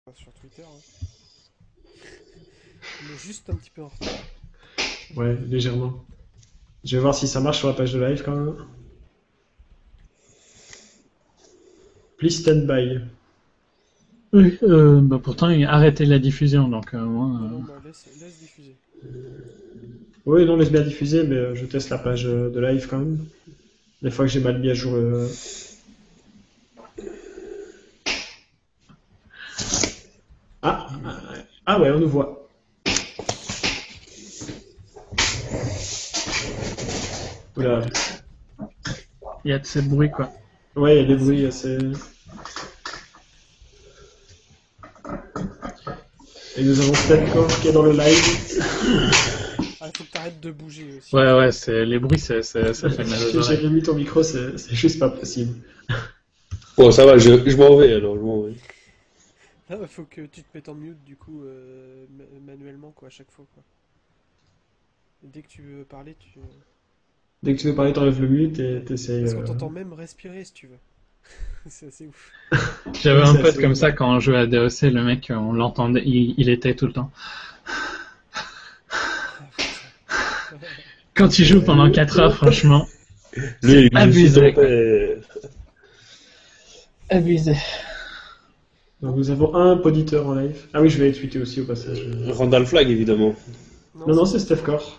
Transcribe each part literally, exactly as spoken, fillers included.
sur Twitter. Hein. On est juste un petit peu en retard. Ouais, légèrement. Je vais voir si ça marche sur la page de live quand même. Please stand by. Oui, euh, bah pourtant, il a arrêté la diffusion, donc euh, moi... Non, euh, non, bah, laisse, laisse diffuser. Oui, non, laisse bien diffuser, mais euh, je teste la page euh, de live quand même. Des fois que j'ai mal mis à jour le. Ah, ah, ah ouais, on nous voit. Oula. il y a de ces bruits, quoi. Ouais, il y a des bruits assez. Et nous avons Stepcore qui est dans le live. Ah, faut que t'arrêtes de bouger aussi. Ouais, ouais, c'est... les bruits, c'est... c'est- ça fait mal aux J'ai oreilles. remis ton micro, c'est c'est juste pas possible. Bon, ça va, je, je m'en vais alors, je m'en vais. Ah, bah, faut que tu te mettes en mute du coup euh, ma- manuellement quoi à chaque fois quoi. Et dès que tu veux parler, tu. Dès que tu veux parler, t'enlèves le mute et t'essayes. Parce qu'on euh, t'entend même respirer si tu veux. C'est assez ouf. J'avais Oui, un c'est pote assez- comme ça quand on jouait à D O C, le mec, on l'entendait, il, il était tout le temps. Quand il joue pendant quatre heures, franchement, Lui, il abusé, quoi. euh, abusé. Donc nous avons un poditeur en live. Ah oui, je vais tweeter aussi au passage. Randall Flag, évidemment. Non, non, c'est Stepcore.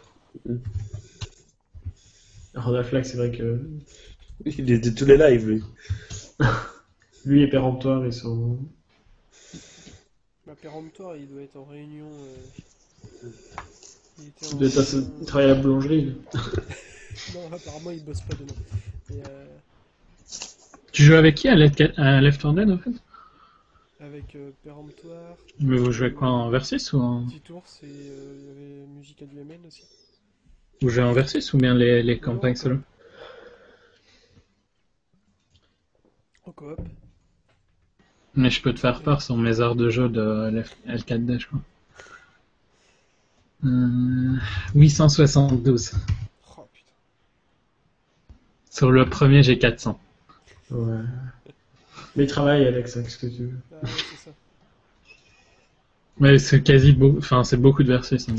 Randall Flag, c'est vrai que Il est de tous les lives, lui. lui et Péremptoire, ils sont. Ma péremptoire, il doit être en réunion. euh, Il était en Il doit être à se- réunion- il travaille à la boulangerie. lui. Non, apparemment il bosse pas demain. Et, euh, Tu joues avec qui à Left, à Left four Dead, en fait? avec euh, péremptoire. Mais vous jouez quoi, en Versus ou en... Petit tour, c'est euh, il y avait musique à du M N aussi. Vous jouez en Versus ou bien les, les campagnes Non, solo? En coop. Mais je peux te faire peur sur mes heures de jeu de Left- L quatre D, je crois. Euh, huit cent soixante-douze. Oh putain. Sur le premier, j'ai quatre cents. Ouais. Mais il travaille, Alex, hein, qu'est-ce que tu veux. Ah ouais, c'est ça. Mais c'est quasi beau, enfin c'est beaucoup de Versus. Hein.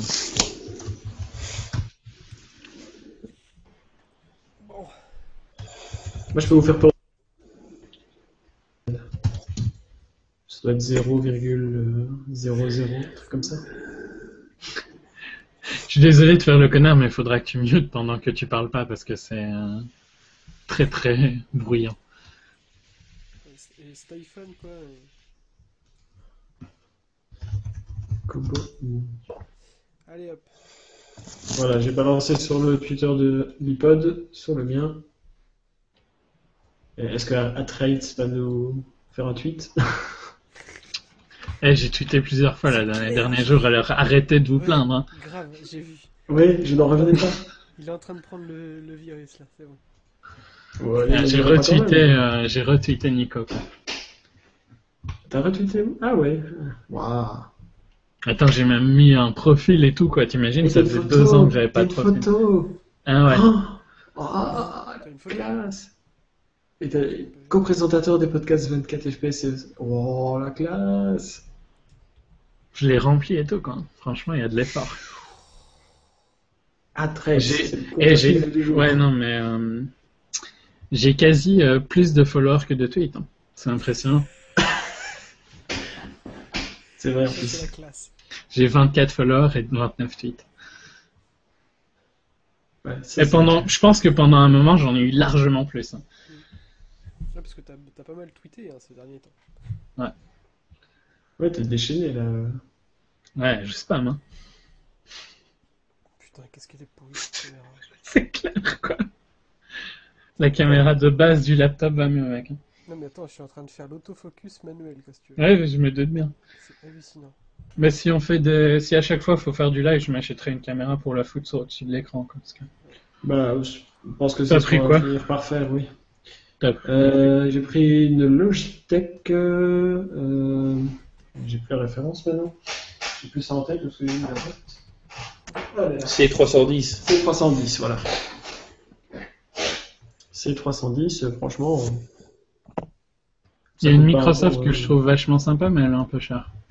Bon. Moi, je peux vous faire peur. Ça doit être zéro virgule zéro zéro, un truc comme ça. Je suis désolé de faire le connard, mais il faudra que tu mutes pendant que tu parles pas parce que c'est euh, très très bruyant. Et cet iPhone quoi. et- Kobo. Allez hop. Voilà, j'ai balancé sur le Twitter de l'iPod, sur le mien. Et Est-ce que Atrate va nous faire un tweet? Eh, j'ai tweeté plusieurs fois là, dans les derniers jours, alors arrêtez de vous Ouais, plaindre. Hein. Grave, j'ai vu. Oui, je n'en revenais pas. Il est en train de prendre le, le virus là, c'est bon. Ouais, Ah, il j'ai en a pas quand retweeté, même. euh, j'ai retweeté Nico. Quoi. T'as retweeté où? Ah ouais. Waouh. Attends, j'ai même mis un profil et tout quoi. T'imagines, Et ça t'as une faisait photo, deux ans que j'avais t'as pas de une profil. photo. Ah ouais. Oh, oh, T'as une photo? classe. Et t'es co-présentateur des podcasts vingt-quatre F P S. Oh, la classe. Je l'ai rempli et tout quoi. Franchement, il y a de l'effort. Atrate. J'ai- c'est le Et j'ai, compte du jour. ouais non mais euh, j'ai quasi euh, plus de followers que de tweets. Hein. C'est impressionnant. C'est vrai en Ça, c'est la plus. classe. J'ai vingt-quatre followers et vingt-neuf tweets. Ouais, ça, Et c'est- pendant, je pense que pendant un moment, j'en ai eu largement plus. Hein. Ouais, parce que t'as t'as pas mal tweeté hein, ces derniers temps. Ouais, t'es déchaîné là. Ouais, je sais pas moi. Putain, qu'est-ce qu'elle est pourrie cette caméra. C'est clair quoi. La caméra de base du laptop va mieux mec. Hein. Non mais attends, je suis en train de faire l'autofocus manuel quoi si tu veux. Ouais, je me doute bien. C'est hallucinant. Mais si on fait des, si à chaque fois faut faire du live, je m'achèterai une caméra pour la foutre sur au-dessus de l'écran quoi. Parce que... Bah, je pense que T'as ça pris sera quoi finir par faire, oui. T'as pris- Euh, j'ai pris une Logitech. Euh, euh, j'ai plus la référence maintenant. J'ai plus ça en tête parce que j'ai mis la tête. Voilà. C trois cent dix. C trois cent dix, voilà. C trois cent dix, euh, franchement. euh, Il y a ça une coûte pas un Microsoft gros, que euh, je trouve vachement sympa, mais elle est un peu chère.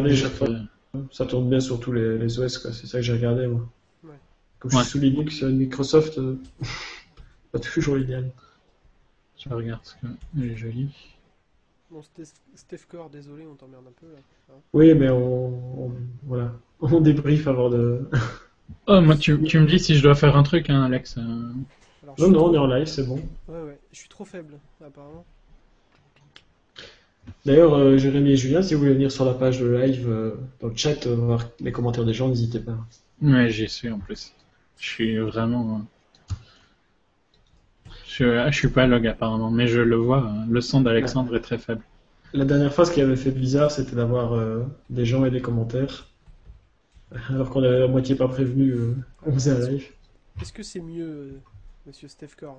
regardé chaque Juste, fois. euh, Ça tourne bien sur tous les, les O S, quoi. C'est ça que j'ai regardé, moi. Ouais. Comme je Ouais. suis sous Linux, euh, Microsoft, euh, pas toujours idéal. je regarde ce que il est joli. Bon, Steph, Steph Core, désolé, on t'emmerde un peu là. Hein. Oui, mais on, on- voilà. On débrief avant de. Oh, moi, tu, tu me dis si je dois faire un truc, hein, Alex. euh. Alors, je Non, suis non, trop... on est en live, c'est bon. Ouais, ouais, je suis trop faible, apparemment. D'ailleurs, euh, Jérémy et Julien, si vous voulez venir sur la page de live, euh, dans le chat, euh, voir les commentaires des gens, n'hésitez pas. Ouais, j'y suis en plus. Je suis vraiment. euh, Je, je suis pas log apparemment, mais je le vois. euh, Le son d'Alexandre est très faible. La dernière fois, ce qui avait fait bizarre, c'était d'avoir euh, des gens et des commentaires. Alors qu'on avait à moitié pas prévenu, euh, on faisait un live. Est-ce que c'est mieux, euh, monsieur Steph Core?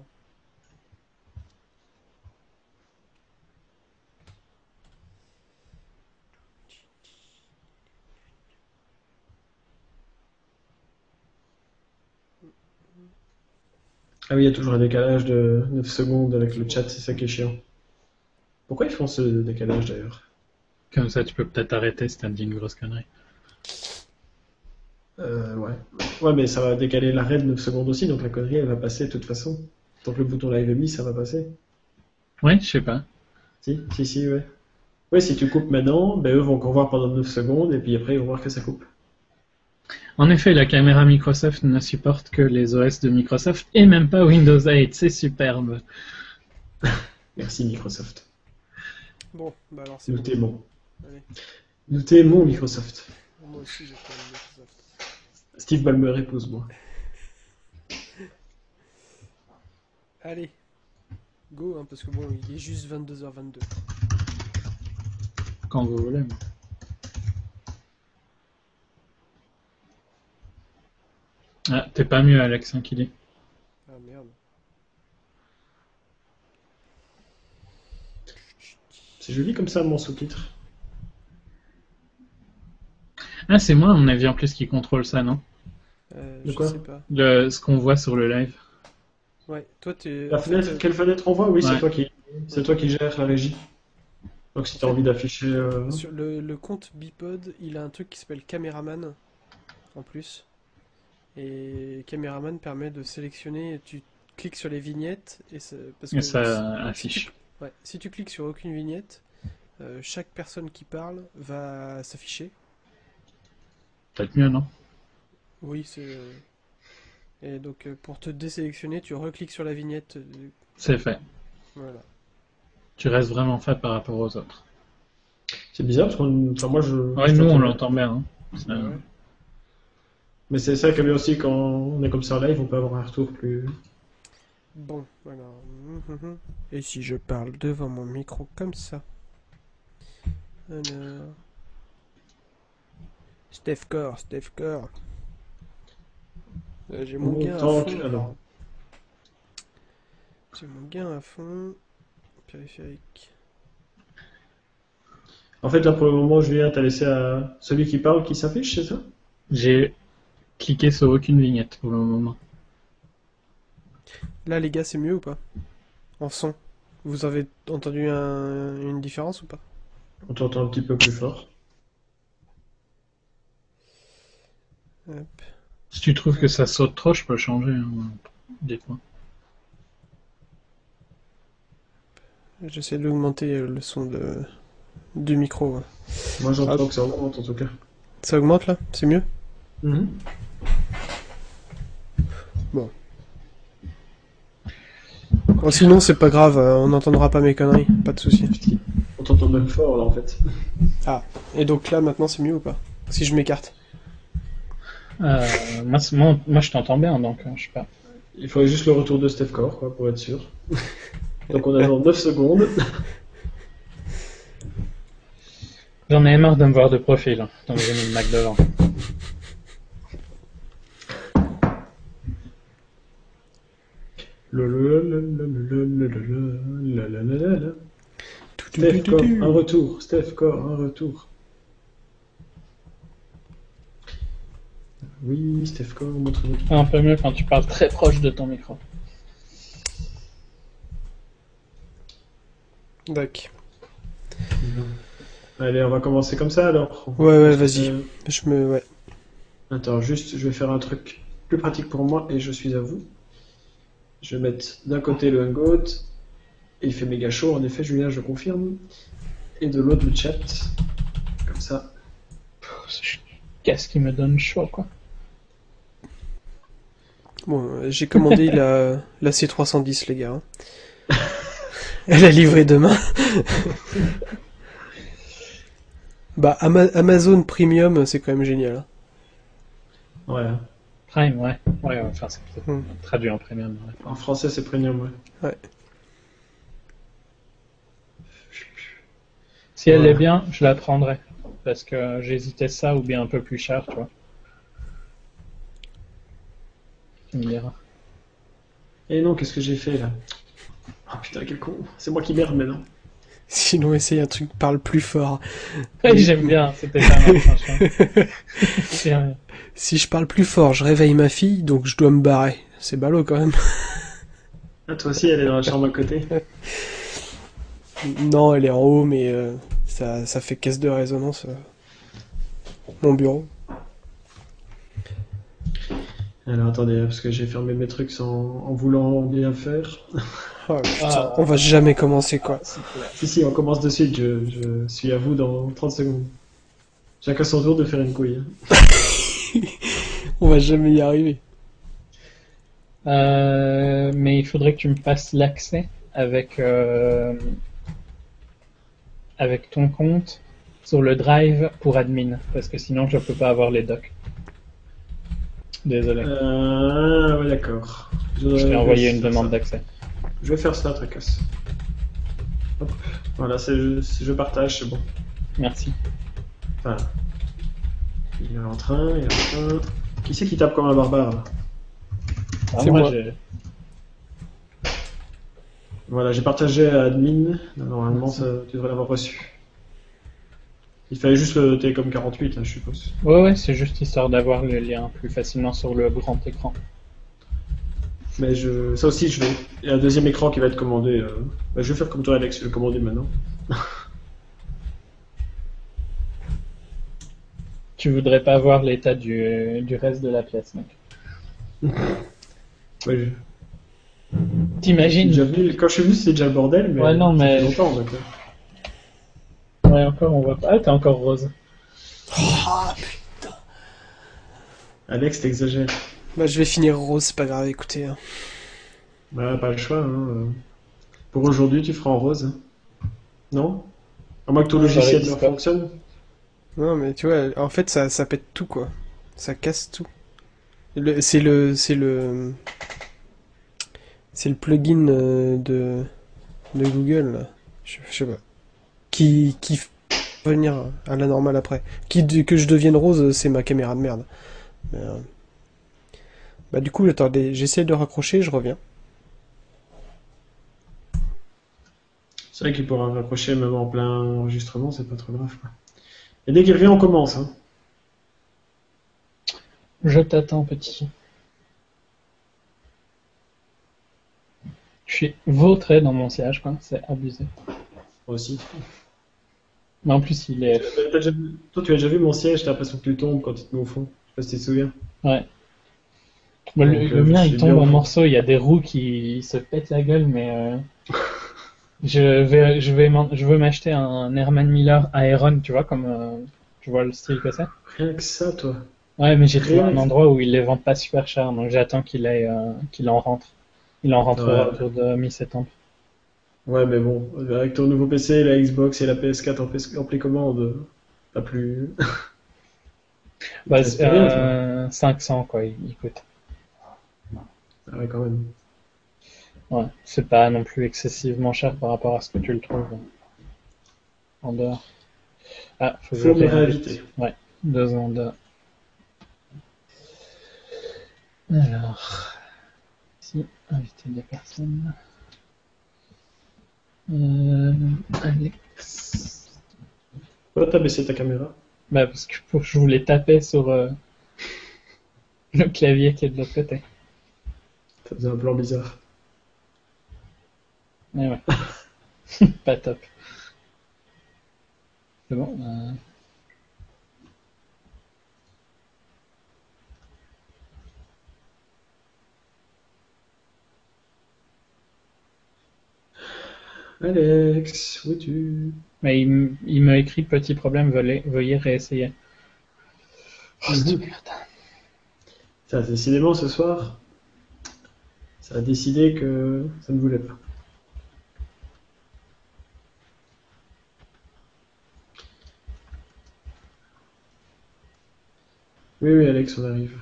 Ah oui, il y a toujours un décalage de neuf secondes avec le chat, c'est ça qui est chiant. Pourquoi ils font ce décalage d'ailleurs? Comme ça, tu peux peut-être arrêter si t'as dit une grosse connerie. Euh, ouais. Ouais, mais ça va décaler l'arrêt de neuf secondes aussi, donc la connerie elle va passer de toute façon. Tant que le bouton live est mis, ça va passer. Ouais, je sais pas. Si, si, si, ouais. Ouais, si tu coupes maintenant, ben eux vont encore voir pendant neuf secondes et puis après ils vont voir que ça coupe. En effet, la caméra Microsoft ne supporte que les O S de Microsoft et même pas Windows huit. C'est superbe. Merci Microsoft. Bon, bah alors c'est Nous bon. t'aimons. Allez, Nous t'aimons Microsoft. moi aussi j'ai quand même Microsoft. Steve Ballmer épouse moi. Allez, go, hein, parce que bon, il est juste vingt-deux heures vingt-deux. Quand vous voulez. Ah, t'es pas mieux, Alex, hein, qu'il est. Ah merde. C'est joli comme ça mon sous-titre. Ah, c'est moi, à mon avis, en plus, qui contrôle ça, non? Euh, De je quoi sais pas. Le, ce qu'on voit sur le live. Ouais, toi t'es. La en fait, fenêtre, euh, quelle fenêtre on voit? Oui, Ouais. c'est toi qui, c'est toi qui gères la régie. Donc si t'as envie d'afficher. euh, sur le, le compte Bipod, il a un truc qui s'appelle Caméraman en plus. Et Caméraman permet de sélectionner. Tu cliques sur les vignettes et ça- parce Et que ça si- affiche. Ouais, si tu cliques sur aucune vignette, euh, chaque personne qui parle va s'afficher. Peut-être mieux, non? Oui, c'est. euh, Et donc, euh, pour te désélectionner, tu recliques sur la vignette. euh, C'est fait. Voilà. Tu restes vraiment faible par rapport aux autres. C'est bizarre parce qu'on. Enfin, moi je. Ouais, je nous, on t'entends bien. l'entend bien. Hein. Ça- Ah ouais. Mais c'est ça qui est bien aussi quand on est comme ça en live, on peut avoir un retour plus. Bon, alors. mhm. Et si je parle devant mon micro comme ça? Alors. Steph Core, Steph Core. Euh, J'ai mon gain à Autant fond. que- alors. alors. J'ai mon gain à fond. Périphérique. En fait, là pour le moment, Julien, t'as laissé à celui qui parle qui s'affiche, c'est ça? J'ai cliqué sur aucune vignette pour le moment. Là, les gars, c'est mieux ou pas? En son. Vous avez entendu un- une différence ou pas? On t'entend un petit peu plus fort. Hop. Si tu trouves que ça saute trop, je peux changer. Hein. Dites-moi. J'essaie d'augmenter euh, le son de... du micro. Ouais. Moi, j'entends Ah. que ça augmente en tout cas. Ça augmente là? C'est mieux? Mhm. Bon, sinon, c'est pas grave, euh, on n'entendra pas mes conneries, pas de soucis. On t'entend même fort là en fait. Et donc là, maintenant, c'est mieux ou pas? Si je m'écarte. Euh, moi, c'est- moi, moi, je t'entends bien, donc euh, je sais pas. Il faudrait juste le retour de Steph Core quoi, pour être sûr. Donc on a dans neuf secondes. J'en ai marre de me voir de profil, hein, donc j'ai mis le Mac devant. Le le le le le le le le le le le le. Steph Core, un retour. Steph Core, un retour. Oui, Steph Core, montre-nous. Un peu mieux quand tu parles très proche de ton micro. D'accord. Allez, on va commencer comme ça alors. Ouais, ouais, Parce que vas-y. ça- Je me, ouais. Attends, juste, je vais faire un truc plus pratique pour moi et je suis à vous. Je vais mettre d'un côté le hangout, et il fait méga chaud, en effet, Julien, je confirme. Et de l'autre, le chat. Comme ça. Qu'est-ce qui me donne chaud, quoi. Bon, euh, j'ai commandé la, la C trois cent dix, les gars. hein. Elle a livré demain. Bah, Ama- Amazon Premium, c'est quand même génial. hein. Ouais. Prime, ouais. Ouais, ouais, enfin, c'est peut-être Hmm. traduit en premium. Ouais. En français, c'est premium, ouais. Ouais. Si elle Voilà. est bien, je la prendrai. Parce que j'hésitais ça ou bien un peu plus cher, tu vois. Tu me diras. Et non, qu'est-ce que j'ai fait là? Ah putain, quel con. C'est moi qui merde maintenant. Sinon, essaye un truc qui parle plus fort. Oui, j'aime bien, c'était pas mal, franchement. C'est rien. Si je parle plus fort, je réveille ma fille, donc je dois me barrer. C'est ballot quand même. Ah, toi aussi, elle est dans la chambre à côté. Non, elle est en haut, mais euh, ça, ça fait caisse de résonance. euh, Mon bureau. Alors attendez, parce que j'ai fermé mes trucs sans... en voulant bien faire. Oh, putain, Ah. on va jamais commencer quoi. Si, si, on commence de suite, je, je suis à vous dans trente secondes. Chacun son tour de faire une couille. On va jamais y arriver. Euh, mais il faudrait que tu me passes l'accès avec, euh, avec ton compte sur le Drive pour admin, parce que sinon je peux pas avoir les docs. Désolé, Euh, ouais, d'accord. je t'ai envoyé une faire demande ça. d'accès. Je vais faire ça, Tracas. Hop. Voilà, c'est, je, je partage, c'est bon. Merci. Voilà. Il est en train, il est en train. Qui c'est qui tape comme un barbare là? Ah, C'est moi. j'ai- Voilà, j'ai partagé à admin. Normalement, ça, tu devrais l'avoir reçu. Il fallait juste le Télécom quarante-huit, là, je suppose. Ouais, ouais, c'est juste histoire d'avoir le lien plus facilement sur le grand écran. Mais je, ça aussi, je vais. Il y a un deuxième écran qui va être commandé. euh, bah, je vais faire comme toi, Alex, je vais le commander maintenant. Tu voudrais pas voir l'état du, du reste de la pièce, mec. Ouais, je- j'ai T'imagines? déjà venu, quand je suis venu, c'était déjà le bordel, mais. Ouais, non, ça mais- fait longtemps, donc, euh. Ouais, encore, on voit pas. Ah, t'es encore rose. Alex, t'exagères. Bah, je vais finir rose, c'est pas grave, écoutez. hein. Bah, pas le choix, hein. euh. Pour aujourd'hui, tu feras en rose. hein. Non? À moins que ton Ouais, logiciel j'aurais dit leur ça. fonctionne. Non, mais tu vois, en fait, ça, ça pète tout quoi. Ça casse tout. Le- C'est le, c'est le, c'est le plugin euh, de, de Google, là. Je, je sais pas. Qui, qui f- revenir à la normale après. Qui, de- que je devienne rose, c'est ma caméra de merde. Mais, euh, Bah, du coup, attendez, j'essaie de raccrocher, je reviens. C'est vrai qu'il pourra raccrocher même en plein enregistrement, c'est pas trop grave, quoi. Et dès qu'il revient, on commence, hein. Je t'attends, petit. Je suis vautré dans mon siège, quoi. C'est abusé. Moi aussi. Mais en plus, il est. Euh, t'as déjà vu- Toi, tu as déjà vu mon siège, t'as l'impression que tu tombes quand tu te mets au fond. Je sais pas si tu te souviens. Ouais. Bon, le, Donc, le euh, mien, je il suis tombe bien en au fond. morceaux. Il y a des roues qui se pètent la gueule, mais euh, je vais, je vais, m'en- je veux m'acheter un Herman Miller Aeron, tu vois, comme euh, tu vois le style que c'est. Rien que ça, toi. Ouais, mais j'ai trouvé Rien un que- endroit où ils les vendent pas super cher, donc j'attends qu'il aille, euh, qu'il en rentre. Il en rentrera Ouais. autour de mi-septembre. Ouais, mais bon, avec ton nouveau P C, la Xbox et la P S quatre en, P- en précommande, pas plus. Bah, Ça c'est, fait rien, toi. euh, cinq cents, quoi, il, il coûte. Ah ouais, quand même. Ouais, c'est pas non plus excessivement cher par rapport à ce que tu le trouves en dehors. Ah, faut que je Faut me réinvite. réinviter. Ouais, deux secondes. Alors, ici, inviter des personnes. Euh, Alex. Pourquoi t'as baissé ta caméra? Bah, parce que pour- je voulais taper sur euh, le clavier qui est de l'autre côté. Ça faisait un plan bizarre. Mais ouais, pas top. C'est bon. euh, Alex, où es-tu? Mais il, m- il m'a écrit petit problème, veuillez, veuillez réessayer. Oh, cette Mhm. merde. Ça, décidément, ce soir, ça a décidé que ça ne voulait pas. Oui, oui, Alex, on arrive.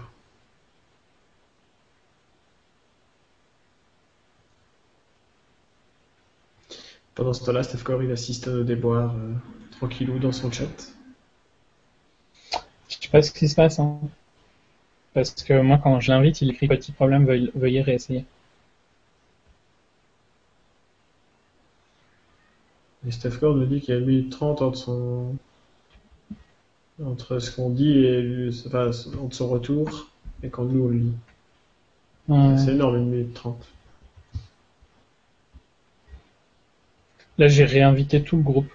Pendant ce temps-là, Steph Curry il assiste à nos déboires euh, tranquillou dans son chat. Je sais pas ce qui se passe, hein. Parce que moi, quand je l'invite, il écrit petit problème, veuillez, veuillez réessayer. Et Steph Curry nous dit qu'il y a une minute trente entre son... entre ce qu'on dit et lui- enfin, entre son retour et quand nous on le lit. Euh, C'est énorme, une minute trente. Là, j'ai réinvité tout le groupe.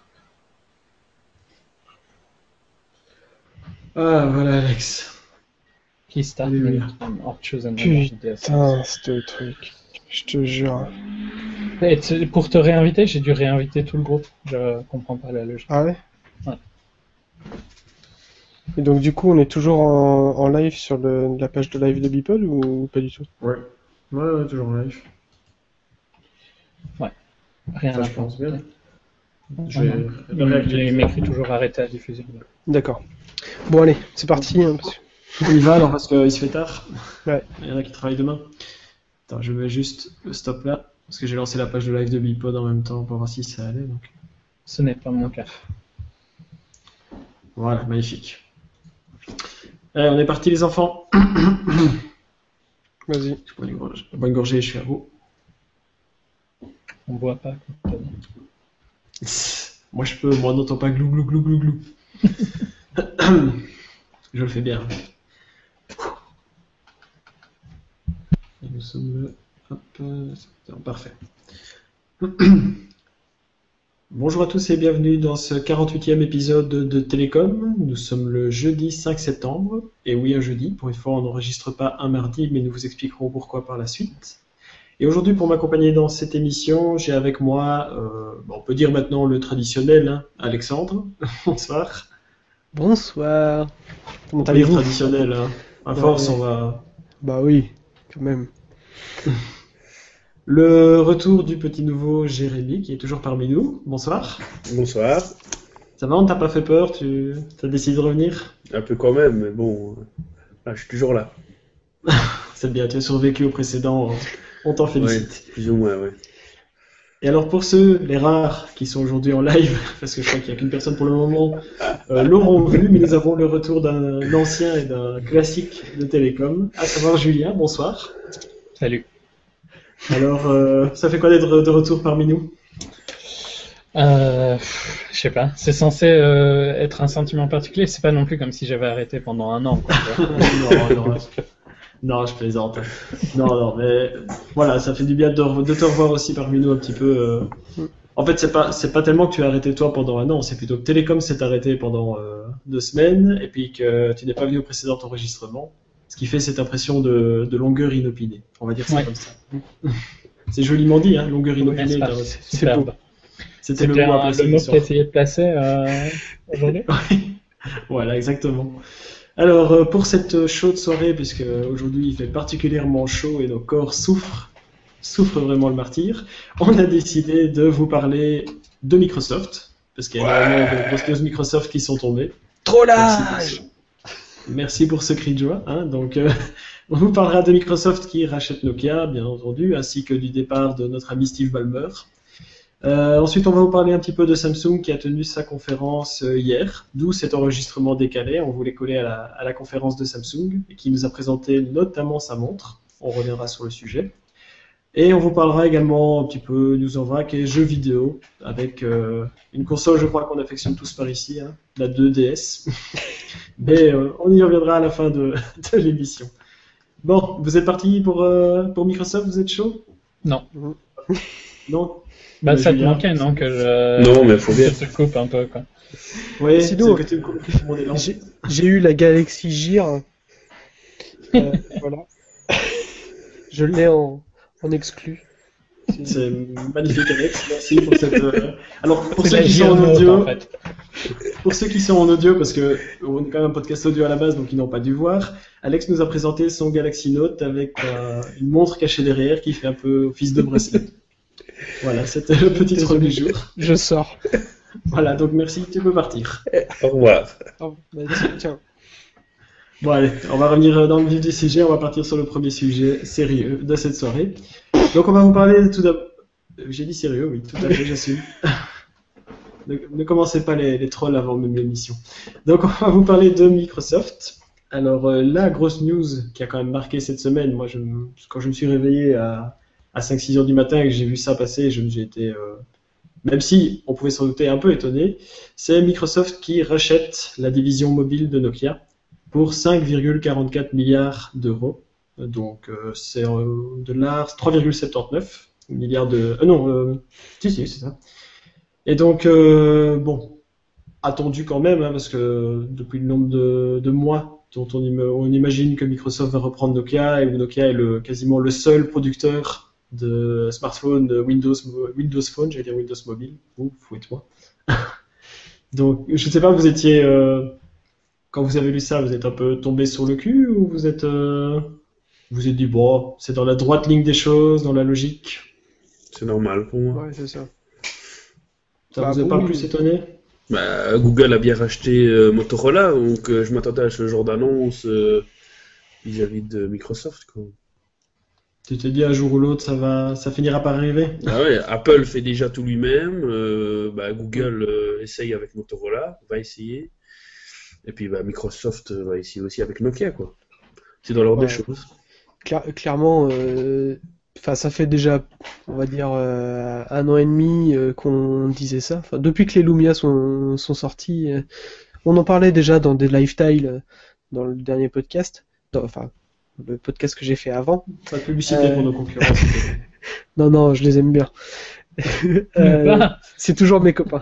Ah, voilà, Alex. Qui start Alléluia. or chosen member. Putain, ce truc. Je te jure. Et tu- pour te réinviter, j'ai dû réinviter tout le groupe. Je comprends pas la logique. Ah ouais? Ouais. Et donc du coup, on est toujours en, en live sur le, la page de live de Beeple ou pas du tout? Ouais. Ouais, ouais, toujours en live. Rien Ça, à je pense bien. Je Non, vais non. le Il, il réactualiser. m'écrit toujours arrêter la diffusion. D'accord. Bon allez, c'est parti. Hein, parce que- On y va alors parce qu'il se fait tard. Ouais. Il y en a qui travaillent demain. Attends, je mets juste le stop là. Parce que j'ai lancé la page de live de Bipod en même temps pour voir si ça allait. Donc. Ce n'est pas mon cas. Voilà, magnifique. Allez, on est parti les enfants. Vas-y. Je bois une gorgée, je bois une gorgée, je suis à vous. On boit pas. comme t'as dit. Moi je peux, moi n'entends pas glou glou glou glou glou. Je le fais bien. Et nous sommes le... Hop, euh, c'est- parfait. Bonjour à tous et bienvenue dans ce quarante-huitième épisode de Télécom. Nous sommes le jeudi cinq septembre. Et oui, un jeudi. Pour une fois, on n'enregistre pas un mardi, mais nous vous expliquerons pourquoi par la suite. Et aujourd'hui, pour m'accompagner dans cette émission, j'ai avec moi, euh, bon, on peut dire maintenant le traditionnel, hein, Alexandre. Bonsoir. Bonsoir. Comment On peut dire allez-vous? traditionnel, hein. À Ouais. force, on va... Bah oui, quand même. Le retour du petit nouveau Jérémy, qui est toujours parmi nous. Bonsoir. Bonsoir. Ça va, on t'a pas fait peur? Tu as décidé de revenir? Un peu quand même, mais bon, euh, là, je suis toujours là. C'est bien, tu as survécu au précédent. On t'en Ouais, félicite. plus ou moins, ouais. Et alors pour ceux, les rares, qui sont aujourd'hui en live, parce que je crois qu'il n'y a qu'une personne pour le moment, euh, l'auront vu, mais nous avons le retour d'un ancien et d'un classique de Télécom, à savoir Julien. Bonsoir. Salut. Alors, euh, ça fait quoi d'être de retour parmi nous? Euh, pff, je sais pas. C'est censé euh, être un sentiment particulier. C'est pas non plus comme si j'avais arrêté pendant un an. Quoi, tu vois. non, non, non, je plaisante. Non, non, mais voilà, ça fait du bien de, re- de te revoir aussi parmi nous un petit peu. euh. En fait, c'est pas, c'est pas tellement que tu as arrêté toi pendant un an, c'est plutôt que Télécom s'est arrêté pendant euh, deux semaines et puis que tu n'es pas venu au précédent enregistrement. Ce qui fait cette impression de, de longueur inopinée. On va dire ça Ouais. comme ça. C'est joliment dit, hein, longueur Ouais, inopinée. c'est pas- t'as- c'est c'est superbe. beau. C'était C'était le mot à un- placer le mot sur- que tu essayé de placer euh, aujourd'hui. Voilà, exactement. Alors, euh, pour cette chaude soirée, puisque aujourd'hui il fait particulièrement chaud et nos corps souffrent, souffrent vraiment le martyr, on a décidé de vous parler de Microsoft, parce qu'il y a énormément de grosses news Microsoft qui sont tombées. Merci pour ce, merci pour ce cri de joie. Hein. Donc, euh, on vous parlera de Microsoft qui rachète Nokia, bien entendu, ainsi que du départ de notre ami Steve Ballmer. Euh, ensuite, on va vous parler un petit peu de Samsung qui a tenu sa conférence euh, hier, d'où cet enregistrement décalé. On voulait coller à la, à la conférence de Samsung et qui nous a présenté notamment sa montre. On reviendra sur le sujet. Et on vous parlera également un petit peu news en vrac et jeux vidéo avec euh, une console, je crois qu'on affectionne tous par ici, hein, la deux D S. Mais euh, on y reviendra à la fin de, de l'émission. Bon, vous êtes parti pour, euh, pour Microsoft, vous êtes chaud? Non. Non? Bah, Mais ça te Julien, manquait, non, que je... Non, mais faut bien. que je te coupe un peu, quoi. Oui, Sinon, c'est que tu me coupes mon élan. J'ai j'ai eu la Galaxy Gear. Euh, voilà. Je l'ai en, en exclu. C'est- C'est magnifique, Alex. Merci pour cette. euh, Alors, pour C'est ceux la qui sont en Gear Note, audio, en fait. pour ceux qui sont en audio, parce que on est quand même un podcast audio à la base, donc ils n'ont pas dû voir. Alex nous a présenté son Galaxy Note avec euh, une montre cachée derrière qui fait un peu office de bracelet. Voilà, c'était le petit troll du jour. Je sors. Voilà, donc merci, tu peux partir. Au revoir. Oh, bah, tiens, tiens. Bon, allez, on va revenir dans le vif du sujet. On va partir sur le premier sujet sérieux de cette soirée. Donc, on va vous parler tout d'abord. J'ai dit sérieux, oui, tout à fait, j'assume. Ne, ne commencez pas les, les trolls avant même l'émission. Donc, on va vous parler de Microsoft. Alors, euh, la grosse news qui a quand même marqué cette semaine, moi, je, me- quand je me suis réveillé à, à cinq six heures du matin et que j'ai vu ça passer, je me suis été, euh, même si on pouvait s'en douter, un peu étonné, c'est Microsoft qui rachète la division mobile de Nokia pour cinq virgule quarante-quatre milliards d'euros. Donc, euh, c'est en dollars trois virgule soixante-dix-neuf milliards de... Euh, non, euh, si, si, c'est ça. Et donc, euh, bon, attendu quand même, hein, parce que depuis le nombre de, de mois dont on, im- on imagine que Microsoft va reprendre Nokia, et où Nokia est le, quasiment le seul producteur de smartphones de Windows, Windows Phone, j'allais dire Windows Mobile, vous, fouettez-moi. Donc, je ne sais pas, vous étiez... euh, quand vous avez lu ça, vous êtes un peu tombé sur le cul ou vous êtes, euh, vous vous êtes dit, bon, c'est dans la droite ligne des choses, dans la logique. C'est normal pour moi. Ouais, c'est ça. Ça Bah, vous a bon, pas oui. plus étonné? Bah, Google a bien racheté euh, Motorola, donc euh, je m'attendais à ce genre d'annonce euh, vis-à-vis de Microsoft, quoi. Tu t'es dit un jour ou l'autre, ça va, ça finira par arriver? Ah ouais, Apple fait déjà tout lui-même, euh, bah, Google euh, essaye avec Motorola, va essayer, et puis bah, Microsoft euh, va essayer aussi avec Nokia, quoi. C'est dans l'ordre Ouais. des choses. Cla- clairement, euh, enfin, ça fait déjà, on va dire, euh, un an et demi euh, qu'on disait ça. Enfin, depuis que les Lumia sont, sont sortis, euh, on en parlait déjà dans des Lifestyle, euh, dans le dernier podcast. Dans- enfin, le podcast que j'ai fait avant. Pas de publicité Euh, pour nos concurrents. s'il te plaît. Non, non, je les aime bien. Euh, Pas. c'est toujours mes copains.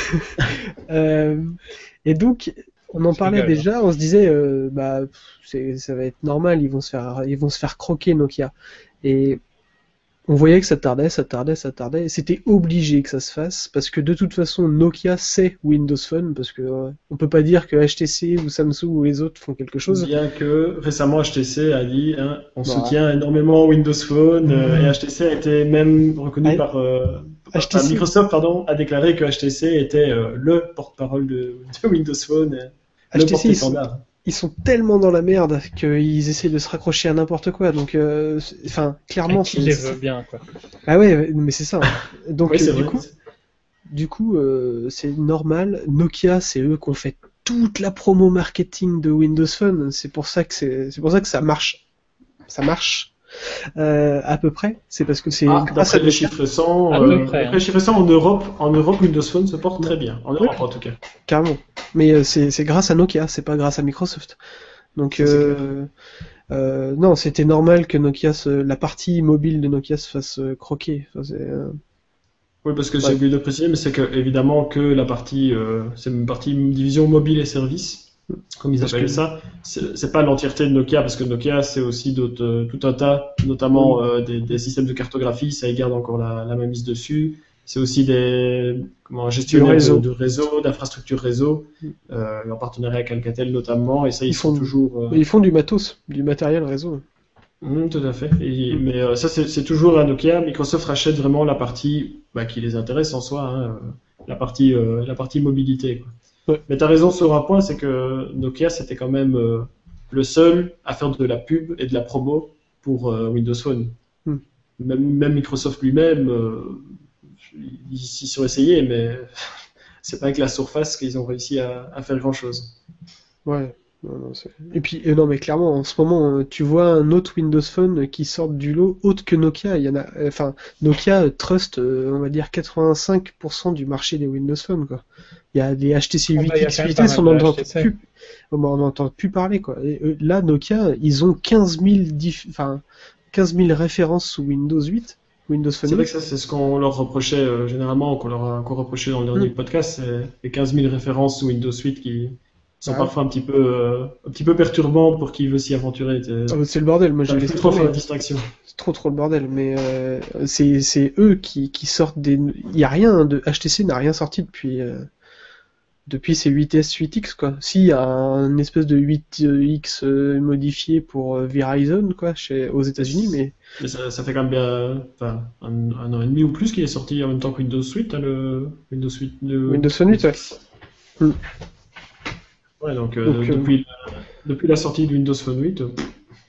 Euh, et donc, on en Je parlait rigole, déjà, on se disait, euh, bah, pff, c'est, ça va être normal, ils vont se faire, ils vont se faire croquer Nokia. Et on voyait que ça tardait, ça tardait, ça tardait. Et c'était obligé que ça se fasse parce que de toute façon, Nokia c'est Windows Phone parce que euh, on peut pas dire que H T C ou Samsung ou les autres font quelque chose. Bien que récemment H T C a dit, hein, on Bah. soutient énormément Windows Phone, euh, et H T C a été même reconnu Ah, par, euh, par- H T C. enfin, Microsoft, pardon, a déclaré que H T C était euh, le porte-parole de, de Windows Phone, euh, le H T C, ils sont, porte-étendard. ils sont tellement dans la merde qu'ils essaient de se raccrocher à n'importe quoi. Donc, euh, c'est- enfin, clairement, Et qui les c'est- veut bien, quoi. ah ouais, mais c'est ça. hein. Donc, Oui, c'est euh, du vrai. coup, du coup, euh, c'est normal. Nokia, c'est eux qui ont fait toute la promo marketing de Windows Phone. C'est pour ça que c'est, c'est pour ça que ça marche. Ça marche. Euh, à peu près. C'est parce que c'est Ah, grâce à d'après les Nokia. chiffres récents, À euh, peu près, d'après hein. les chiffres récents en Europe, en Europe, Windows Phone se porte très bien. En Europe, en tout cas. Carrément. Mais euh, c'est, c'est grâce à Nokia, c'est pas grâce à Microsoft. Donc, Ça, c'est euh, euh, non, c'était normal que Nokia, se, la partie mobile de Nokia se fasse euh, croquer. Enfin, c'est, euh, Oui, parce que Ouais. j'ai oublié de préciser, mais c'est que évidemment que la partie, euh, c'est une partie division mobile et services, comme ils Parce appellent que- ça. C'est c'est pas l'entièreté de Nokia, parce que Nokia c'est aussi d'autres, euh, tout un tas, notamment euh, des, des systèmes de cartographie, ça y garde encore la, la mainmise dessus. C'est aussi des comment, gestionnaires réseau. de, de réseau, d'infrastructures réseau, euh, en partenariat avec Alcatel notamment, et ça ils, Ils sont font- toujours. euh, Ils font du matos, du matériel réseau. Mm, tout à fait. Et- mais euh, ça, c'est c'est toujours à Nokia. Microsoft rachète vraiment la partie bah, qui les intéresse en soi, hein, euh, la partie, euh, la partie mobilité, quoi. Ouais. Mais tu as raison sur un point, c'est que Nokia, c'était quand même euh, le seul à faire de la pub et de la promo pour euh, Windows Phone. Mm. Même, même Microsoft lui-même, euh, ils s'y sont essayés, mais c'est pas avec la surface qu'ils ont réussi à, à faire grand-chose. Ouais. Non, non, c'est- Et puis, euh, non, mais clairement, en ce moment, euh, tu vois un autre Windows Phone qui sort du lot, autre que Nokia. Il y en a, euh, enfin, Nokia euh, trust, euh, on va dire quatre-vingt-cinq pour cent du marché des Windows Phone, quoi. Il y a des H T C Ah huit bah, il y a X, quand même huit pas S, on mal de n'entend H T C. plus, on n'entend plus parler, quoi. Et, euh, là, Nokia, ils ont quinze mille, diff- enfin, quinze mille références sous Windows huit. Windows Phone C'est vrai huit. que ça, c'est ce qu'on leur reprochait euh, généralement, qu'on leur a encore reproché dans le dernier Mm. podcast, c'est les quinze mille références sous Windows huit qui sont Ah, parfois un petit peu, euh, un petit peu perturbants pour qui veut s'y aventurer. C'est ah bah, c'est le bordel, moi j'ai J'arrive laissé plus trop à faire tomber. la distinction. C'est trop trop le bordel, mais euh, c'est c'est eux qui, qui sortent des... Il y a rien, de H T C n'a rien sorti depuis, euh, depuis ces huit S, huit X, quoi. Si, il y a un espèce de huit X euh, modifié pour euh, Verizon, quoi, chez, aux États-Unis, mais Mais ça, ça fait quand même bien, enfin, un, un an et demi ou plus qu'il est sorti en même temps que Windows huit, hein, le Windows huit. Le... Windows Phone huit, ouais. Mm. Ouais, donc, euh, Donc, euh, depuis, depuis la sortie de Windows Phone huit, euh,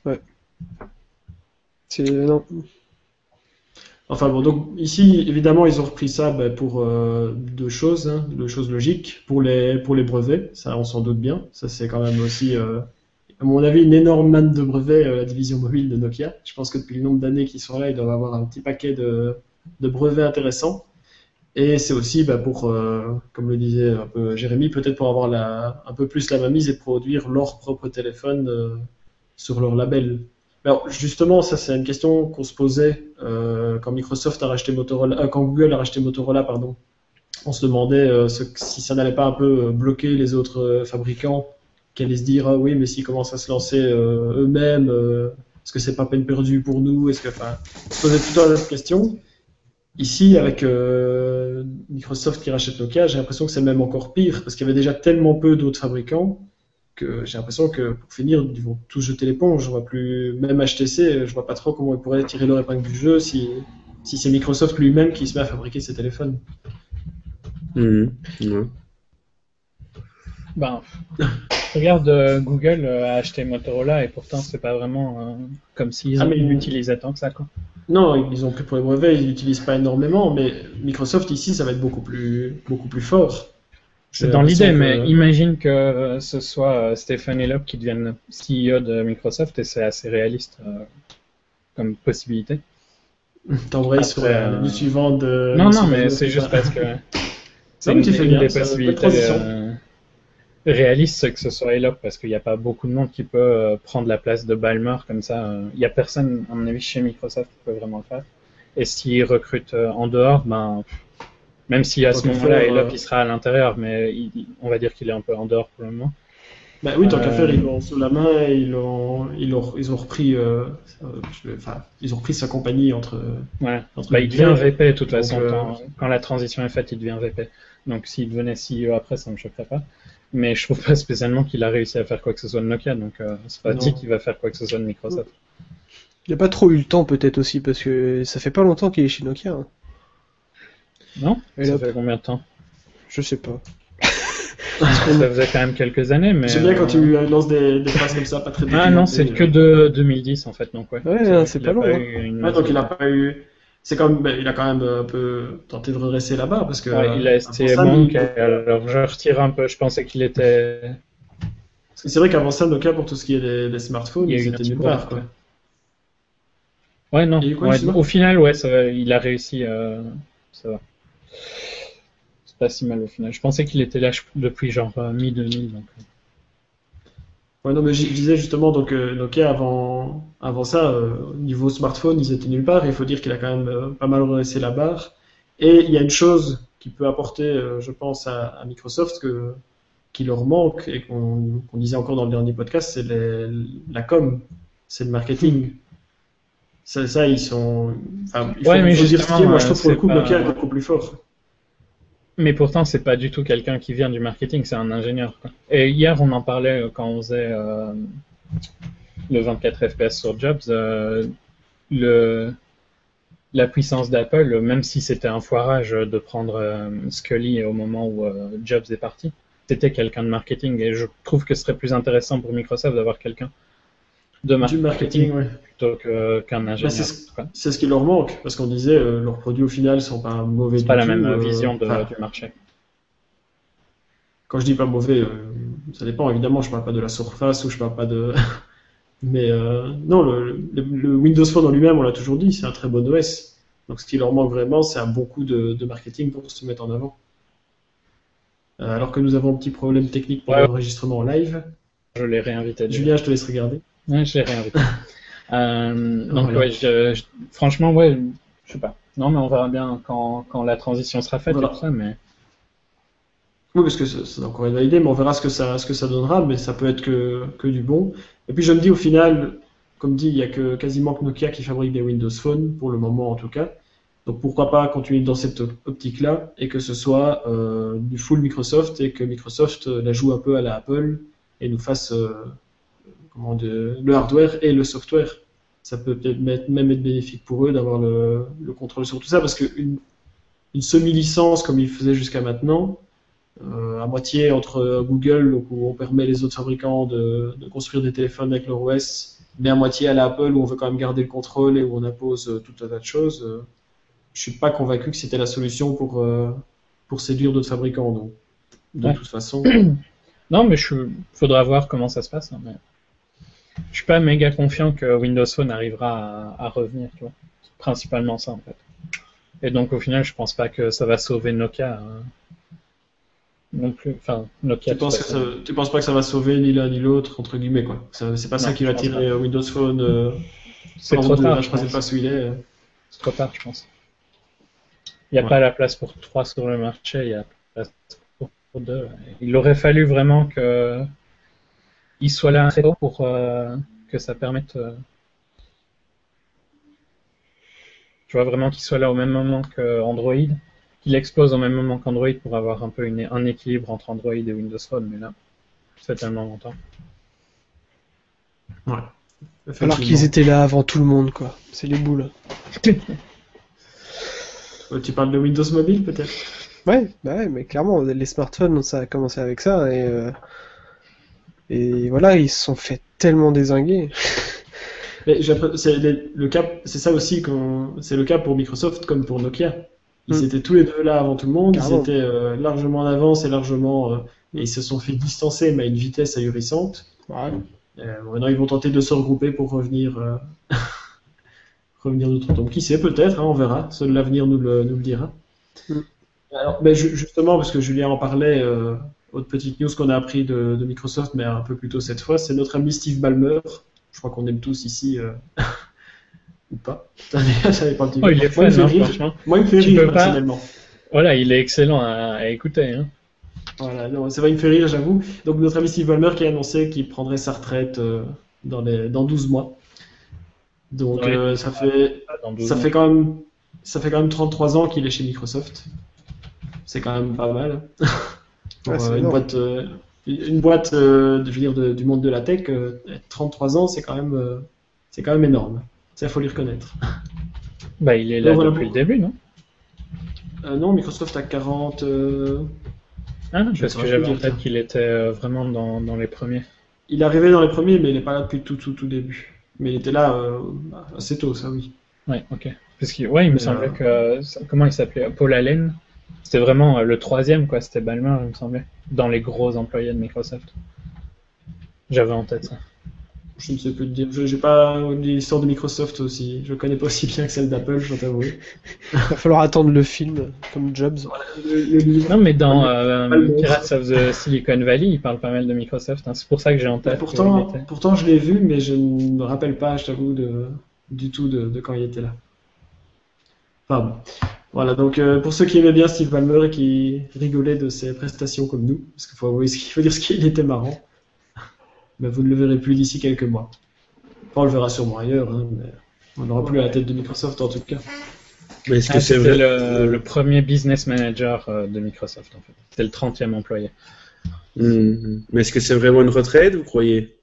c'est... Non. enfin bon, donc ici, évidemment, ils ont repris ça ben, pour euh, deux choses, hein, deux choses logiques. Pour les, pour les brevets, ça on s'en doute bien. Ça c'est quand même aussi, euh, à mon avis, une énorme manne de brevets, euh, la division mobile de Nokia. Je pense que depuis le nombre d'années qu'ils sont là, ils doivent avoir un petit paquet de, de brevets intéressants. Et c'est aussi ben, pour, euh, comme le disait un peu Jérémy, peut-être pour avoir la, un peu plus la mainmise et produire leur propre téléphone euh, sur leur label. Alors justement, ça c'est une question qu'on se posait euh, quand Microsoft a racheté Motorola, euh, quand Google a racheté Motorola, pardon. On se demandait euh, ce- si ça n'allait pas un peu euh, bloquer les autres euh, fabricants, qui allaient se dire ah oui, mais s'ils commencent à se lancer euh, eux-mêmes, euh, est-ce que c'est pas peine perdue pour nous? Est-ce que, enfin, on se posait tout un tas de questions. Ici, avec euh, Microsoft qui rachète Nokia, j'ai l'impression que c'est même encore pire, parce qu'il y avait déjà tellement peu d'autres fabricants que j'ai l'impression que pour finir, ils vont tous jeter l'éponge. Je vois plus, même H T C, je vois pas trop comment ils pourraient tirer leur épingle du jeu si, si c'est Microsoft lui-même qui se met à fabriquer ses téléphones. Mhm. Ouais. Ben, regarde, euh, Google euh, a acheté Motorola et pourtant c'est pas vraiment euh, comme s'ils Ah, mais- l'utilisaient tant que ça, quoi. Non, ils ont pris pour les brevets, ils l'utilisent pas énormément, mais Microsoft ici, ça va être beaucoup plus, beaucoup plus fort. C'est J'ai dans l'idée, l'impression mais que- imagine que euh, ce soit euh, Stephen Elop qui devienne C E O de Microsoft et c'est assez réaliste euh, comme possibilité. T'embrayes sur Après, la euh, news suivante de. Non, non, sur la mais news c'est juste suivante. parce que c'est Non, mais une, tu fais une bien, des c'est une belle possibilités transition. euh, réalistes, c'est que ce soit Elop parce qu'il n'y a pas beaucoup de monde qui peut euh, prendre la place de Ballmer comme ça. euh, Il n'y a personne, à mon avis, chez Microsoft qui peut vraiment le faire. Et s'ils recrutent euh, en dehors, ben, même si à Tant ce qu'à moment-là, faire, Elop euh, il sera à l'intérieur, mais il- il- on va dire qu'il est un peu en dehors pour le moment. Bah oui, tant qu'à Euh, faire, ils l'ont sous la main et ils l'ont, ils l'ont, ils ont repris, euh, euh, je vais- enfin, ils ont repris sa compagnie entre, Ouais. entre Bah, il guillemets. devient V P de toute Donc, façon. euh, Quand, quand la transition est faite, il devient V P. Donc s'il devenait C E O après, ça me choquerait pas. Mais je trouve pas spécialement qu'il a réussi à faire quoi que ce soit de Nokia, donc euh, c'est pas Non. dit qu'il va faire quoi que ce soit de Microsoft. Il a pas trop eu le temps peut-être aussi, parce que ça fait pas longtemps qu'il est chez Nokia, hein. Non? Et Ça là- fait combien de temps? Je sais pas. Parce que ça faisait quand même quelques années, mais. J'aime bien quand euh, tu lances des, des phrases comme ça, pas très Ah non, c'est documentées. que de deux mille dix en fait, donc ouais. Ouais, vrai c'est qu'il pas a long, hein. eu une Ouais, donc il a masse de- pas eu, c'est quand même, ben, il a quand même un peu tenté de redresser là-bas parce que. Ouais, il a euh, essayé avant ça, Monk, il- alors je retire un peu, je pensais qu'il était. Parce que c'est vrai qu'avant ça, Nokia, pour tout ce qui est des, des smartphones, Il y a eu ils une étaient petite nulle part, boîte, quoi. Ouais, non. Il y a eu quoi, Ouais, justement au final, ouais, ça va, il a réussi. euh, Ça va. C'est pas si mal au final. Je pensais qu'il était là je- depuis genre euh, mi deux mille. Donc... euh. Ouais, non, mais je je disais justement, donc euh, Nokia, avant, avant ça, euh, au niveau smartphone, ils étaient nulle part. Et il faut dire qu'il a quand même euh, pas mal redressé la barre. Et il y a une chose qui peut apporter, euh, je pense, à, à Microsoft que, qui leur manque et qu'on qu'on disait encore dans le dernier podcast, c'est les- la com, c'est le marketing. Ça, ça, ils sont. Enfin, il faut, Ouais, mais il faut dire ce justement, qui est. Moi, je euh, trouve pour le c'est coup, pas- Nokia est beaucoup plus fort. Mais pourtant, c'est pas du tout quelqu'un qui vient du marketing, c'est un ingénieur, quoi. Et hier, on en parlait euh, quand on faisait euh, le vingt-quatre F P S sur Jobs. euh, le, la puissance d'Apple, même si c'était un foirage de prendre euh, Scully au moment où euh, Jobs est parti, c'était quelqu'un de marketing. Et je trouve que ce serait plus intéressant pour Microsoft d'avoir quelqu'un de Du marketing, marketing, ouais. plutôt que- qu'un Bah, ingénieur. c'est ce, quoi. c'est ce qui leur manque, parce qu'on disait, euh, leurs produits au final sont pas mauvais C'est du pas la tout. même euh, vision de- enfin, du marché. quand je dis pas mauvais, euh, ça dépend évidemment, je parle pas de la surface ou je parle pas de. Mais euh, non, le, le- le Windows Phone en lui-même, on l'a toujours dit, c'est un très bon O S. Donc ce qui leur manque vraiment, c'est un bon coup de, de marketing pour se mettre en avant. Euh, alors que nous avons un petit problème technique pour Ouais. l'enregistrement en live. Je l'ai réinvité. déjà. Julien, je te laisse regarder. Ouais, je l'ai réinvité. Euh, donc Voilà. ouais, je- je- franchement, ouais, Je sais pas. Non, mais on verra bien quand, quand la transition sera faite Voilà. et tout ça, mais... Oui, parce que c'est c'est encore une validée, mais on verra ce que ça, ce que ça donnera, mais ça peut être que, que du bon. Et puis je me dis au final, comme dit, il y a que quasiment que Nokia qui fabrique des Windows Phone, pour le moment en tout cas. Donc pourquoi pas continuer dans cette op- optique-là, et que ce soit euh, du full Microsoft, et que Microsoft euh, la joue un peu à la Apple, et nous fasse euh, comment de, le hardware et le software. Ça peut peut-être mettre- même être bénéfique pour eux d'avoir le, le contrôle sur tout ça, parce qu'une une semi-licence comme ils faisaient jusqu'à maintenant, euh, à moitié entre Google, donc où on permet les autres fabricants de, de construire des téléphones avec leur O S, mais à moitié à la Apple où on veut quand même garder le contrôle et où on impose euh, tout un tas de choses. Euh, je suis pas convaincu que c'était la solution pour, euh, pour séduire d'autres fabricants. Donc, de Ouais. toute façon, Non, mais je... faudra voir comment ça se passe. Hein, mais... Je suis pas méga confiant que Windows Phone arrivera à, à revenir, tu vois. C'est principalement ça, en fait. Et donc, au final, je pense pas que ça va sauver Nokia hein, non plus. Enfin, Nokia, tu tout penses, à que fait. ça, tu penses pas que ça va sauver ni l'un ni l'autre, entre guillemets, quoi. Ça- C'est pas ça Non, qui je va pense tirer pas. euh, Windows Phone euh, C'est en trop route de tard, la je troisième pense. place où il est. euh. C'est trop tard, je pense. Il n'y a Ouais. pas la place pour trois sur le marché, il y a la place pour, pour deux. Il aurait fallu vraiment que il soit là très tôt pour euh, que ça permette, euh, tu vois, vraiment qu'il soit là au même moment que Android, qu'il explose au même moment qu'Android pour avoir un peu une, un équilibre entre Android et Windows Phone, mais là, c'est tellement longtemps. Ouais. Alors Effectivement. qu'ils étaient là avant tout le monde, quoi. C'est les boules. Euh, Tu parles de Windows Mobile, peut-être? Ouais, bah ouais, mais clairement, les smartphones, ça a commencé avec ça, et, euh, et voilà, ils se sont fait tellement dézinguer. Mais j'ai l'impression- c'est les- le cas, c'est ça aussi quand c'est le cas pour Microsoft comme pour Nokia. Ils Mm. étaient tous les deux là avant tout le monde, ils Carrément. étaient euh, largement en avance et largement euh, Mm. et ils se sont fait distancer mais à une vitesse ahurissante. Ouais. Euh, bon, maintenant ils vont tenter de se regrouper pour revenir euh, revenir d'autres temps. Qui sait peut-être, hein, on verra. Seul l'avenir nous le, nous le dira. Mm. Alors, ben, ju- justement parce que Julien en parlait, euh, autre petite news qu'on a appris de, de Microsoft, mais un peu plus tôt cette fois, c'est notre ami Steve Ballmer. Je crois qu'on aime tous ici. euh, Ou pas. Ça dépend un petit Oh, peu. il est Moi, il me fun, fait hein, rire. franchement. Moi, il me fait Tu rire peux pas- personnellement. Voilà, il est excellent à, à écouter. Hein. Voilà, non, c'est vrai, il me fait rire, j'avoue. Donc, notre ami Steve Ballmer qui a annoncé qu'il prendrait sa retraite euh, dans, les, dans douze mois. Donc, Ouais. euh, ça fait, Dans douze ça mois. fait quand même, ça fait quand même trente-trois ans qu'il est chez Microsoft. C'est quand même pas mal. Pour Ouais, c'est euh, une énorme. boîte, euh, une une boîte, euh, de- je veux dire, de- du monde de la tech, euh, trente-trois ans, c'est quand même, euh, c'est quand même énorme. Ça, faut lui reconnaître. Bah, il est là Donc, voilà depuis pour- le début, non? Euh, non, Microsoft a quarante. euh, Ah, Je parce saurais que plus j'avais en dire, tête tiens. qu'il était euh, vraiment dans, dans les premiers. Il est arrivé dans les premiers, mais il n'est pas là depuis tout, tout, tout début. Mais il était là euh, assez tôt, ça oui. Ouais, ok. Parce que, ouais, il me Mais, semblait euh, que. euh, ça- Comment il s'appelait? Paul Allen. C'était vraiment euh, le troisième, quoi. C'était Ballmer, il me semblait. Dans les gros employés de Microsoft. J'avais en tête ça. Je ne sais plus te dire. Je n'ai pas l'histoire de Microsoft aussi. Je ne connais pas aussi bien que celle d'Apple, je dois t'avouer. Va falloir attendre le film, comme Jobs. Le, le livre. Non, mais dans Pas euh, le monstre. Pirates of the Silicon Valley, il parle pas mal de Microsoft. hein. C'est pour ça que j'ai en Bah, tête. pourtant, qu'il était. pourtant, je l'ai vu, mais je ne me rappelle pas, je t'avoue, de, du tout de, de quand il était là. Enfin bon. Voilà, donc euh, pour ceux qui aimaient bien Steve Ballmer et qui rigolaient de ses prestations comme nous, parce qu'il faut, avouer ce qu'il faut dire ce qu'il était marrant, ben, vous ne le verrez plus d'ici quelques mois. Enfin, on le verra sûrement ailleurs, hein, mais on n'aura plus à la tête de Microsoft en tout cas. Mais est-ce que Ah, c'est c'était vrai le, le premier business manager euh, de Microsoft, en fait. C'était le trentième employé. Mhm. Mais est-ce que c'est vraiment une retraite, vous croyez?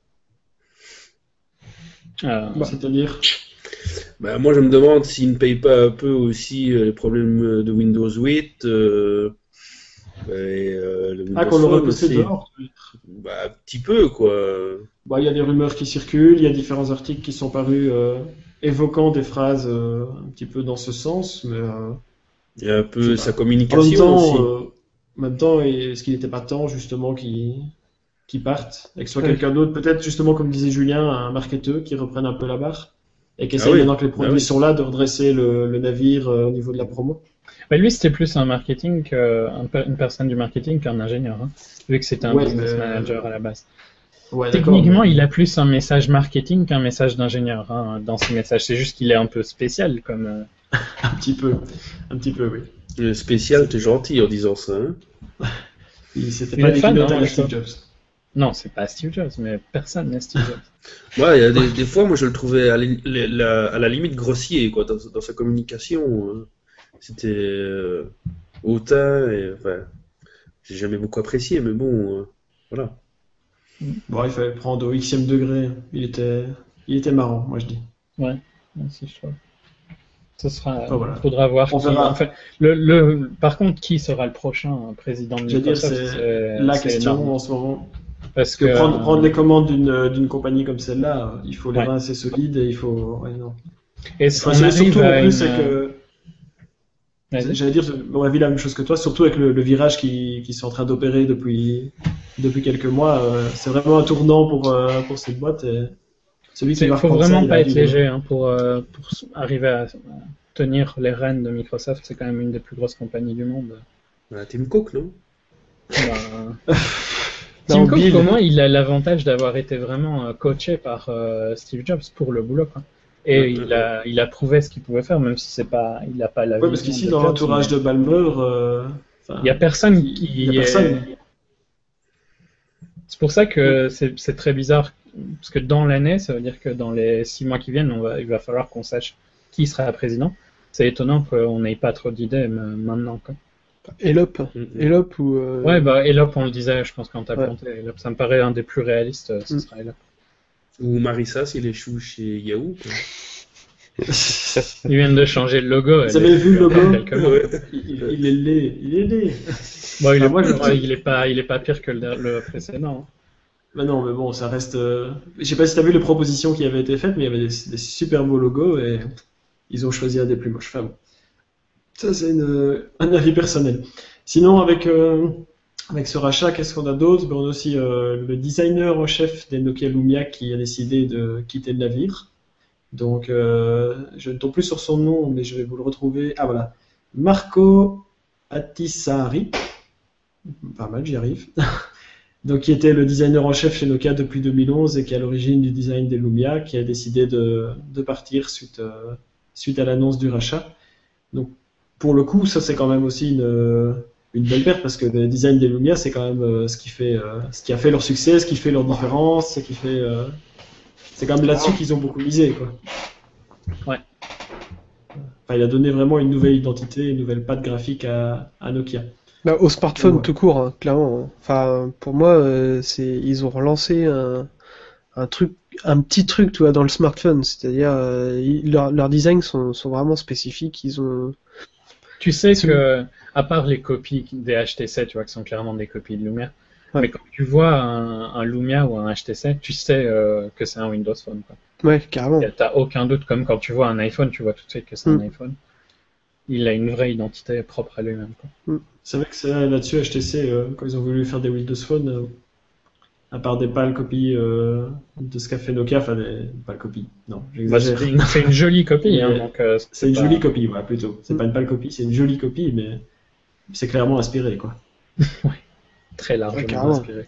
Euh, Bah. C'est-à-dire, Bah, moi, je me demande s'il ne paye pas un peu aussi euh, les problèmes euh, de Windows huit euh, et euh, le Windows ah, qu'on l'aurait Phone poussé aussi. dehors. Bah, un petit peu, quoi. Bah, il y a des rumeurs qui circulent, il y a différents articles qui sont parus euh, évoquant des phrases euh, un petit peu dans ce sens, mais euh, Il y a un Je peu sais sa pas. en même communication temps, aussi. euh, en même temps, est-ce qu'il n'était pas temps justement qu'il qu'il parte et que ce soit Oui. quelqu'un d'autre, peut-être justement comme disait Julien, un marketeur qui reprenne un peu la barre et qui essaye Ah oui. maintenant que les Ah produits oui. sont là de redresser le, le navire euh, au niveau de la promo. bah, lui, c'était plus un marketing que, un pe- une personne du marketing qu'un ingénieur, hein, vu que c'était un Ouais, business mais- manager à la base. Ouais, d'accord, Techniquement, mais- il a plus un message marketing qu'un message d'ingénieur hein, dans ses messages. C'est juste qu'il est un peu spécial comme, euh, Un petit peu, un petit peu, oui. Le spécial, t'es gentil en disant ça. Hein. Il- C'était Il pas est des fan, pilotes hein, à la je Steve crois. Jobs. Non, c'est pas Steve Jobs, mais personne n'est Steve Jobs. Ouais, il y a des, des fois, moi, je le trouvais à, li- la, la- à la limite grossier, quoi, dans, dans sa communication. euh. C'était euh, hautain et, enfin, j'ai jamais beaucoup apprécié, mais bon, euh, voilà. Bon, il fallait le prendre au xème degré. Il était, il était marrant, moi je dis. Ouais, ouais, si je trouve. Ce sera, Enfin, voilà. faudra voir. On qui- verra. enfin, le, le, par contre, qui sera le prochain président de Je veux dire, Microsoft, c'est c'est la c'est question énorme. en ce moment. Parce Parce que que prendre, prendre les commandes d'une d'une compagnie comme celle-là, euh, il faut les Ouais. reins assez solides et il faut. Ouais, non. et Enfin, on c'est- arrive surtout en à plus, une- c'est que. Vas-y. J'allais dire, on a vu la même chose que toi, surtout avec le, le virage qui, qui sont en train d'opérer depuis, depuis quelques mois. euh, c'est vraiment un tournant pour, euh, pour cette boîte. Et celui qui Il va faut reprendre ça, vraiment il a pas être du- léger hein, pour, euh, pour s- arriver à, à tenir les rênes de Microsoft. C'est quand même une des plus grosses compagnies du monde. Voilà, Tim Cook, non? Ben, Non, Tim Cook, Bill. au moins, il a l'avantage d'avoir été vraiment euh, coaché par euh, Steve Jobs pour le boulot. Quoi. Et Ouais, il, ouais, a, il a prouvé ce qu'il pouvait faire, même si c'est pas, il n'a pas la Ouais, parce vision qu'ici, de dans Jobs, l'entourage mais de Balmer, euh, enfin, il n'y a personne il- qui il y a personne. est- C'est pour ça que c'est c'est très bizarre, parce que dans l'année, ça veut dire que dans les six mois qui viennent, on va, il va falloir qu'on sache qui sera président. C'est étonnant qu'on n'ait pas trop d'idées m- maintenant. Quoi. Elop. Mm, mm. Elop ou. euh, Ouais, bah Elop, on le disait, je pense, quand t'as Ouais. planté. Elop, ça me paraît un des plus réalistes, euh, ce Mm. sera Elop. Ou Marissa, s'il échoue chez Yahoo, quoi. Ils viennent de changer le logo. Vous elle avez est- vu le logo quelques mois. Ouais. il, il est laid, il est laid. Bon, il, Ah, est, moi, je- ouais, il est pas, il est pas pire que le, le précédent. hein. Mais non, mais bon, ça reste. euh, Je sais pas si t'as vu les propositions qui avaient été faites, mais il y avait des, des super beaux logos et ils ont choisi un des plus moches. Enfin bon. Ça, c'est une- un avis personnel. Sinon, avec, euh, avec ce rachat, qu'est-ce qu'on a d'autre? Ben, on a aussi euh, le designer en chef des Nokia Lumia qui a décidé de quitter le navire. Donc, euh, je ne tombe plus sur son nom, mais je vais vous le retrouver. Ah voilà. Marco Attisari. Pas mal, j'y arrive. Donc, qui était le designer en chef chez Nokia depuis deux mille onze et qui est à l'origine du design des Lumia, qui a décidé de, de partir suite, euh, suite à l'annonce du rachat. Donc, pour le coup, ça c'est quand même aussi une, une belle perte parce que le design des Lumia, c'est quand même euh, ce qui fait, euh, ce qui a fait leur succès, ce qui fait leur différence, ce qui fait, euh, c'est quand même là-dessus qu'ils ont beaucoup misé, quoi. Ouais. Enfin, il a donné vraiment une nouvelle identité, une nouvelle patte graphique à, à Nokia. Bah, au smartphone Ouais. tout court, hein, clairement. hein. Enfin, pour moi, euh, c'est ils ont relancé un, un truc, un petit truc, tu vois, dans le smartphone. C'est-à-dire, euh, ils- leurs leurs designs sont, sont vraiment spécifiques. Ils ont. Tu sais C'est- que, à part les copies des H T C, tu vois, qui sont clairement des copies de Lumia, Ouais. mais quand tu vois un, un Lumia ou un H T C, tu sais euh, que c'est un Windows Phone. Quoi. Ouais, carrément. Et T'as aucun doute, comme quand tu vois un iPhone, tu vois tout de suite que c'est Mm. un iPhone. Il a une vraie identité propre à lui-même. Quoi. C'est vrai que c'est là-dessus, H T C, euh, quand ils ont voulu faire des Windows Phone, euh, à part des pâles copies euh, de ce qu'a fait Nokia, enfin des pâles copies, non, Bah, j'exagère. c'est une, c'est une jolie copie, hein, Mais donc euh, C'est une pas- jolie copie, ouais, plutôt. C'est Mm. pas une pâle copie, c'est une jolie copie, mais c'est clairement inspiré, quoi. très largement carrément. inspiré.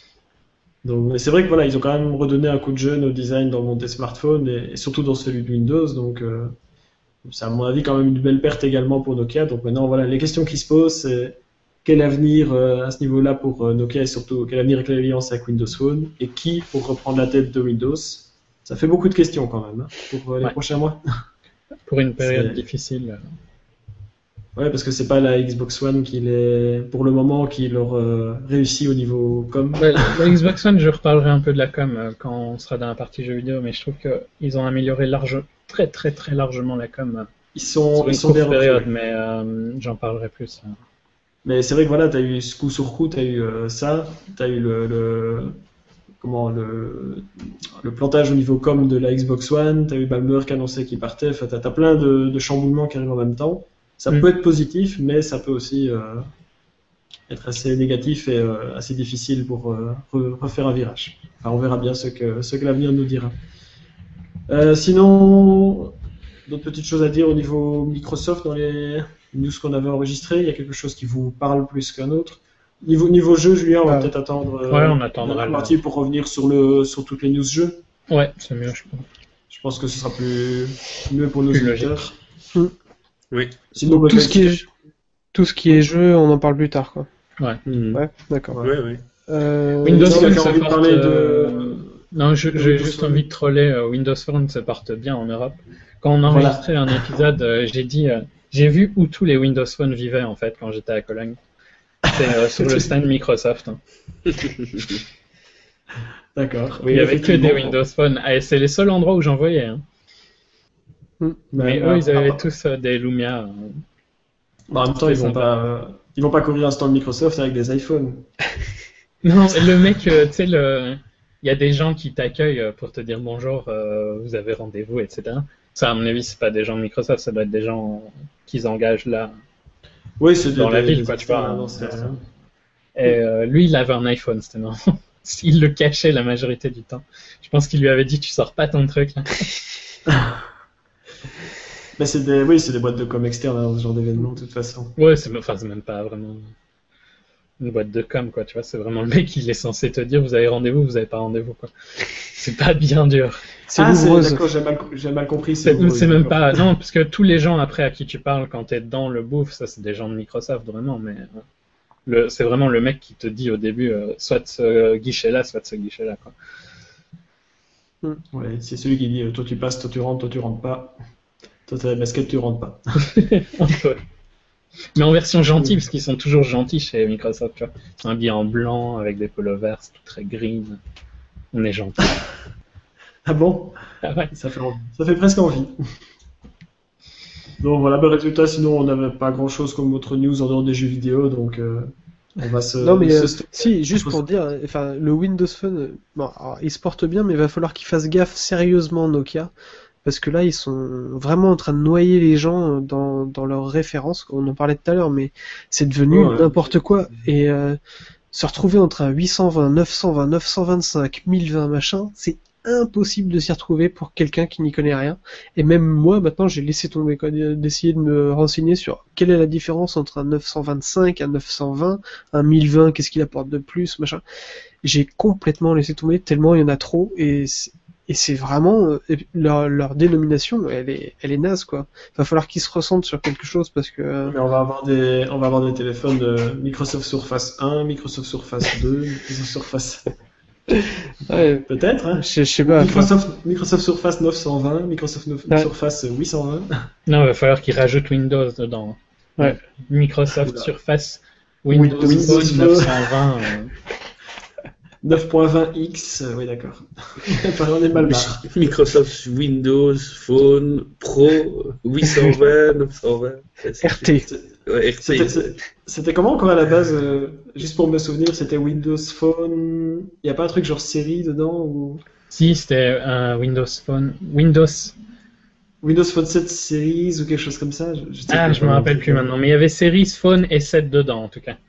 Donc, mais c'est vrai que voilà, ils ont quand même redonné un coup de jeune au design dans le monde des smartphones et, et surtout dans celui de Windows. Donc, euh, c'est à mon avis quand même une belle perte également pour Nokia. Donc maintenant, voilà, les questions qui se posent, c'est quel avenir euh, à ce niveau-là pour euh, Nokia et surtout quel avenir avec l'alliance avec Windows Phone et qui pour reprendre la tête de Windows. Ça fait beaucoup de questions quand même hein, pour euh, les Ouais. prochains mois. Pour une période C'est- difficile. euh, Ouais, parce que c'est pas la Xbox One qui les, pour le moment, qui leur euh, réussit au niveau com. Ouais, la Xbox One, je reparlerai un peu de la com euh, quand on sera dans la partie jeux vidéo, mais je trouve qu'ils ont amélioré large, très très très largement la com euh, Ils sont, sur une ils sont courte bien repris. période, mais euh, j'en parlerai plus. euh. Mais c'est vrai que voilà, t'as eu ce coup sur coup, t'as eu euh, ça, t'as eu le, le comment le, le plantage au niveau com de la Xbox One, t'as eu Balmer qui annonçait qu'il partait, enfin t'as, t'as plein de, de chamboulements qui arrivent en même temps. Ça Mm. peut être positif, mais ça peut aussi euh, être assez négatif et euh, assez difficile pour euh, re- refaire un virage. Enfin, on verra bien ce que, ce que l'avenir nous dira. Euh, sinon, d'autres petites choses à dire au niveau Microsoft dans les news qu'on avait enregistrées. Il y a quelque chose qui vous parle plus qu'un autre. Niveau, niveau jeu, Julien, on va Ouais. peut-être attendre euh, Ouais, on attendra la le- partie pour revenir sur, le, sur toutes les news jeux. Ouais, c'est mieux, je pense. Je pense que ce sera plus mieux pour nos Plus logique. auditeurs. Mm. Oui. Sinon, Donc, tout peut-être ce qui est, tout ce qui est jeu, on en parle plus tard, quoi. Mhm. Ouais, d'accord. Ouais, ouais. Euh, Windows sinon, Phone quelqu'un a se envie de porte. parler de- euh, Non, je- de j'ai Windows juste Phone. envie de troller. euh, Windows Phone se porte bien en Europe. Quand on a Voilà. enregistré un épisode, euh, j'ai dit, euh, j'ai vu où tous les Windows Phone vivaient en fait quand j'étais à Cologne. C'était euh, sur le stand Microsoft. hein. D'accord. Il Oui, y avait que des effectivement. Windows Phone. Ah, et c'est les seuls endroits où j'en voyais. hein. hmm. Mais Bah, eux, ils avaient bah, tous euh, des Lumia. euh. bah, en même temps, Très ils vont sympa. pas, euh, ils vont pas couvrir un stand Microsoft avec des iPhones. Non, le mec, euh, tu sais, le... il y a des gens qui t'accueillent euh, pour te dire bonjour, euh, vous avez rendez-vous, et cetera. Ça, à mon avis, c'est pas des gens de Microsoft, ça doit être des gens euh, qu'ils engagent là. Oui, c'est Dans des, la des- ville, des quoi, tu externes, vois, hein, hein, non, c'est c'est rien. ça. Et euh, lui, il avait un iPhone, c'était marrant. Il le cachait la majorité du temps. Je pense qu'il lui avait dit, tu sors pas ton truc là. Mais c'est des, oui, c'est des boîtes de com externes, hein, ce genre d'événement, de toute façon. Ouais, c'est enfin, c'est même pas vraiment une boîte de com, quoi, tu vois. C'est vraiment le mec, il est censé te dire, vous avez rendez-vous, vous avez pas rendez-vous, quoi. C'est pas bien dur. C'est Ah, c'est, l'ouvreuse. d'accord, j'ai mal, j'ai mal compris, c'est C'est l'ouvreuse, c'est même d'accord. pas. Non, parce que tous les gens après à qui tu parles quand t'es dans le bouffe, ça c'est des gens de Microsoft vraiment, mais euh, le, c'est vraiment le mec qui te dit au début, euh, soit de ce guichet-là, soit de ce guichet-là, quoi. Ouais, c'est celui qui dit, euh, toi tu passes, toi tu rentres, toi tu rentres pas. Toi t'as la basket, tu rentres pas. Un peu. Mais en version gentille, parce qu'ils sont toujours gentils chez Microsoft, tu vois. Ils sont habillés en blanc avec des polovers, c'est tout très green. On est gentil. Ah bon? Ah ouais. Ça fait envie. Ça fait presque envie. Donc voilà, bah, résultat, sinon on n'avait pas grand chose comme autre news en dehors des jeux vidéo, donc euh, on va se. Non mais se euh, stopper. si, juste pour dire, euh, enfin le Windows Phone, euh, bon, alors, il se porte bien, mais il va falloir qu'ils fassent gaffe sérieusement Nokia, parce que là ils sont vraiment en train de noyer les gens euh, dans dans leurs références. On en parlait tout à l'heure, mais c'est devenu Ouais, ouais. n'importe quoi et euh, se retrouver entre un huit cent vingt, neuf cent vingt, neuf cent vingt-cinq, mille vingt machin, c'est impossible de s'y retrouver pour quelqu'un qui n'y connaît rien. Et même moi, maintenant, j'ai laissé tomber quoi, d'essayer de me renseigner sur quelle est la différence entre un neuf cent vingt-cinq, un neuf cent vingt, un mille vingt, qu'est-ce qu'il apporte de plus, machin. J'ai complètement laissé tomber tellement il y en a trop et c'est, et c'est vraiment euh, leur, leur dénomination, elle est, elle est naze quoi. Il va falloir qu'ils se ressentent sur quelque chose parce que euh, Mais on va avoir des, on va avoir des téléphones de Microsoft Surface un, Microsoft Surface deux, Microsoft Surface. ouais, Peut-être, hein. je, je sais pas. Microsoft, Microsoft Surface neuf cent vingt, Microsoft neuf- Ouais. Surface huit cent vingt. Non, il va falloir qu'ils rajoutent Windows dedans. Ouais. Microsoft Oula. Surface Windows, Windows Phone Phone. neuf cent vingt. euh, neuf point vingt X, euh, oui d'accord. On est mal barre. Microsoft Windows Phone Pro huit cent vingt, neuf cent vingt. R T. Ouais, R T. C'était, c'est- c'était comment encore à la base, euh, juste pour me souvenir, c'était Windows Phone. Il n'y a pas un truc genre série dedans ou Si, c'était un Windows Phone. Windows. Windows Phone sept Series ou quelque chose comme ça. Je, je sais Ah, pas je me comment rappelle on plus dit. maintenant. Mais il y avait Series, Phone et sept dedans, en tout cas.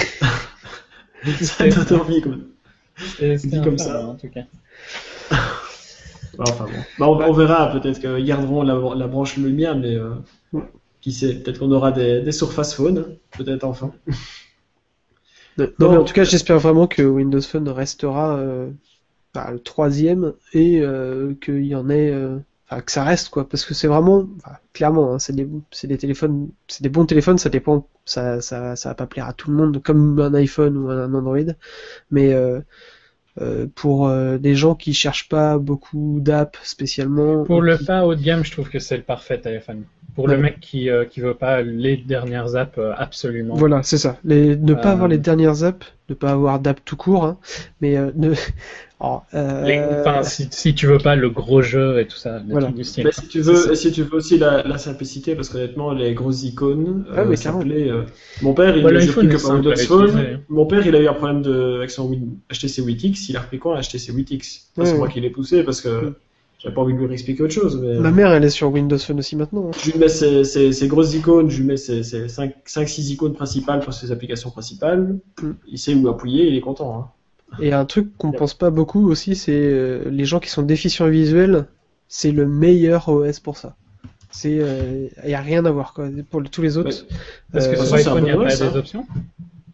Ça donne envie quoi. C'était c'était Dit comme infâme, ça. en tout cas. Enfin bon. Bah, on, on verra, peut-être qu'ils garderont la, la branche Lumia, mais euh, qui sait, peut-être qu'on aura des, des Surface Phone, peut-être enfin. Non, Bon. mais en tout cas, j'espère vraiment que Windows Phone restera euh, bah, le troisième et euh, qu'il y en ait, euh, enfin que ça reste quoi, parce que c'est vraiment, enfin, clairement, hein, c'est des, c'est des téléphones, c'est des bons téléphones, ça dépend, ça, ça, ça va pas plaire à tout le monde comme un iPhone ou un Android, mais euh, euh, pour euh, des gens qui cherchent pas beaucoup d'apps spécialement, Pour ou le qui- pas haut de gamme, je trouve que c'est le parfait téléphone. Pour Ouais. le mec qui, euh, qui veut pas les dernières apps, euh, absolument. voilà, c'est ça. Les, ne pas Euh, avoir les dernières apps, ne pas avoir d'app tout court, hein, mais euh, ne, alors, euh, Les- Enfin, si, si tu veux pas le gros jeu et tout ça, des Voilà. trucs du style. Mais si tu veux, si tu veux aussi la, la simplicité, parce qu'honnêtement, les grosses icônes, Ah, mais ça carrément. plaît. euh, Mon père, il Bah, a l'iPhone pris que est par simple Windows à Phone. utiliser. Mon père, il a eu un problème de, avec son Win- H T C huit X. Il a repris quoi? Un H T C huit X. Enfin, Ouais, c'est moi ouais. qui l'ai poussé parce que Mm. j'avais pas envie de lui expliquer autre chose. Mais, Ma euh, mère, elle est sur Windows Phone aussi maintenant. hein. je lui mets ses, ses- ses grosses icônes, je lui mets ses, ses cinq six icônes principales pour ses applications principales. Mm. Il sait où appuyer, il est content. Hein. Et un truc qu'on Yep. pense pas beaucoup aussi, c'est euh, les gens qui sont déficients visuels, c'est le meilleur O S pour ça. C'est, il y a rien à voir quoi. Pour le- tous les autres. Ouais. Parce que euh, sur façon, c'est un iPhone, il n'y a bon pas O S, hein. des options.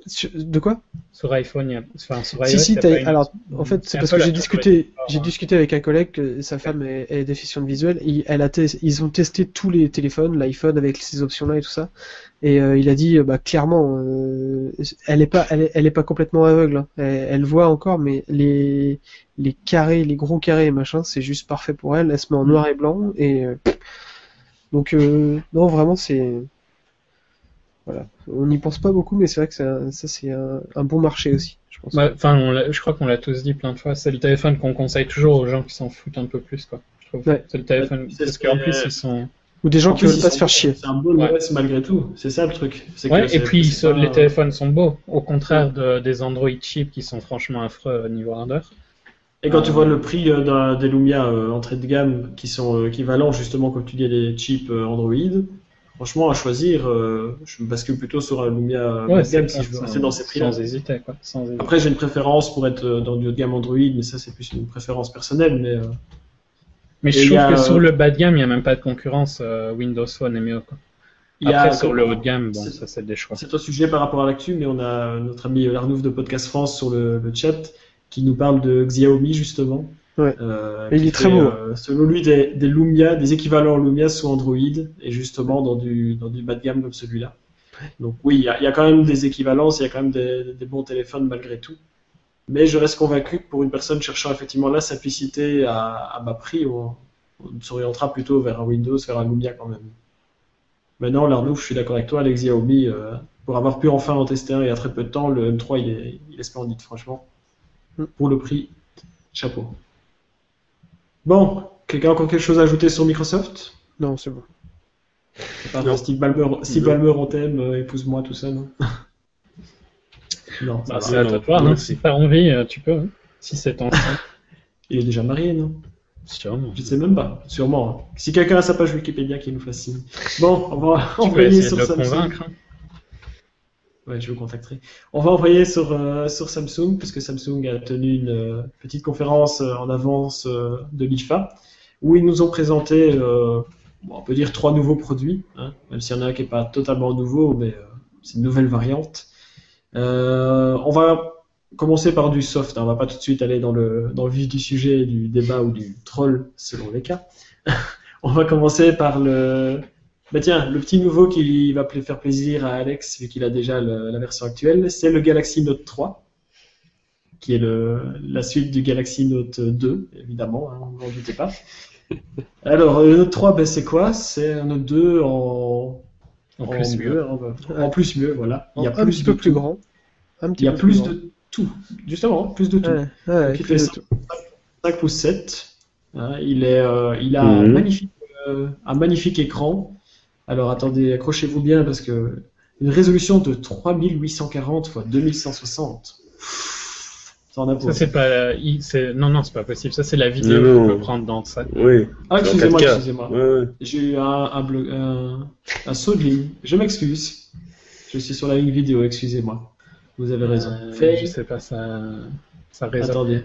Sur- De quoi? Sur iPhone, il y a... enfin, sur iOS, Si, si, il y a t'as- pas une- alors, en fait, c'est un parce peu que la j'ai tablette discuté, du corps, j'ai hein. discuté avec un collègue que sa femme est, est déficiente visuelle. Et elle a tes- ils ont testé tous les téléphones, l'iPhone avec ces options-là et tout ça. Et euh, il a dit, euh, bah, clairement, euh, elle est pas, elle est, elle est pas complètement aveugle, hein. Elle, elle voit encore, mais les, les carrés, les gros carrés et machin, c'est juste parfait pour elle. Elle se met en Mm. noir et blanc et euh, donc, euh, non, vraiment, c'est, voilà. On n'y pense pas beaucoup, mais c'est vrai que c'est un- ça, c'est un, un bon marché aussi, je pense. Ouais, enfin, on l'a- je crois qu'on l'a tous dit plein de fois. C'est le téléphone qu'on conseille toujours aux gens qui s'en foutent un peu plus, quoi. Je trouve. Ouais. C'est le téléphone C'est- parce qu'en c'est- plus ils sont. Ou des gens En qui plus, veulent ils pas sont se faire beaux. chier. C'est un beau Ouais. O S malgré tout. C'est ça le truc. C'est que Ouais, et c'est- puis c'est ce- pas- les téléphones sont beaux, au contraire de, des Android cheap qui sont franchement affreux au niveau hardware. Et quand tu vois le prix euh, d'un- des Lumia euh, entrée de gamme qui sont euh, équivalents justement comme tu dis à des chips euh, Android, franchement à choisir, euh, je me bascule plutôt sur un Lumia bas de c'est gamme si clair, je veux sans- rester dans ces prix-là. Sans hésiter, quoi. Sans hésiter. Après j'ai une préférence pour être euh, dans du haut de gamme Android, mais ça c'est plus une préférence personnelle. Mais euh, Mais et je il y trouve a, que euh, sur le bas de gamme, il n'y a même pas de concurrence. euh, Windows Phone est mieux, quoi. il y a Après, sur comme- le haut de gamme, bon, c'est- ça c'est des choix. C'est un sujet par rapport à l'actu, mais on a notre ami Larnouf de Podcast France sur le, le chat qui nous parle de Xiaomi justement. Ouais. Euh, Et il qui est très fait, beau. euh, selon lui, des, des Lumia, des équivalents Lumia sous Android, et justement dans du, dans du bas de gamme comme celui-là. Donc oui, il y, a- il y a quand même des équivalences, il y a quand même des, des bons téléphones malgré tout. Mais je reste convaincu que pour une personne cherchant effectivement la simplicité à, à bas prix, on, on s'orientera plutôt vers un Windows, vers un Lumia quand même. Maintenant, Larnouf, je suis d'accord avec toi, les Xiaomi, euh, pour avoir pu enfin en tester un il y a très peu de temps, le M trois il est, il est splendide, franchement. Mm. Pour le prix, chapeau. Bon, quelqu'un a encore quelque chose à ajouter sur Microsoft? Non, c'est bon. Pardon, Non. Steve Ballmer, Steve Non. Ballmer, on t'aime, euh, épouse-moi, tout ça, non? Non, ça Bah, va. c'est à toi de voir, non, hein. merci. Si t'as envie, euh, tu peux. hein. Si c'est ton Il est déjà marié, non? Sûrement. Je ne sais même pas, sûrement. hein. Si quelqu'un a sa page Wikipédia qui nous fasse signe. Bon, on va Tu peux envoyer essayer de sur le Samsung. convaincre. hein. Ouais, je vous contacterai. On va envoyer sur, euh, sur Samsung, puisque Samsung a tenu une euh, petite conférence euh, en avance euh, de l'I F A, où ils nous ont présenté, euh, bon, on peut dire, trois nouveaux produits, hein, même s'il y en a un qui n'est pas totalement nouveau, mais euh, c'est une nouvelle variante. Euh, on va commencer par du soft, hein, on va pas tout de suite aller dans le, dans le vif du sujet, du débat ou du troll, selon les cas. On va commencer par le... Bah tiens, le petit nouveau qui va pla- faire plaisir à Alex, vu qu'il a déjà le- la version actuelle, c'est le Galaxy Note trois, qui est le, la suite du Galaxy Note deux, évidemment, hein, vous n'en doutez pas. Alors, le Note trois, ben, c'est quoi? C'est un Note deux en, En plus, mieux. hein, bah, en plus mieux, voilà. Il y a un plus petit de peu plus tout. grand. Un petit Il y a peu plus grand. de tout, justement, plus de tout. Ouais, ouais, Donc, il plus fait de tout. cinq pouces sept. Hein, il, est, euh, il a Mhm. un, magnifique, euh, un magnifique écran. Alors attendez, accrochez-vous bien parce que une résolution de trois mille huit cent quarante par deux mille cent soixante. Ça en a pour. Ça, c'est pas. la- il- c'est- Non, non, c'est pas possible. Ça, c'est la vidéo Non, non. qu'on peut prendre dans ça. Oui. Ah, C'est en excusez-moi, quatre K. excusez-moi. Ouais, ouais. J'ai eu un, un, blo- un, un saut de ligne. Je m'excuse. Je suis sur la ligne vidéo, excusez-moi. Vous avez raison. Euh, Fail. je sais pas, ça. Ça résonne. Attendez.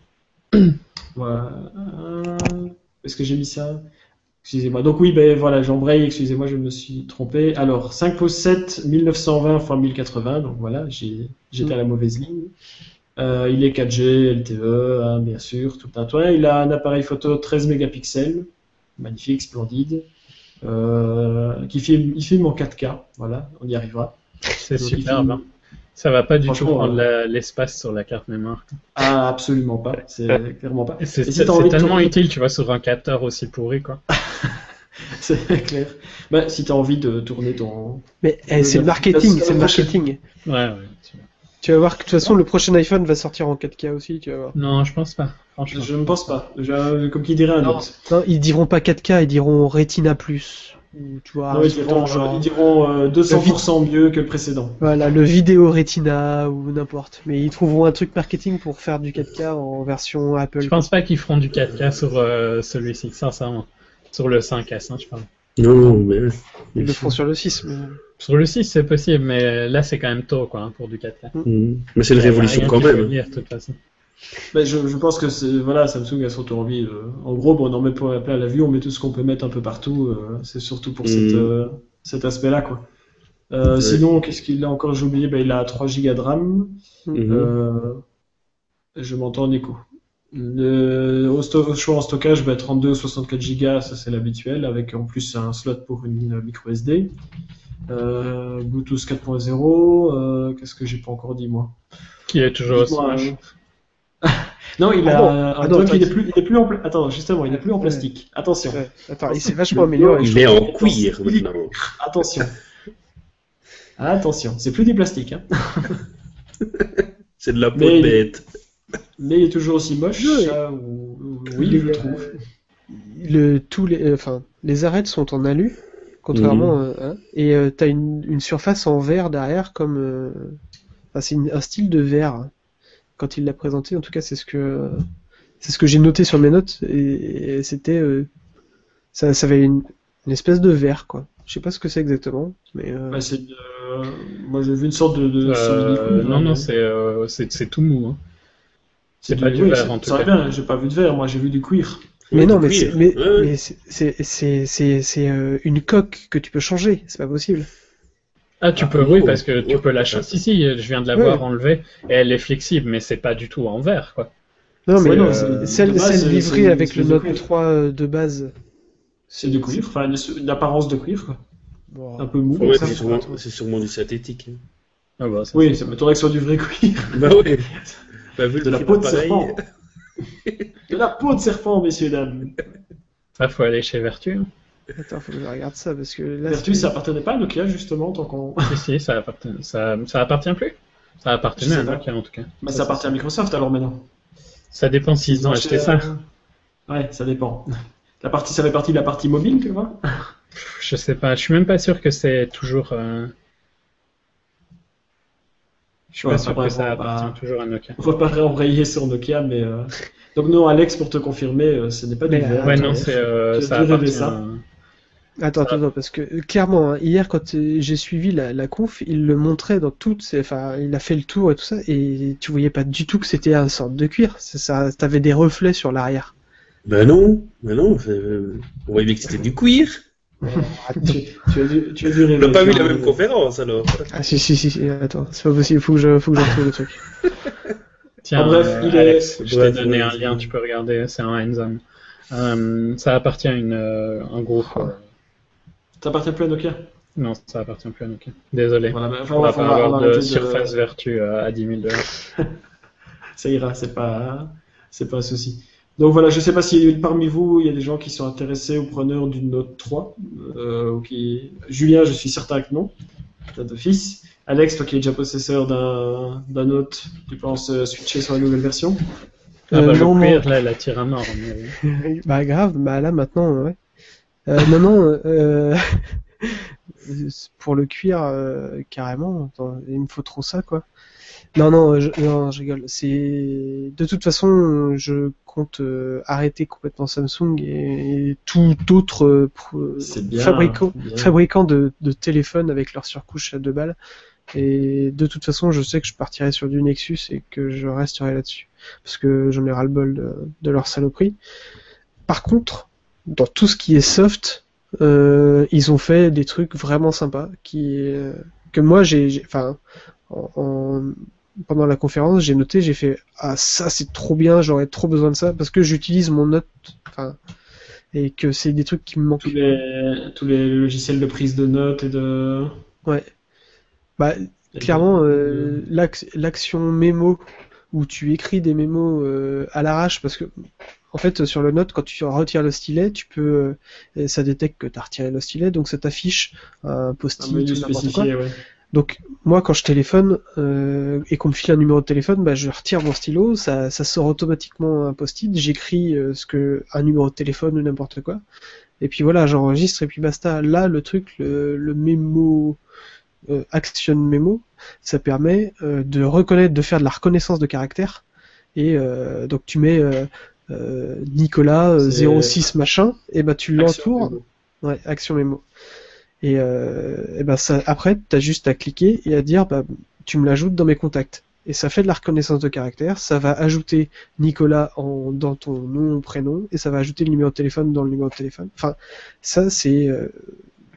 Voilà. Euh, Est-ce que j'ai mis ça? Excusez-moi. Donc oui, ben voilà, j'embraye, excusez-moi, je me suis trompé. Alors, cinq pouces sept, mille neuf cent vingt par mille quatre-vingts, donc voilà, j'ai- j'étais à la mauvaise ligne. Euh, il est quatre G, L T E, hein, bien sûr, tout un toit. Il a un appareil photo treize mégapixels, magnifique, splendide, euh, qui filme, il filme en quatre K, voilà, on y arrivera. C'est Donc, il superbe. filme- hein. Ça va pas du tout Franchement, prendre euh, la- l'espace sur la carte mémoire. Ah, absolument pas, c'est clairement pas. Et C'est Et si c'est- t'as c'est envie de tellement tourner- utile, tu vois, sur un capteur aussi pourri, quoi. C'est clair. Bah, si tu as envie de tourner ton. Mais eh, Le- c'est le la- marketing, la- c'est le la- marketing. Ouais, ouais. tu vois. Tu vas voir que de toute façon, le prochain iPhone va sortir en quatre K aussi, tu vas voir. Non, je pense pas, franchement. Je ne pense pas. Je- comme qui dirait un Non. autre. Non, ils diront pas quatre K, ils diront Retina Plus. Ou, tu vois, Non, un ils truc diront, dans le genre. ils diront euh, deux cents pour cent mieux que le précédent. Voilà, le vidéo Retina ou n'importe. Mais ils trouveront un truc marketing pour faire du quatre K en version Apple. Je pense pas qu'ils feront du quatre K sur euh, celui-ci, sincèrement. Sur le cinq S, hein, je parle. Non, non, mais. Ils le feront sur le six. Mais... Sur le six, c'est possible, mais là, c'est quand même tôt, quoi, hein, pour du quatre K. Mhm. Mais c'est une Il y a révolution rien quand qui peut même. venir, de toute façon. Ben, je, je pense que c'est, voilà, Samsung a surtout envie. de- En gros, bon, on en met pas plein la vue, on met tout ce qu'on peut mettre un peu partout. euh, c'est surtout pour Mm. cette, euh, cet aspect-là, quoi. Euh, Ouais. Sinon, qu'est-ce qu'il a encore? J'ai oublié, bah, il a trois gigas de RAM. Mhm. Euh, je m'entends en écho. Le, au, sto- au choix en stockage, bah, trente-deux ou soixante-quatre gigas, ça c'est l'habituel, avec en plus un slot pour une micro S D. Euh, Bluetooth quatre point zéro, euh, qu'est-ce que j'ai pas encore dit moi? Qui est toujours aussi Dites-moi. moche. euh, Non, il Ah a non, un ah non, dock, attends, il est il- plus, il est plus en, pla- attends, justement, il est plus en Ouais. plastique. Attention. Ouais. Attends, il s'est vachement amélioré. Il je est trouve. en cuir Il est- maintenant. Attention. Attention, c'est plus du plastique, hein. C'est de la peau Mais- de bête. Mais il est toujours aussi moche, Ouais. ça, ou- ou- oui, Il je est- trouve. Le, tous les, euh, enfin, les arêtes sont en alu, contrairement, Mhm. euh, hein, et euh, t'as une, une surface en verre derrière, comme, euh, enfin, c'est une- un style de verre. Quand il l'a présenté, en tout cas, c'est ce que, c'est ce que j'ai noté sur mes notes, et, et c'était, euh, ça, ça avait une, une espèce de verre, quoi. Je sais pas ce que c'est exactement, mais euh, Bah, c'est une- euh, moi j'ai vu une sorte de, de Euh, simili-cuivre, non, hein, non, mais- c'est euh, c'est c'est tout mou. Hein. c'est c'est pas du oui, verre, c'est- en tout ça va cas. bien, j'ai pas vu de verre, moi j'ai vu du cuir. mais Ouais, non, du mais c'est, cuir. mais, Ouais, ouais. mais c'est, c'est, c'est, c'est, c'est, euh, une coque que tu peux changer, c'est pas possible. Ah, tu Ah, peux, oh, oui, parce que tu ouais. peux la changer. Si, si, je viens de la Ouais. voir enlevée, et elle est flexible, mais c'est pas du tout en verre, quoi. Non, mais Ouais, non, euh, c'est- celle, de base, celle c'est- livrée c'est une avec le espèce de Note cuir. trois euh, de base. C'est du cuir, enfin une, une apparence de cuir, quoi. Bon, Un peu mou. Ouais, comme mais ça. c'est sûrement, c'est sûrement du synthétique. hein. Ah, bah, ça, Oui, c'est- ça m'étonnerait que ce soit du vrai cuir. Bah ouais. Bah, vu le De la prix peau de d'appareil, serpent. De la peau de serpent, messieurs, dames. Ah, faut aller chez Vertu. hein. Attends, faut que je regarde ça parce que là. Vertu, c'est- ça appartenait pas à Nokia, justement, tant qu'on. Si, si, ça appartient, ça, ça appartient plus. Ça Je appartenait sais à pas. Nokia, en tout cas. Bah, Ça, ça c'est appartient à Microsoft alors maintenant. Ça dépend s'ils ont ont acheté acheté, ça. euh, Ouais, ça dépend. La partie, ça fait partie de la partie mobile, tu vois. Je sais pas, je suis même pas sûr que c'est toujours. euh, Je suis Ouais, pas sûr après, que ça bon, appartient bah, toujours à Nokia. On va pas réembrayer sur Nokia, mais. euh, Donc, non, Alex, pour te confirmer, euh, ce n'est pas du Mais, verre. euh, Ouais, attends, non, c'est euh, tu as ça dû rêver appartient. ça. à- Attends, Ça- attends, attends, parce que euh, clairement, hein, hier quand euh, j'ai suivi la, la conf, il le montrait dans toutes ses, enfin, il a fait le tour et tout ça, et tu voyais pas du tout que c'était un sorte de cuir. C'est ça, t'avais des reflets sur l'arrière. Bah non, bah non, c'est- on voyait bien que c'était du cuir. tu, tu as dû, tu as dû On rêver. n'a pas tu vu as la rêvé. même conférence alors. Ah si si si, si, attends, c'est pas possible, faut que je, faut que je retrouve le truc. Tiens, En bref, euh, il est- Alex, je t'ai Bref, donné ouais, un c'est- lien, tu peux regarder, c'est un hands-on. Euh, ça appartient à une, euh, un groupe. euh, Ça appartient plus à Nokia. Non, ça appartient plus à Nokia. Désolé. Voilà, mais enfin, On on va va, pas on va- on avoir va de arrêter de- surface vertu à, à dix mille dollars. Ça ira, c'est pas, c'est pas un souci. Donc voilà, je sais pas si parmi vous, il y a des gens qui sont intéressés ou preneurs d'une Note trois. Euh, ou qui... Julien, je suis certain que non, t'as d'office. Alex, toi qui es déjà possesseur d'un d'un Note, tu penses euh, switcher sur la nouvelle version? Ah Euh, bah, non, le non. cuir, là, la tire à mort. mais- Bah grave, bah là maintenant, euh, ouais. Euh, non, non, euh, pour le cuir, euh, carrément, attends, il me faut trop ça, quoi. Non, non, je, non, je rigole. C'est de toute façon, je compte euh, arrêter complètement Samsung et, et tout autre euh, pro- C'est bien, fabricant, bien. fabricant de, de téléphones avec leur surcouche à deux balles. Et de toute façon, je sais que je partirai sur du Nexus et que je resterai là-dessus parce que j'en ai ras-le-bol de, de leur saloperie. Par contre, dans tout ce qui est soft, euh, ils ont fait des trucs vraiment sympas qui euh, que moi j'ai, j'ai- enfin, en, en- pendant la conférence, j'ai noté, j'ai fait ah ça c'est trop bien, j'aurais trop besoin de ça parce que j'utilise mon note, enfin, et que c'est des trucs qui me manquent. Tous les, tous les logiciels de prise de notes et de. Ouais. Bah clairement, euh, l'ac- l'action mémo où tu écris des mémos euh, à l'arrache parce que en fait sur le note quand tu retires le stylet tu peux euh, ça détecte que tu as retiré le stylet donc ça t'affiche un un post-it menu ou n'importe quoi. spécifié, ouais. Donc moi quand je téléphone euh, et qu'on me file un numéro de téléphone, bah je retire mon stylo, ça, ça sort automatiquement un post-it, j'écris euh, ce que un numéro de téléphone ou n'importe quoi. Et puis voilà, j'enregistre et puis basta. Là le truc, le, le mémo euh, Action Memo, ça permet euh, de reconnaître, de faire de la reconnaissance de caractère. Et euh, donc tu mets euh, euh, Nicolas euh, C'est- zéro six machin, et bah tu Action l'entoures. Memo. Ouais, Action Mémo. Et, euh, et ben ça, après, t'as juste à cliquer et à dire, bah, tu me l'ajoutes dans mes contacts. Et ça fait de la reconnaissance de caractère, ça va ajouter Nicolas en, dans ton nom, prénom, et ça va ajouter le numéro de téléphone dans le numéro de téléphone. Enfin, ça c'est, euh,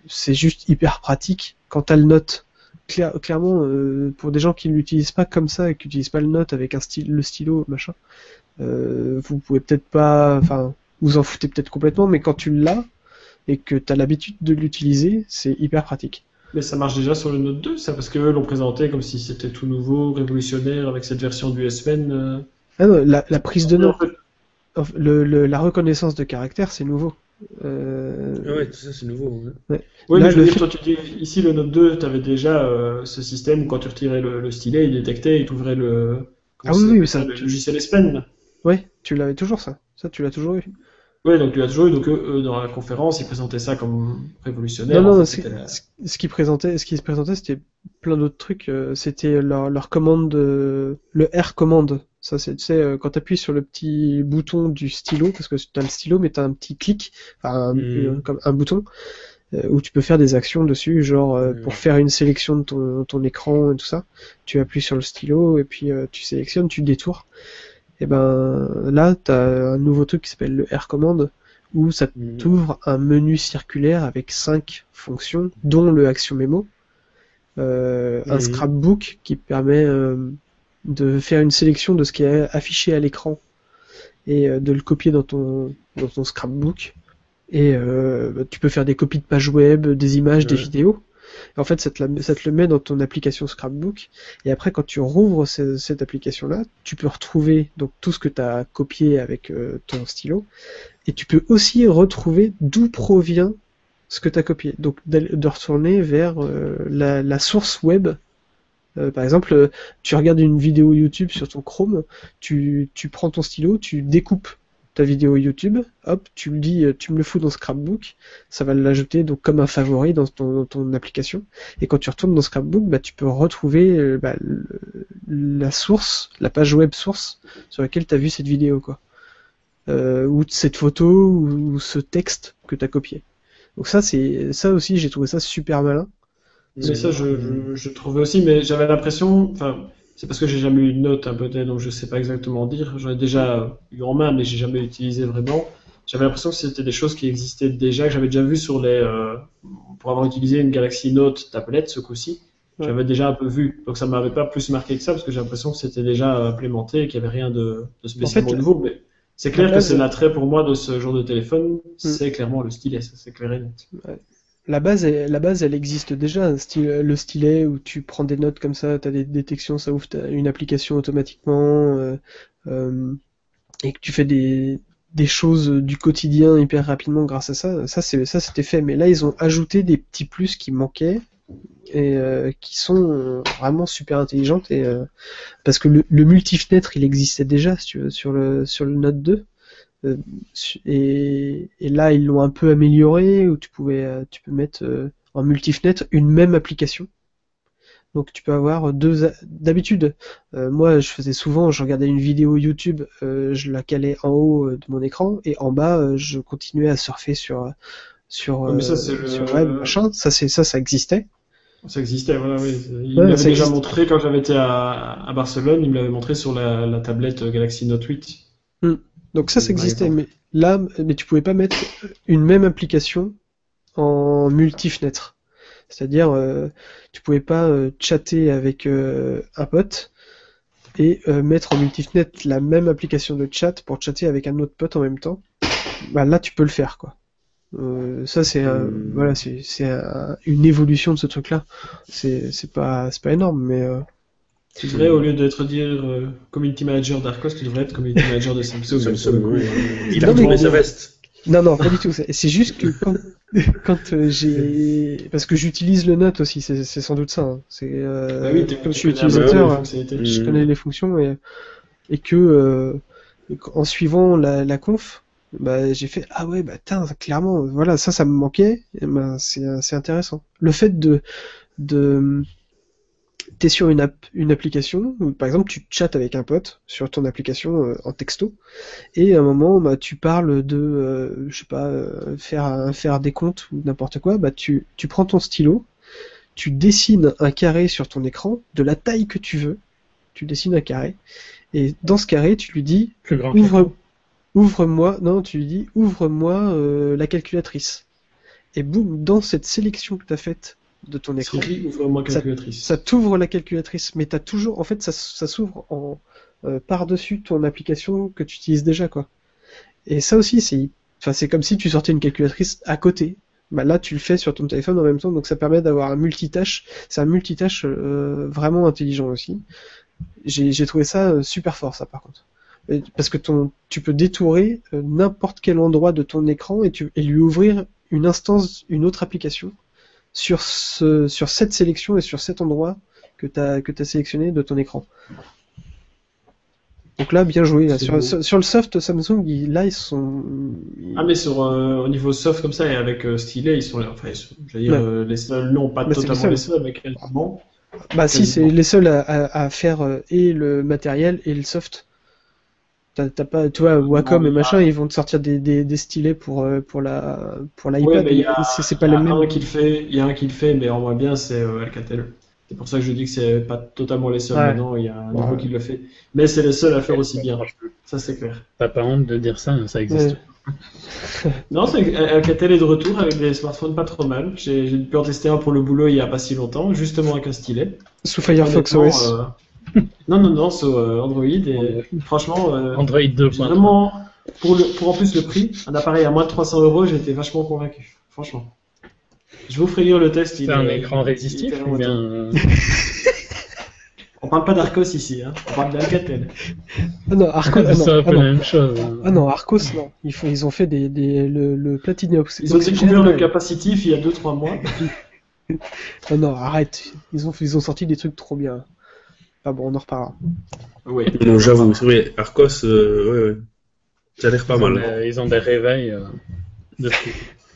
c'est juste hyper pratique quand t'as le Note. Claire, clairement, euh, pour des gens qui ne l'utilisent pas comme ça et qui n'utilisent pas le Note avec un style, le stylo, machin, euh, vous pouvez peut-être pas, enfin, vous en foutez peut-être complètement, mais quand tu l'as et que t'as l'habitude de l'utiliser, c'est hyper pratique. Mais ça marche déjà sur le Note deux, ça, parce qu'eux l'ont présenté comme si c'était tout nouveau, révolutionnaire, avec cette version du S Pen. euh. Ah non, la, la prise de Oui, en notes, fait. le, le- la reconnaissance de caractère, c'est nouveau. Euh, Ah ouais, tout ça, c'est nouveau. Ouais. ouais. Oui, Là, mais je veux le dire, fait- toi, tu dis, ici, le Note deux, tu avais déjà euh, ce système où quand tu retirais le, le stylet, il détectait, il t'ouvrait le, comment Ah oui, ça oui, s'appelle ça, ça, le tu... logiciel S Pen. ouais, tu l'avais toujours ça. Ça, tu l'as toujours eu. Oui, donc tu as toujours eu, donc eux, eux, dans la conférence, ils présentaient ça comme Non, révolutionnaire. En non, fait, ce, c'était la... ce- ce qui présentait, ce qui se présentait, c'était plein d'autres trucs. euh, C'était leur, leur commande, de- le R commande. Ça, c'est, tu sais, euh, quand tu appuies sur le petit bouton du stylo, parce que tu as le stylo, mais tu as un petit clic, enfin, un, Mhm. euh, comme un bouton, euh, où tu peux faire des actions dessus, genre euh, pour Ouais. faire une sélection de ton, ton écran et tout ça. Tu appuies sur le stylo et puis euh, tu sélectionnes, tu détournes. Et ben là, tu as un nouveau truc qui s'appelle le R commande, où ça Mhm. t'ouvre un menu circulaire avec cinq fonctions, dont le action mémo, euh, un Mhm. scrapbook qui permet euh, de faire une sélection de ce qui est affiché à l'écran et euh, de le copier dans ton, dans ton scrapbook. Et euh, bah, tu peux faire des copies de pages web, des images, des Ouais. vidéos. Et en fait, ça te, la- ça te le met dans ton application Scrapbook. Et après, quand tu rouvres ce- cette application-là, tu peux retrouver donc tout ce que tu as copié avec euh, ton stylo. Et tu peux aussi retrouver d'où provient ce que tu as copié. Donc d'aller- de retourner vers euh, la, la source web. Euh, par exemple, euh, tu regardes une vidéo YouTube sur ton Chrome, tu, tu prends ton stylo, tu découpes ta vidéo YouTube, hop, tu le dis, euh, tu me le fous dans Scrapbook, ça va l'ajouter donc comme un favori dans ton, dans ton application. Et quand tu retournes dans Scrapbook, bah, tu peux retrouver euh, bah, le- la source, la page web source sur laquelle tu as vu cette vidéo, quoi. Euh, ou cette photo ou, ou ce texte que tu as copié. Donc ça, c'est ça aussi, j'ai trouvé ça super malin. Parce Mais que ça, Mhm. je, je, je trouvais aussi, mais j'avais l'impression, enfin, c'est parce que j'ai jamais eu de note, hein, peut-être, donc je sais pas exactement dire. J'en ai déjà eu en main, mais j'ai jamais utilisé vraiment. J'avais l'impression que c'était des choses qui existaient déjà, que j'avais déjà vu sur les, euh, pour avoir utilisé une Galaxy Note tablette, ce coup-ci. ouais. J'avais déjà un peu vu, donc ça m'avait pas plus marqué que ça, parce que j'ai l'impression que c'était déjà implémenté et qu'il y avait rien de, de En fait, spécialement la, nouveau. Mais c'est la clair que c'est base, l'attrait pour moi de ce genre de téléphone, hmm, c'est clairement le stylet, ça, c'est clair et net. ouais. La base, elle, la base, elle existe déjà. Un styl- le stylet où tu prends des notes comme ça, t'as des détections, ça ouvre ta- une application automatiquement, euh, euh, et que tu fais des, des choses du quotidien hyper rapidement grâce à ça. Ça, c'est, ça, c'était fait. Mais là, ils ont ajouté des petits plus qui manquaient et euh, qui sont euh, vraiment super intelligentes. Et euh, parce que le, le multifenêtre, il existait déjà, si tu veux, sur le sur le Note deux. Euh, et, et là, ils l'ont un peu amélioré, où tu pouvais, euh, tu peux mettre euh, en multifenêtre une même application. Donc tu peux avoir deux. a- D'habitude, euh, moi, je faisais souvent, je regardais une vidéo YouTube, euh, je la calais en haut euh, de mon écran, et en bas, euh, je continuais à surfer sur sur Ouais, mais ça, euh, c'est sur le web, le, machin. Ça, c'est ça, ça existait. ça existait, voilà, oui. Il me Ouais, l'avait ça déjà existe. montré quand j'avais été à, à Barcelone, il me l'avait montré sur la, la tablette Galaxy Note huit. Hmm. Donc ça, ça Par existait, exemple. mais là, mais tu pouvais pas mettre une même application en multifenêtre. C'est-à-dire, euh, tu pouvais pas euh, chatter avec euh, un pote et euh, mettre en multifenêtre la même application de chat pour chatter avec un autre pote en même temps. Bah là, tu peux le faire, quoi. Euh, ça, c'est un- voilà, Mhm. c'est c'est un- une évolution de ce truc-là. C'est c'est pas c'est pas énorme, mais euh, Tu devrais, au Mhm. lieu d'être dire euh, community manager d'Arcos, tu devrais être community manager de Samsung pour le Samsung, coup. ouais. euh, Il c'est a non tellement mais retourné sa bien. veste. non non, pas du tout. C'est c'est juste que quand quand euh, j'ai parce que j'utilise le Note aussi, c'est c'est sans doute ça. Hein. C'est Bah oui, euh, t'es- comme je tu suis connais un peu Bah toutes les utilisateur, ouais. euh, fonctionnalités. je connais Mhm. les fonctions et et que euh, en suivant la, la conf, bah, j'ai fait ah ouais bah tain, clairement voilà ça ça me manquait et ben c'est c'est intéressant. Le fait de de t'es sur une app une application où, par exemple tu chattes avec un pote sur ton application euh, en texto et à un moment bah tu parles de euh, je sais pas euh, faire un faire des comptes ou n'importe quoi, bah tu tu prends ton stylo, tu dessines un carré sur ton écran de la taille que tu veux, tu dessines un carré et dans ce carré tu lui dis Plus grand que ouvre l'écran. ouvre-moi, non, tu lui dis ouvre-moi euh, la calculatrice. et boum, dans cette sélection que tu as faite de ton écran, Siri ou vraiment calculatrice. ça t'ouvre la calculatrice, mais t'as toujours, en fait, ça, ça s'ouvre en euh, par-dessus ton application que tu utilises déjà, quoi. Et ça aussi, c'est, enfin, c'est comme si tu sortais une calculatrice à côté. Bah là, tu le fais sur ton téléphone en même temps, donc ça permet d'avoir un multitâche. C'est un multitâche euh, vraiment intelligent aussi. J'ai, j'ai trouvé ça euh, super fort, ça, par contre. Et- parce que ton, tu peux détourer euh, n'importe quel endroit de ton écran et, tu, et lui ouvrir une instance, une autre application sur ce, sur cette sélection et sur cet endroit que t'as, que t'as sélectionné de ton écran. Donc là, bien joué. Là. C'est Sur, beau. sur, sur le soft Samsung, ils- là, ils sont. Ah, mais sur, euh, au niveau soft comme ça et avec euh, stylet, ils sont, enfin, ils sont- je veux dire, Ouais. euh, les seuls, non, pas Bah, c'est les totalement seuls. les seuls, mais quasiment. Bah si, c'est Quasiment. les seuls à, à, à faire euh, et le matériel et le soft. T'as, t'as pas, tu vois, Wacom Non, et il y a- machin, ils vont te sortir des, des, des stylets pour, euh, pour la, pour Ouais, l'iPad, mais il y mais a, c'est, c'est il pas y les a mêmes. un qui le fait, il y a un qui le fait, mais en moins bien, c'est euh, Alcatel. C'est pour ça que je dis que c'est pas totalement les seuls Ouais. maintenant, il y a un nouveau Ouais. qui le fait. Mais c'est les seuls à faire aussi bien. Ça, c'est clair. T'as pas honte de dire ça, mais ça existe. Ouais. Non, c'est Alcatel est de retour avec des smartphones pas trop mal. J'ai, j'ai pu en tester un pour le boulot il y a pas si longtemps, justement avec un stylet. Sous Firefox O Honnêtement, S. euh, Non, non, non, sur euh, Android. Et Android. franchement, euh, Android deux j'ai point trois. vraiment, pour, le, pour en plus le prix, un appareil à moins de trois cents euros, j'ai été vachement convaincu. Franchement. Je vous ferai lire le test. il C'est un est- écran il est résistif vraiment ou bien top. euh, On parle pas d'Arcos ici, hein. On parle d'Alcatel. Ah non, Arcos, ah c'est non, un ah peu non. la même chose. hein. Ah non, Arcos, non. Ils, font, ils ont fait des, des, le, le platine oxy- Ils ont oxygène, découvert le ouais. capacitif il y a deux trois mois. Ah non, arrête. Ils ont, ils ont sorti des trucs trop bien. Ah bon, on en reparlera. Oui. Non, j'avoue, c'est vrai, Arcos, euh, ouais, ouais. Ça a l'air pas Ils ont, mal. des, ils ont des réveils euh, de fou.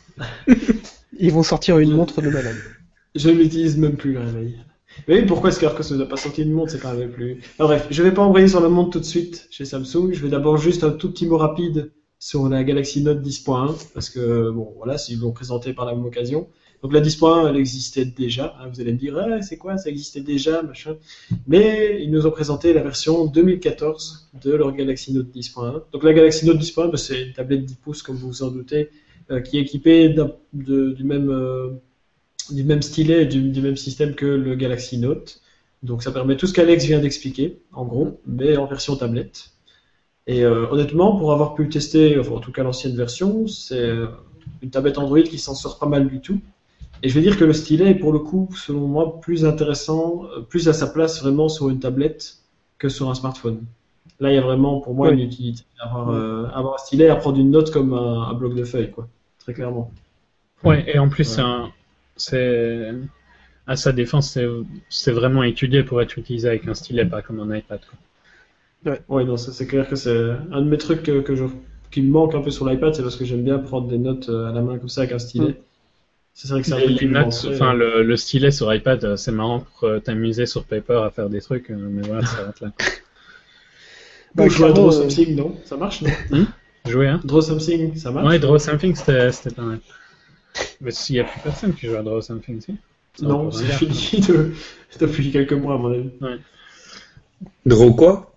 Ils vont sortir une Je- montre de malade. Je ne l'utilise même plus le réveil. Mais oui, pourquoi est-ce qu'Arcos ne a pas sorti une montre, c'est quand même plus. Enfin, bref, je vais pas embrayer sur la montre tout de suite chez Samsung. Je vais d'abord juste un tout petit mot rapide sur la Galaxy Note dix point un parce que bon, voilà, ils l'ont présenté par la même occasion. Donc la dix point un, elle existait déjà. Hein, vous allez me dire, ah, c'est quoi, ça existait déjà, machin. Mais ils nous ont présenté la version deux mille quatorze de leur Galaxy Note dix point un. Donc la Galaxy Note dix point un, bah, c'est une tablette dix pouces, comme vous vous en doutez, euh, qui est équipée d'un- de- du même euh, du même stylet et du, du même système que le Galaxy Note. Donc ça permet tout ce qu'Alex vient d'expliquer, en gros, mais en version tablette. Et euh, honnêtement, pour avoir pu le tester, enfin, en tout cas l'ancienne version, c'est euh, une tablette Android qui s'en sort pas mal du tout. Et je vais dire que le stylet est pour le coup, selon moi, plus intéressant, euh, plus à sa place vraiment sur une tablette que sur un smartphone. Là, il y a vraiment pour moi Oui. une utilité d'avoir euh, avoir un stylet à prendre une note comme un, un bloc de feuilles, quoi. Très clairement. Ouais, et en plus, c'est Ouais. un- c'est à sa défense, c'est c'est vraiment étudié pour être utilisé avec un stylet, pas comme un iPad. Quoi. Oui, non, ça, c'est clair que c'est un de mes trucs que, que je, qui me manque un peu sur l'iPad, c'est parce que j'aime bien prendre des notes euh, à la main comme ça avec un stylet. Mm. C'est vrai que c'est un Les, truc les qui me notes, manquerait. enfin le, le stylet sur iPad, euh, c'est marrant pour euh, t'amuser sur paper à faire des trucs, euh, mais voilà, ça va là. Quoi. Bah, Ou je vois clairement, Draw euh, Something, non? Ça marche, non? Jouer, hein? Draw Something, ça marche? Ouais, Draw Something, c'était c'était pas mal. Mais s'il n'y a plus personne qui joue à Draw Something, si? Ça va Non, pas c'est bien. fini de... depuis quelques mois, à mon avis. Draw quoi?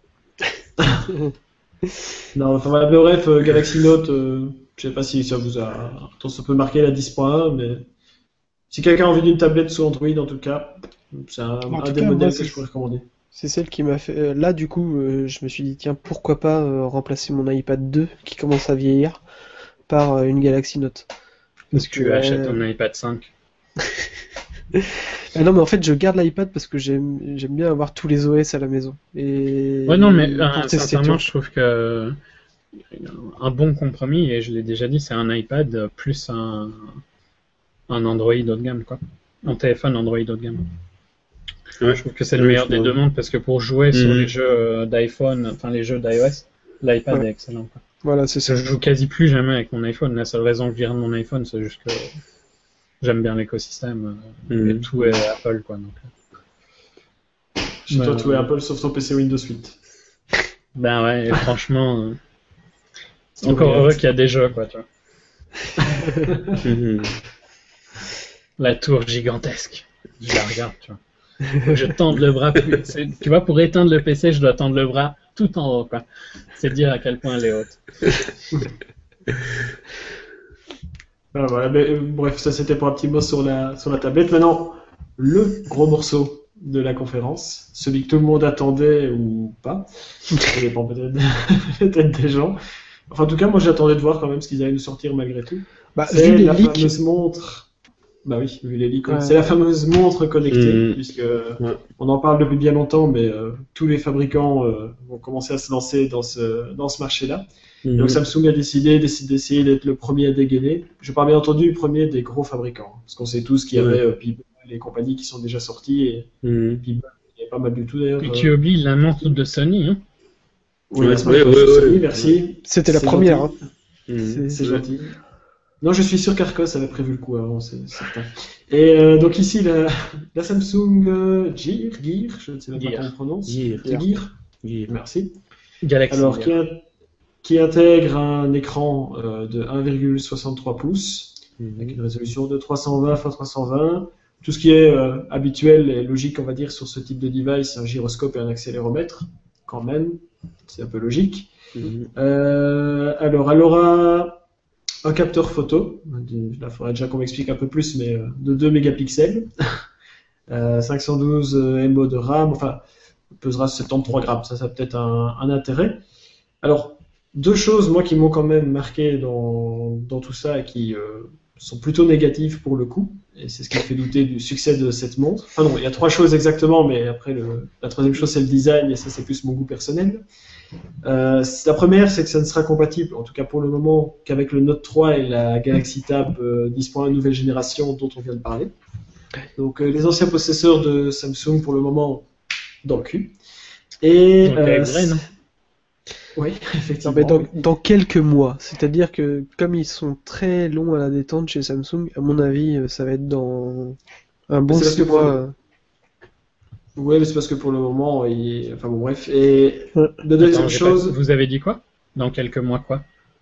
Non, enfin, voilà, mais bref, euh, Galaxy Note, euh, je sais pas si ça vous a... Attends, ça peut marquer la dix point un, mais... Si quelqu'un a envie d'une tablette sous Android, en tout cas, c'est un, En un tout des cas, moi, modèles c'est- que je pourrais recommander. C'est celle qui m'a fait. euh, Là, du coup, euh, je me suis dit, tiens, pourquoi pas euh, remplacer mon iPad deux qui commence à vieillir par euh, une Galaxy Note. Parce Tu que, euh, achètes un iPad cinq. ah non, mais en fait, je garde l'iPad parce que j'aime j'aime bien avoir tous les O S à la maison. Et Ouais, non, mais pour euh, tester, sincèrement, tu je trouve que euh, un bon compromis, et je l'ai déjà dit, c'est un iPad plus un, un Android haut de gamme, quoi. Un téléphone Android haut de gamme. Ouais. Je trouve que c'est le Ouais, meilleur je des vois. deux mondes parce que pour jouer sur Mhm. les jeux euh, d'iPhone, enfin les jeux d'iOS, l'iPad Ouais. est excellent. Quoi. Voilà, c'est ça. Je joue quasi plus jamais avec mon iPhone. La seule raison que je vire de mon iPhone, c'est juste que j'aime bien l'écosystème euh, Mhm. et tout est Apple, quoi. Donc, euh. Chez toi, Ouais. tout est Apple sauf ton P C Windows huit. Ben ouais, et franchement, euh, C'est encore horrible. heureux qu'il y a des jeux, quoi. Tu vois. Mhm. La tour gigantesque, je la regarde, tu vois. Je tends le bras. Plus... c'est- Tu vois, pour éteindre le P C, je dois tendre le bras tout en haut, quoi. C'est dire à quel point elle est haute. Voilà, voilà, mais, euh, bref, ça c'était pour un petit mot sur la, sur la tablette. Maintenant, le gros morceau de la conférence, celui que tout le monde attendait ou pas, ça dépend peut-être peut-être des gens. Enfin, en tout cas, moi j'attendais de voir quand même ce qu'ils allaient nous sortir malgré tout. Bah, vu C'est les la leaks, fameuse montre. Bah oui, vu les leaks, oui. Ouais. C'est la fameuse montre connectée, Mhm. puisque Ouais. on en parle depuis bien longtemps, mais euh, tous les fabricants euh, vont commencer à se lancer dans ce, dans ce marché-là. Mhm. Donc Samsung a décidé, décidé d'essayer d'être le premier à dégainer. Je parle bien entendu du premier des gros fabricants, parce qu'on sait tous qu'il y Ouais. avait euh, Peeble, les compagnies qui sont déjà sorties, et Mhm. Peeble, il y a pas mal du tout d'ailleurs. Et euh, tu oublies la montre de Sony, hein. Oui, Ouais, la smartphone ouais, ouais, Sony, ouais. merci. c'était la C'est première. gentil. Hein. Mhm. C'est- C'est Ouais. gentil. Non, je suis sûr qu'Arcos avait prévu le coup avant, c'est certain. Et euh, donc ici, la, la Samsung euh, Gear, Gear, je ne sais même pas Gear. comment on prononce. Gear. C'est Gear. Yeah. Merci. Galaxy. Alors, qui, in- qui intègre un écran euh, de un virgule soixante-trois pouces, avec Mhm. une résolution de trois cent vingt par trois cent vingt. Tout ce qui est euh, habituel et logique, on va dire, sur ce type de device, un gyroscope et un accéléromètre, quand même, c'est un peu logique. Mhm. Euh, alors, elle aura un capteur photo, il faudrait déjà qu'on m'explique un peu plus, mais euh, de deux mégapixels, euh, cinq cent douze M B de RAM, enfin, pesera soixante-treize grammes, ça, ça a peut-être un, un intérêt. Alors, deux choses, moi, qui m'ont quand même marqué dans, dans tout ça et qui euh, sont plutôt négatives pour le coup, et c'est ce qui me fait douter du succès de cette montre. Enfin non, il y a trois choses exactement, mais après, le, la troisième chose, c'est le design, et ça, c'est plus mon goût personnel. Euh, la première, c'est que ça ne sera compatible, en tout cas pour le moment, qu'avec le Note trois et la Galaxy Tab euh, dix point un nouvelle génération dont on vient de parler. Donc euh, les anciens possesseurs de Samsung, pour le moment, dans le cul. Et Donc, euh, avec vrai, non oui, Non, effectivement. mais dans, dans quelques mois. C'est-à-dire que comme ils sont très longs à la détente chez Samsung, à mon avis, euh, ça va être dans un bon C'est parce six que pour mois. le- euh. Oui, mais c'est parce que pour le moment, il... enfin bon, bref. Et Ouais. la deuxième Attends, j'ai pas- chose, Vous avez dit quoi? Dans quelques mois, quoi?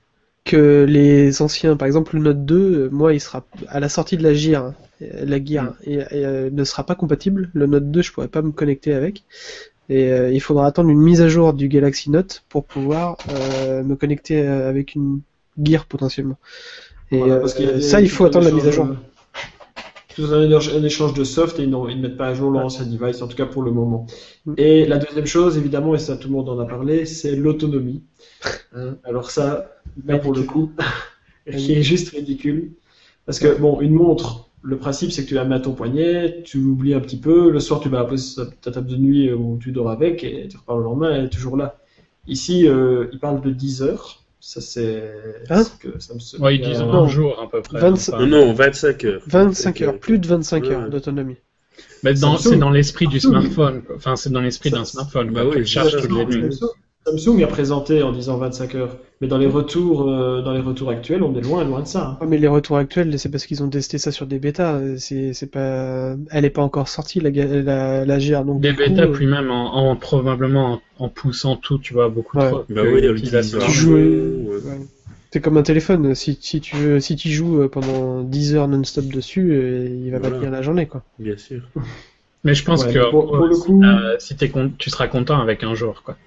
Que les anciens, par exemple le Note deux, euh, moi il sera à la sortie de la Gear, euh, la Gear, Mm. et, et, euh, ne sera pas compatible. Le Note deux, je pourrais pas me connecter avec. Et euh, il faudra attendre une mise à jour du Galaxy Note pour pouvoir euh, me connecter euh, avec une Gear potentiellement. Et voilà, euh, parce qu'il y a des- ça, il tout faut un attendre la mise à échange, jour. euh, tout un, échange- un échange de soft et ils, n'ont- ils ne mettent pas à jour leur ancien device, en tout cas pour le moment. Mm. Et la deuxième chose, évidemment, et ça tout le monde en a parlé, c'est l'autonomie. Hein, alors ça, là pour le coup, qui est juste ridicule. Parce que, bon, une montre, le principe c'est que tu la mets à ton poignet, tu l'oublies un petit peu, le soir tu vas poser ta table de nuit euh, où tu dors avec et tu repars le lendemain, elle est toujours là. Ici, euh, il parle de dix heures. Ça, c'est Hein ce que ça me se- Ouais, ils disent Non. un jour à peu près. vingt-cinq Enfin, Non, non, vingt-cinq heures. vingt-cinq heures, plus de vingt-cinq Ouais. heures d'autonomie. mais dans- Samsung. c'est dans l'esprit du Samsung. smartphone, quoi. Enfin, c'est dans l'esprit Ça- d'un smartphone, Bah quoi. oui, Tu le charges ça, toutes les ça, nuits. Samsung, Samsung a présenté en disant vingt-cinq heures, mais dans les retours, euh, dans les retours actuels, on est loin, loin de ça. Hein. Ouais, mais les retours actuels, c'est parce qu'ils ont testé ça sur des bêtas. C'est, c'est pas, elle est pas encore sortie la, ga- la, la Gear, donc Des du coup, bêtas, euh, puis même en, en- probablement en, en poussant tout, tu vois, beaucoup Ouais. trop. Bah que oui, l'utilisation. tu l'utilisation. joues, ouais. ouais. C'est comme un téléphone. Si, si tu veux, si tu joues pendant dix heures non-stop dessus, euh, il va pas Voilà. tenir la journée, quoi. Bien sûr. Mais je pense Ouais, que mais pour- pour le si coup- t'as- si t'es con- tu seras content avec un jour, quoi.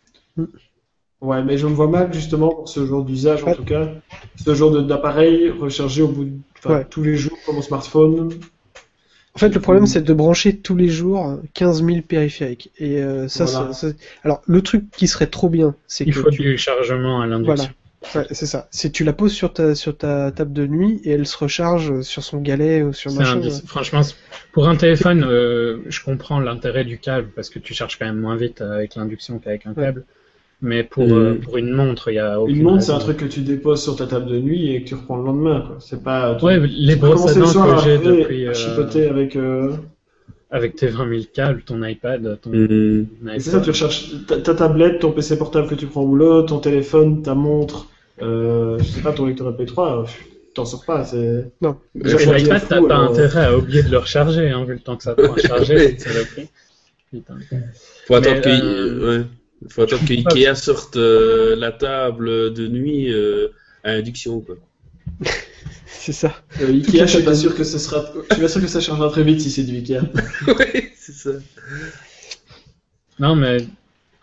Ouais, mais je me vois mal justement pour ce genre d'usage, en Ouais. tout cas, ce genre de- d'appareil rechargé au bout de, enfin, Ouais. tous les jours comme mon smartphone. En fait, le problème, c'est de brancher tous les jours quinze mille périphériques. Et euh, ça, Voilà. ça- ça- alors, le truc qui serait trop bien, c'est Il que faut tu... du chargement à l'induction. Voilà. Ouais, c'est ça. C'est tu la poses sur ta sur ta table de nuit et elle se recharge sur son galet ou sur C'est machin. indice- Franchement, c'est- pour un téléphone, euh, je comprends l'intérêt du câble parce que tu charges quand même moins vite avec l'induction qu'avec un Ouais. câble. Mais pour, Mhm. euh, pour une montre, il y a aucune Une montre, c'est raison. un truc que tu déposes sur ta table de nuit et que tu reprends le lendemain, quoi. C'est pas. tu- Ouais, les tu peux brosses à commencer le dents soir que à j'ai arriver depuis, à euh, chipoter avec. euh, avec tes vingt mille câbles, ton iPad, ton Mhm. Et c'est ça, tu recherches ta, ta tablette, ton P C portable que tu prends au boulot, ton téléphone, ta montre, euh, je sais pas, ton lecteur M P trois, euh, t'en sors pas, c'est... Non. Déjà, Et faut dire l'iPad, fou, t'as pas alors, intérêt à oublier de le recharger, hein, vu le temps que ça prend à charger, cette saloperie. Putain. Faut attendre Mais, que, euh, ouais. Faut attendre que Ikea sorte euh, la table de nuit euh, à induction, quoi. C'est ça. euh, Ikea, je suis pas sûr que ce sera... Je suis pas sûr que ça changera très vite si c'est du Ikea. Ouais, c'est ça. Non, mais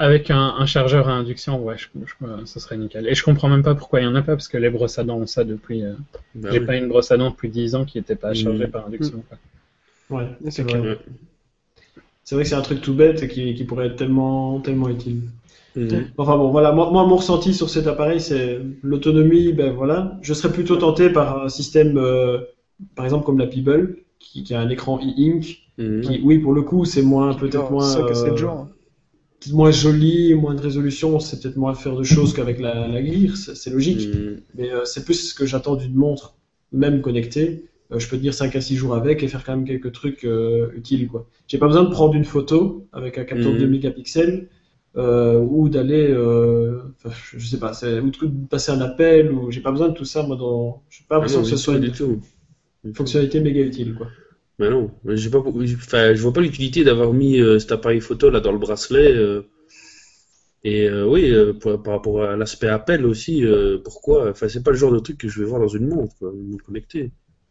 avec un, un chargeur à induction, ouais, je, je, ça serait nickel. Et je comprends même pas pourquoi il y en a pas, parce que les brosses à dents ont ça depuis. Euh, Bah j'ai oui. pas une brosse à dents depuis dix ans qui n'était pas chargée Mmh. par induction. Quoi. Ouais, c'est C'est vrai. Ouais. C'est vrai que c'est un truc tout bête et qui, qui pourrait être tellement, tellement utile. Mhm. Enfin bon, voilà, moi, moi, mon ressenti sur cet appareil, c'est l'autonomie, ben voilà. Je serais plutôt tenté par un système, euh, par exemple comme la Peeble, qui, qui a un écran e-ink, Mhm. qui, oui, pour le coup, c'est moins, peut-être Genre moins, cinq à sept euh, jours. peut-être moins joli, moins de résolution, c'est peut-être moins faire de choses qu'avec la, la Gear, c'est c'est logique. Mhm. Mais euh, c'est plus ce que j'attends d'une montre, même connectée. Euh, je peux tenir cinq à six jours avec et faire quand même quelques trucs euh, utiles, quoi. J'ai pas besoin de prendre une photo avec un capteur de deux Mhm. mégapixels euh, ou d'aller, euh, enfin, je je sais pas, c'est, ou de de passer un appel, ou j'ai pas besoin de tout ça, moi, dans, j'ai pas Ah l'impression non, que ce du soit tout, une du tout. Du tout. fonctionnalité méga utile, quoi. Bah non, mais j'ai pas, enfin, je vois pas l'utilité d'avoir mis euh, cet appareil photo là dans le bracelet. euh, et euh, oui, euh, pour- par rapport à l'aspect appel aussi, euh, pourquoi? Enfin, c'est pas le genre de truc que je vais voir dans une montre, quoi, une montre connectée.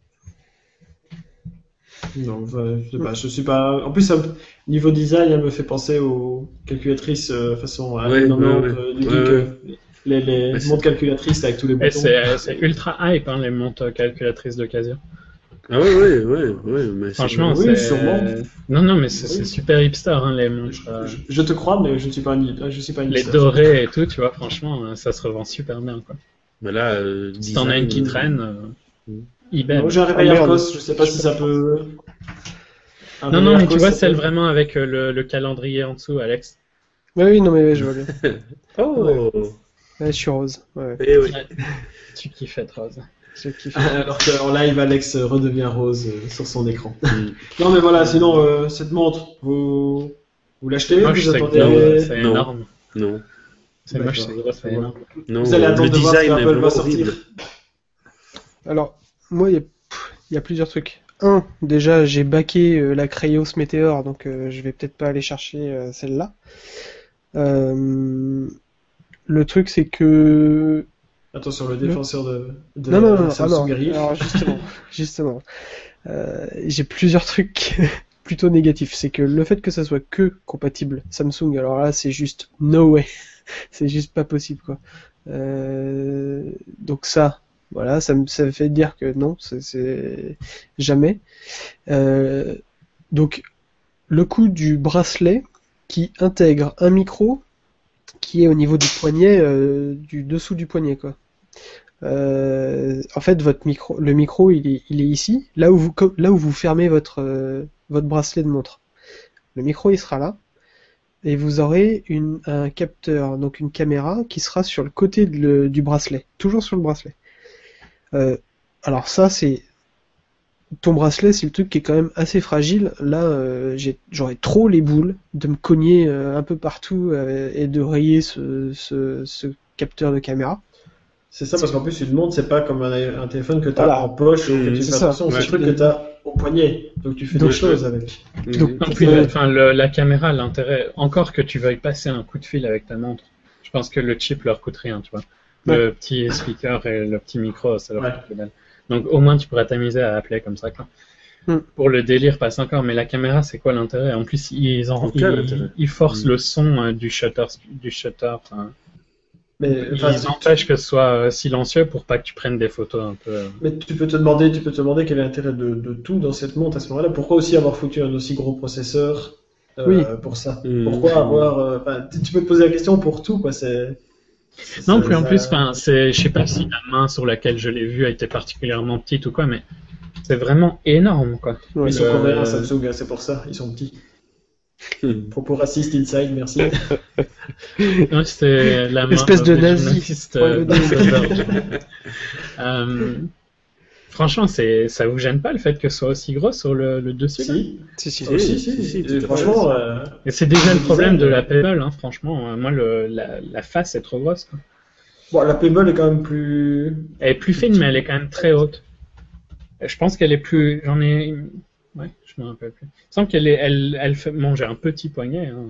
Non, enfin, je sais pas, je suis pas. En plus, ça me- niveau design, elle me fait penser aux calculatrices euh, façon Ouais, années ouais, quatre-vingt-dix ouais, euh, du ouais, geek, ouais. euh, les, les Bah, c'est- montres calculatrices là, avec tous les Et boutons. c'est, c'est ultra hype, hein, les montres calculatrices de Casio. Ah ouais, ouais, ouais, ouais, mais c'est Franchement, Oui, c'est. sûrement. Non, non, mais c'est, c'est Oui. super hipster, hein, les Je, montres. euh, je- je te crois, mais je ne suis pas un, je suis pas un les hipster. dorés et tout, tu vois, franchement, euh, ça se revend super bien, quoi. mais là, euh, Si t'en as une qui design. traîne, euh, euh, eBay. Non, j'ai un Ah réveil merde. Arcos, je sais pas si ça peut. Un Non, réveil non, mais Arcos, tu vois ça celle peut- vraiment avec euh, le, le calendrier en dessous, Alex. Ouais, oui, non, mais ouais, je vois bien. Oh! Ouais, je suis rose. Ouais, Eh oui. Tu kiffes être rose. je kiffe. Alors qu'en live, Alex redevient rose euh, sur son écran. Mm. Non, mais voilà, sinon, euh, cette montre, vous, vous l'achetez, Moche, vous c'est attendez. gros, c'est Non. énorme. Non, C'est moche, D'accord, c'est gros, je c'est vois. énorme. non, Vous allez euh, attendre le de voir ce design est qu'Apple va vraiment sortir. horrible. Alors, moi, il y, a- pff, il y a plusieurs trucs. Un, déjà, j'ai baqué euh, la Crayon Meteor, donc euh, je vais peut-être pas aller chercher euh, celle-là. Euh, le truc, c'est que... Attention, le Le- défenseur de, de Non, non, non, la non, ah Samsung non, Gear. alors justement, justement, euh, j'ai plusieurs trucs plutôt négatifs. C'est que le fait que ça soit que compatible Samsung, alors là, c'est juste no way. C'est juste pas possible, quoi. Euh, donc ça, voilà, ça me, ça me fait dire que non, c'est- c'est jamais. Euh, donc le coup du bracelet qui intègre un micro qui est au niveau du poignet, euh, du dessous du poignet, quoi. Euh, en fait, votre micro, le micro, il est, il est ici, là où vous, co- là où vous fermez votre, euh, votre bracelet de montre. Le micro, il sera là, et vous aurez une, un capteur, donc une caméra, qui sera sur le côté de le- du bracelet, toujours sur le bracelet. Euh, alors ça, c'est ton bracelet, c'est le truc qui est quand même assez fragile. Là, euh, j'ai- j'aurais trop les boules de me cogner euh, un peu partout euh, et de rayer ce, ce, ce capteur de caméra. C'est ça, parce qu'en plus, une montre, c'est pas comme un, un téléphone que tu as Voilà. en poche ou que Mmh, tu c'est fais ça. attention. C'est Ouais. un truc que tu as au poignet. Donc tu fais Donc, des choses avec. Mhm. Donc, Non, Ça puis, fait- le- enfin, le- la caméra, l'intérêt, encore que tu veuilles passer un coup de fil avec ta montre, je pense que le chip leur coûte rien, tu vois. Le petit speaker et le petit micro, ça leur Ouais. coûte que dalle. Donc au moins tu pourrais t'amuser à appeler comme ça, quoi. Hmm. Pour le délire passe encore, mais la caméra, c'est quoi l'intérêt? En plus, ils, en, Aucun ils, intérêt. ils forcent Hmm. le son euh, du shutter, du shutter. Enfin, Mais, ils enfin, tu- empêchent que ce soit euh, silencieux pour pas que tu prennes des photos un peu. euh. mais tu peux te demander, tu peux te demander quel est l'intérêt de, de tout dans cette montre à ce moment-là. Pourquoi aussi avoir foutu un aussi gros processeur euh, Oui. pour ça? Mhm. Pourquoi avoir, euh, enfin, tu tu peux te poser la question pour tout, quoi. C'est. Non, c'est- puis en ça- plus, enfin, c'est, je sais pas si la main sur laquelle je l'ai vue a été particulièrement petite ou quoi, mais c'est vraiment énorme, quoi. Ouais. Ils sont Le- coréens, Samsung, hein, c'est pour ça. Ils sont petits. Mhm. Propos racistes inside, merci. Ouais, c'est la main Espèce de du nazi. journaliste, Ouais, euh, le dans nazi. ce genre. Euh, franchement, c'est, ça vous gêne pas le fait que ce soit aussi gros sur le, le dessus là Si, Si, si. si, si, si, si, si, Et tout à fait. franchement, euh, Et c'est déjà le Le problème de design, la euh, Pebble, hein, franchement. Euh, moi, le, la, la face est trop grosse, quoi. bon, la Pebble est quand même plus. Elle est plus fine, mais elle est quand même très haute. Et je pense qu'elle est plus. J'en ai. Ouais, je me rappelle plus. Il me semble qu'elle est. Elle, elle fait. Bon, j'ai un petit poignet. Hein.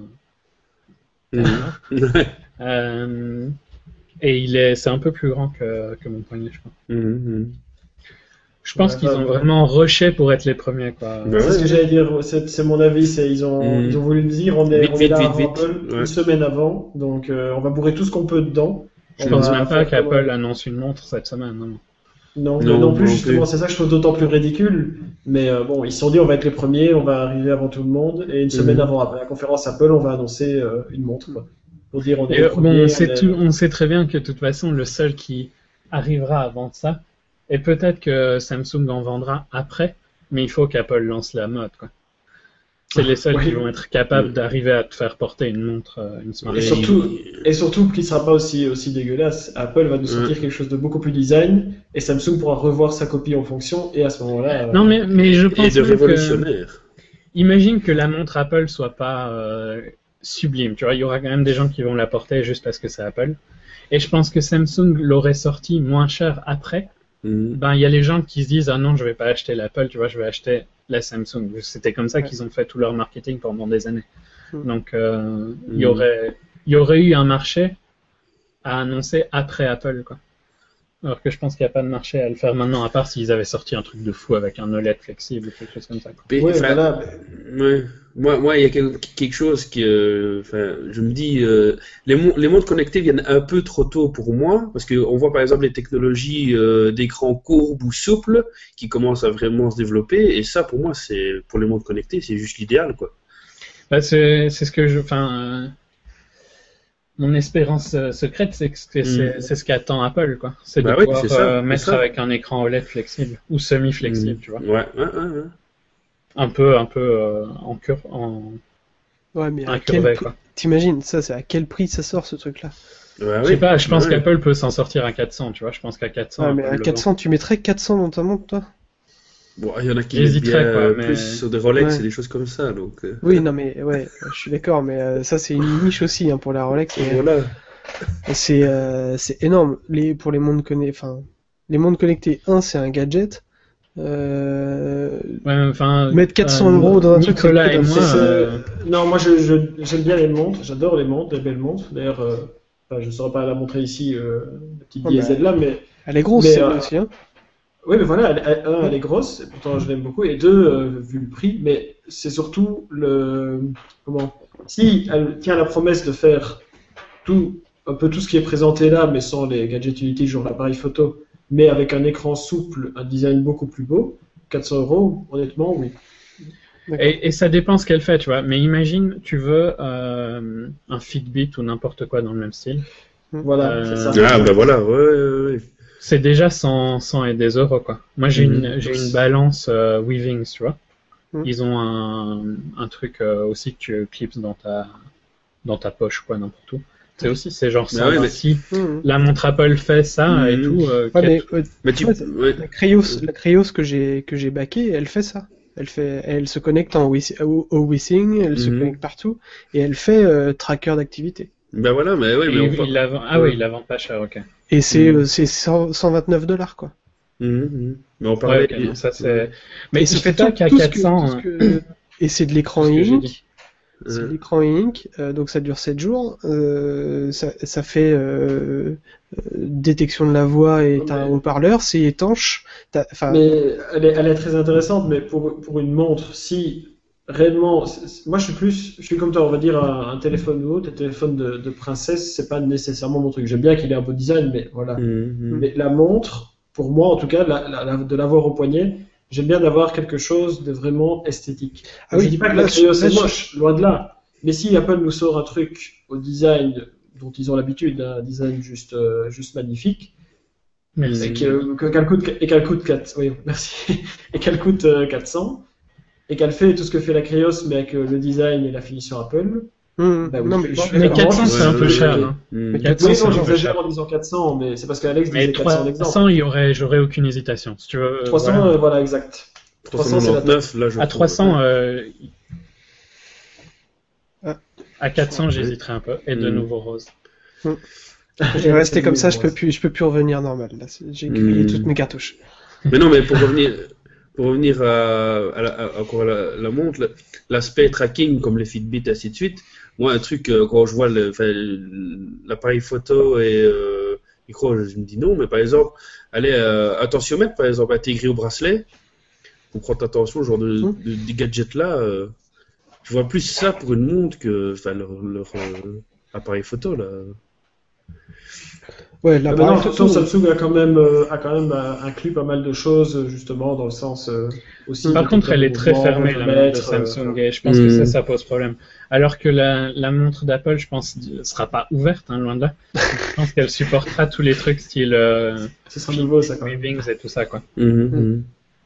Mhm. Euh, et il est. C'est un peu plus grand que, que mon poignet, je crois. Mhm. Je pense Ouais, qu'ils bah, ont ouais. vraiment rushé pour être les premiers, quoi. Bah C'est ce ouais. que j'allais dire, c'est c'est mon avis, c'est ils ont, Mm. ils ont voulu nous dire on est, Vite, on est vite, là vite, avant vite. Apple Ouais. une semaine avant, donc euh, on va bourrer tout ce qu'on peut dedans. Je On pense va même pas faire comme qu'Apple un- annonce une montre cette semaine. Non. Non, mais Non, non plus moi non justement, plus. c'est ça que je trouve d'autant plus ridicule. Mais euh, bon, ils se sont dit on va être les premiers, on va arriver avant tout le monde, et une semaine Mhm. avant la conférence Apple, on va annoncer euh, une montre, quoi. Pour dire on est Et les euh, bon, on premiers, on sait, est... tout, on sait très bien que de toute façon, le seul qui arrivera avant ça, et peut-être que Samsung en vendra après, mais il faut qu'Apple lance la mode, quoi. C'est les seuls qui Oui. vont être capables d'arriver à te faire porter une montre, euh, une Et smartwatch. Et- surtout, et surtout qu'il ne sera pas aussi, aussi dégueulasse. Apple va nous sortir Ouais. quelque chose de beaucoup plus design, et Samsung pourra revoir sa copie en fonction, et à ce moment-là... euh, Non, mais, mais je Et pense de même que... révolutionnaire. Imagine que la montre Apple soit pas euh, sublime, tu vois, il y aura quand même des gens qui vont la porter juste parce que c'est Apple. Et je pense que Samsung l'aurait sorti moins cher après. Mhm. Ben, il y a les gens qui se disent ah non, je vais pas acheter l'Apple, tu vois, je vais acheter la Samsung. C'était comme ça Ouais. qu'ils ont fait tout leur marketing pendant des années. Mm. Donc, euh, il y Mhm. aurait, il y aurait eu un marché à annoncer après Apple, quoi. Alors que je pense qu'il n'y a pas de marché à le faire maintenant, à part s'ils avaient sorti un truc de fou avec un O L E D flexible ou quelque chose comme ça, quoi. Mais, Ouais, enfin, voilà. ouais. Moi, moi, il y a quel- quelque chose qui, euh, enfin, je me dis, euh, les, mon- les montres connectées viennent un peu trop tôt pour moi, parce que on voit par exemple les technologies euh, d'écran courbe ou souple qui commencent à vraiment se développer, et ça, pour moi, c'est pour les montres connectées, c'est juste l'idéal, quoi. Bah, c'est, c'est ce que je, enfin, euh, mon espérance euh, secrète, c'est que c'est, c'est, Mm. c'est ce qu'attend Apple, quoi. C'est de Bah oui, pouvoir c'est ça, euh, c'est mettre ça. avec un écran O L E D flexible ou semi-flexible, Mm. tu vois. Ouais, ouais, ouais, ouais. Un peu, un peu euh, en cur, en Ouais, mais à quel incurvé, prix... quoi. T'imagines, ça, c'est à quel prix ça sort, ce truc-là? Ouais, Je sais oui. pas, je pense Ouais. qu'Apple peut s'en sortir à quatre cents, tu vois. Je pense qu'à quatre cents, Ouais, mais Apple à le vend. quatre cents, tu mettrais quatre cents dans ta montre, toi? Bon, il y en a qui mettent J'hésiterais, bien quoi, euh, mais- plus sur des Rolex Ouais. et des choses comme ça, donc. euh, Oui, non, mais ouais, je suis d'accord, mais euh, ça, c'est une niche aussi hein, pour la Rolex. Mais Voilà. c'est euh, c'est énorme. Les, pour les montres connectées, enfin, les montres connectées, un, c'est un gadget. Euh, Ouais, mais enfin, Mettre quatre cents euh, euros dans un truc, c'est le Nicolas prix et d'un moi, C'est- euh, c'est- Non, moi je, je- j'aime bien les montres, j'adore les montres, les belles montres. D'ailleurs, euh, enfin, je ne saurais pas la montrer ici, euh, la petite Ouais, diesel là, mais, Elle est grosse, mais celle-là euh, aussi, hein. oui, mais voilà, elle, elle- un, elle est grosse, et pourtant je l'aime beaucoup, et deux, euh, vu le prix, mais c'est surtout le. Comment? Si elle tient la promesse de faire tout, un peu tout ce qui est présenté là, mais sans les gadgets inutiles, genre l'appareil photo, mais avec un écran souple, un design beaucoup plus beau, quatre cents euros, honnêtement, oui. D'accord. et, et ça dépend ce qu'elle fait, tu vois. Mais imagine, tu veux euh, un Fitbit ou n'importe quoi dans le même style. Voilà, Euh, c'est ça. Ah, bah voilà, ouais, ouais, ouais. C'est déjà cent, cent et des euros, quoi. Moi, j'ai Mhm. une, j'ai une balance euh, Weavings, tu vois. Mhm. Ils ont un, un truc euh, aussi que tu clips dans ta, dans ta poche, quoi, n'importe où. C'est aussi, c'est genre Mais ouais, mais- cent vingt. Si Mmh. la montre Apple fait ça et Mhm. tout, euh, Ouais, quatre- mais euh, Mais tu. ouais, Ouais. la Cryos, la Cryos que j'ai que j'ai baquée, elle fait ça. Elle fait, elle se connecte en Wis- au, au WeSing, elle se Mhm. connecte partout et elle fait euh, tracker d'activité. Ben voilà, mais ouais, et mais on il, voit- il la vend- ah Ouais. oui, il la vend pas cher, ok. Et c'est Mhm. euh, c'est cent- cent vingt-neuf dollars quoi. Mhm, mhm. Mais on Ouais, parlait. ok, non, ça c'est. Mais et je ça sais fait pas tout, qu'à tout ce que- quatre cents, tout ce que- et c'est de l'écran tout ce que j'ai ink. dit. C'est euh, l'écran ink, euh, donc ça dure sept jours. Euh, ça, ça fait euh, euh, détection de la voix et Ouais, t'as un mais- haut-parleur, c'est étanche. T'as- Enfin, Mais elle est, elle est très intéressante, mais pour, pour une montre, si réellement, c'est- c'est- moi je suis plus, je suis comme toi, on va dire un, un téléphone ou autre, un téléphone de, de princesse, c'est pas nécessairement mon truc. J'aime bien qu'il ait un beau design, mais voilà. mhm, mhm. Mais la montre, pour moi en tout cas, la- la- la- de l'avoir au poignet, j'aime bien d'avoir quelque chose de vraiment esthétique. Ah oui, je dis pas que là, la Creo je- c'est là, je- moche, loin de là. Mais si Apple nous sort un truc au design dont ils ont l'habitude, un design juste, euh, juste magnifique, Merci. et que- que- qu'elle coûte, et qu'elle coûte quatre, oui, merci, et qu'elle coûte euh, quatre cents, et qu'elle fait tout ce que fait la Krios, mais avec euh, le design et la finition Apple. Hum, Bah oui, non mais, je je suis suis Mais d'accord. d'accord. quatre cents, c'est Ouais, un peu ouais, cher. ouais. Hein. Mhm. Mais quatre cents, Oui, c'est non, un peu j'exagère cher. en disant quatre cents, mais c'est parce qu'Alex Mais disait quatre cents trois cents, d'exemple. il y aurait, j'aurais aucune hésitation. Si tu veux, euh, trois cents, voilà. euh, voilà, exact. trois cents, c'est la trois cent quatre-vingt-dix-neuf, là, je À trouve. trois cents, euh, Ah. à quatre cents, j'hésiterais un peu. Et de Mm. nouveau rose. Je vais rester comme ça, je peux plus, je peux plus revenir normal. Là, c'est- j'ai grillé Hmm. toutes mes cartouches. Mais non, mais pour revenir, pour revenir à, à, la, à- encore à la, la montre, le- l'aspect tracking comme les Fitbit, ainsi de suite, moi, un truc, euh, quand je vois le- enfin, l'appareil photo et, euh, micro, je me dis non, mais par exemple, allez, euh, attentiomètre, par exemple, intégré au bracelet, pour prendre attention au genre de, Mmh. de, des gadgets-là, euh, je vois plus ça pour une montre que enfin, leur, leur euh, appareil photo, là. Ouais, Mais l'appareil maintenant, photo. attention, Samsung a quand même, euh, a quand même euh, inclus pas mal de choses, justement, dans le sens euh, aussi. Par contre, détecteur elle de est très mouvement, fermée, la montre de voltomètre, euh, Samsung, enfin, et je pense que ça, Mm. ça pose problème. Alors que la, la montre d'Apple, je pense, ne sera pas ouverte, hein, loin de là. Je pense qu'elle supportera tous les trucs style euh, ce sera nouveau, ça, quand même. Weavings et tout ça, quoi. Mhm, mhm.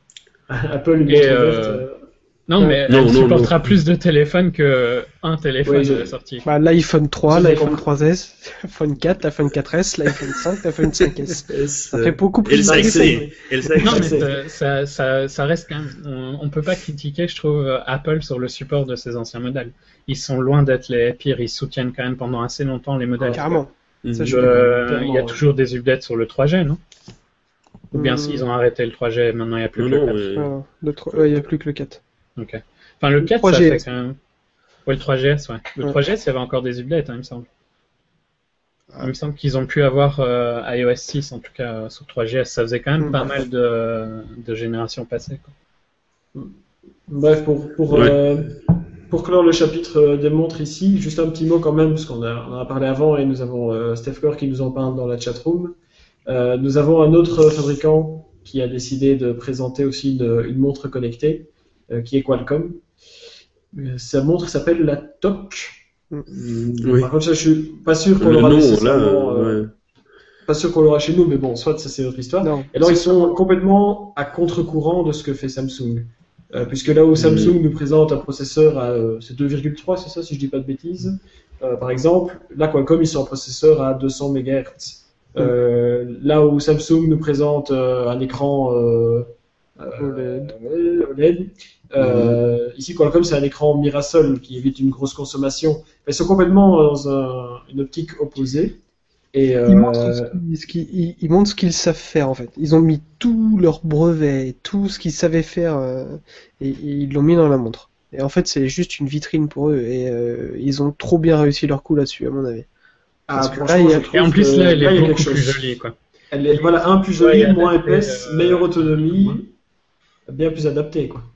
Apple, une Et, montre euh, ouverte. euh, Non, Ouais. mais Non, elle non, supportera non. plus de téléphones que un téléphone Oui, je- euh, sorti. Bah, l'iPhone trois, Ça, j'ai l'iPhone compris. trois S, l'iPhone quatre, l'iPhone quatre S, l'iPhone cinq, l'iPhone cinq S. S, Ça fait beaucoup et le plus de cinq téléphones. C. Et le cinq Non, C. mais c'est- ça, ça, ça, ça reste quand même. On, on peut pas critiquer, je trouve, euh, Apple sur le support de ses anciens modèles. Ils sont loin d'être les pires. Ils soutiennent quand même pendant assez longtemps les modèles. Carrément. Mhm. Ça, je suis Le- d'accord. Il y a Clairement. toujours des updates sur le trois G, non? Ou bien Hmm. s'ils ont arrêté le trois G, maintenant il n'y a plus Non, que le non, quatre. mais- Voilà. Le trois- ouais, il n'y a plus que le quatre. Ok. Enfin, le Le quatre, trois ça G fait S. quand même. Ouais, le trois G S, ouais. Le Ouais. trois G S, il y avait encore des updates, hein, il me semble. Ah. Il me semble qu'ils ont pu avoir euh, iOS six, en tout cas, euh, sur trois G S. Ça faisait quand même Hmm. pas mal de, de générations passées, quoi. Bref, pour, pour, Ouais. euh, pour clore le chapitre euh, des montres ici, juste un petit mot quand même, parce qu'on a, on en a parlé avant et nous avons euh, Steph Core qui nous en parle dans la chatroom. Euh, nous avons un autre fabricant qui a décidé de présenter aussi une, une montre connectée, euh, qui est Qualcomm. Euh, Sa montre s'appelle la T O C. Mm. Oui. Par contre, ça, je suis pas sûr qu'on Le l'aura nom, là, nécessairement, euh, euh, ouais. pas sûr qu'on l'aura chez nous, mais bon, soit ça c'est notre histoire. Non. Et alors, C'est ils sont vraiment- complètement à contre-courant de ce que fait Samsung. Euh, puisque là où Samsung nous présente un processeur à euh, c'est deux virgule trois, c'est ça, si je dis pas de bêtises, euh, par exemple, là, Qualcomm, ils sont un processeur à deux cents mégahertz. Euh, là où Samsung nous présente euh, un écran euh, euh, O L E D. ouais, O L E D, euh, ici, Qualcomm, c'est un écran Mirasol qui évite une grosse consommation. Ils sont complètement dans un- une optique opposée. Et, euh, Ils montrent ce qu'ils, ce qu'ils- ils- ils montrent ce qu'ils savent faire en fait. Ils ont mis tous leurs brevets, tout ce qu'ils savaient faire, euh, et, et ils l'ont mis dans la montre. Et en fait, c'est juste une vitrine pour eux. Et euh, ils ont trop bien réussi leur coup là-dessus, à mon avis. ah, Parce que franchement, là, il y a- je trouve Et en plus, que là, elle là, est il y a beaucoup quelque plus chose. jolie, quoi. Elle est, voilà, un plus Ouais, jolie, et moins adapté, épaisse, euh, meilleure autonomie, moins. bien plus adaptée, quoi.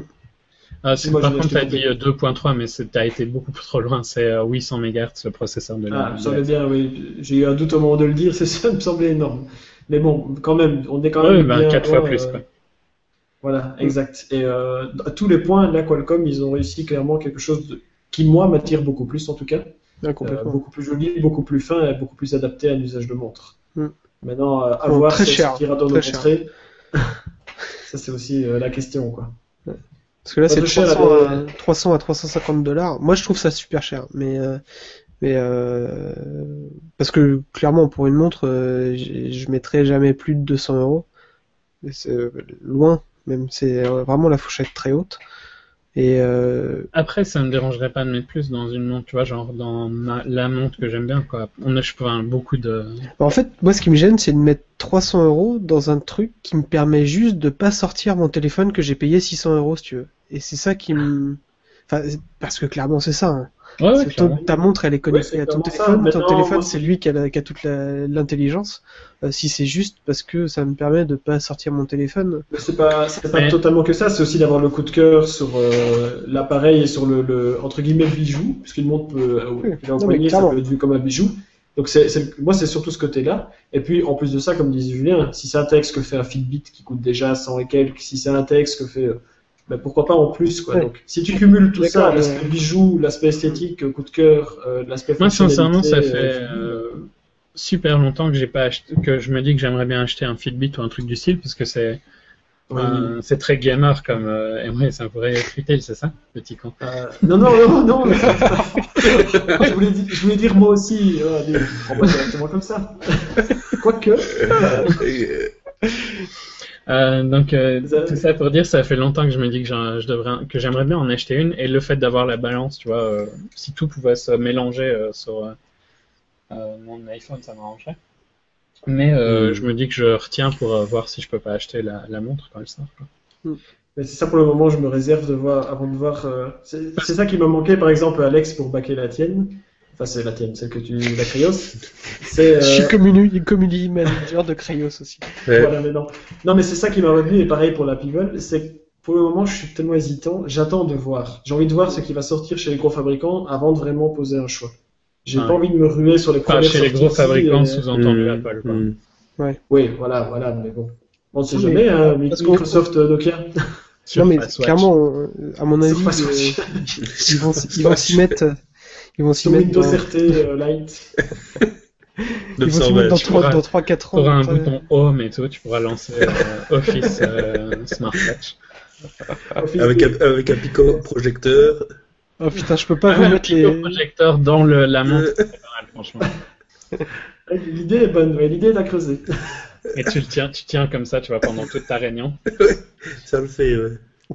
Ah, c'est- Moi, par je l'ai contre, t'as acheté dit euh, deux point trois, mais c'est- t'as été beaucoup trop loin. C'est euh, huit cents mégahertz le processeur de la. Ah, ça me semblait bien, oui. J'ai eu un doute au moment de le dire, c'est ça me semblait énorme. Mais bon, quand même, on est quand Ouais, même ben, bien quatre fois loin, plus, euh, quoi. Voilà, exact. Et euh, à tous les points, là, Qualcomm, ils ont réussi clairement quelque chose de- qui, moi, m'attire beaucoup plus, en tout cas. Ah, Euh, complètement. beaucoup plus joli, beaucoup plus fin et beaucoup plus adapté à l'usage de montre. Mm. Maintenant, euh, à Bon, voir très si elle cher, sortira dans très nos cher. contrées. Ça, c'est aussi euh, la question, quoi. Parce que là, Pas c'est très cher, trois cents, elle à, trois cents à trois cent cinquante dollars. Moi, je trouve ça super cher. Mais, euh, mais euh, parce que clairement, pour une montre, euh, j'ai- je mettrais jamais plus de deux cents euros. Et c'est euh, loin, même. C'est euh, vraiment la fourchette très haute. Et euh, Après, ça me dérangerait pas de mettre plus dans une montre, tu vois, genre dans ma- la montre que j'aime bien, quoi. On a, je peux avoir beaucoup de. bah, en fait, moi, ce qui me gêne, c'est de mettre trois cents euros dans un truc qui me permet juste de pas sortir mon téléphone que j'ai payé six cents euros, si tu veux. Et c'est ça qui me... Enfin, c'est- parce que clairement, c'est ça. Hein. Ouais, ouais, C'est ton- clairement. ta montre, elle est Ouais, connectée c'est à ton clairement ça. téléphone. Ton Maintenant, téléphone, moi, c'est lui qui a, la- qui a toute la- l'intelligence. Euh, si c'est juste parce que ça me permet de pas sortir mon téléphone. Mais c'est pas, c'est pas Mais- totalement que ça, c'est aussi d'avoir le coup de cœur sur euh, l'appareil et sur le, le entre guillemets bijou, puisqu'une montre peut, euh, Oui. qu'il a au Non, mais poignet, ça clairement. peut être vu comme un bijou. Donc c'est, c'est- moi c'est surtout ce côté-là. Et puis en plus de ça, comme disait Julien, si c'est un texte que fait un Fitbit qui coûte déjà cent et quelques, si c'est un texte que fait, euh, ben pourquoi pas en plus quoi. Ouais. Donc si tu cumules tout ça, D'accord, l'aspect mais- bijou, l'aspect esthétique, coup de cœur, euh, l'aspect Moi, fonctionnalité, sincèrement, ça euh, fait Fitbit, euh, super longtemps que j'ai pas acheté, que je me dis que j'aimerais bien acheter un Fitbit ou un truc du style, parce que c'est oui. euh, c'est très gamer comme. Euh, et ouais, ça pourrait être retail, c'est ça, petit con. Euh, non, non, non, non, mais c'est pas- je, voulais dire, je voulais dire moi aussi, euh, allez, prends pas directement comme ça. Quoique, Euh, donc, euh, Ça- tout ça pour dire, ça fait longtemps que je me dis que, j'en- je devrais, que j'aimerais bien en acheter une, et le fait d'avoir la balance, tu vois, euh, si tout pouvait se mélanger euh, sur euh, euh, mon iPhone, ça m'arrangerait. Mais euh, Mm. je me dis que je retiens pour euh, voir si je peux pas acheter la, la montre quand elle sort, quoi. mais c'est ça pour le moment, je me réserve de voir, avant de voir. euh, c'est c'est ça qui m'a manqué, par exemple, Alex, pour baquer la tienne. Enfin, c'est la tienne, celle que tu... La Cryos. C'est, euh... Je suis community, community manager de Cryos aussi. Ouais. Voilà, mais non. Non, mais c'est ça qui m'a retenu, et pareil pour la Pivot, c'est que pour le moment, je suis tellement hésitant, j'attends de voir. J'ai envie de voir ce qui va sortir chez les gros fabricants avant de vraiment poser un choix. J'ai Ouais. pas envie de me ruer sur les Enfin, premières chez les sorties gros ici, fabricants, et- sous-entendu Mmh, Apple. Quoi. mmh. Oui, voilà, voilà, mais bon. On sait Non, jamais, mais- hein, parce qu'on- Microsoft, euh, Nokia. Sur Non mais Fastwatch. clairement, euh, à mon avis, Surface euh, Watch. ils vont, s- ils vont s'y mettre, euh, ils vont s'y Sur mettre Windows dans, R T euh, Lite. ils vont s'y mettre dans neuf cent vingt. trois, dans trois, quatre Tu ans. auras un ça- bouton Home et tout, tu pourras lancer euh, Office euh, Smartwatch. Office Avec deux. un, avec un pico projecteur. Oh putain, je peux pas Ah, vous un mettre pico les. projecteur dans le, la montre, Euh. c'est pas mal, franchement. L'idée est bonne, ouais, l'idée est à creuser. Et tu le tiens, tu tiens comme ça, tu vois, pendant toute ta réunion. Ça le fait, ouais.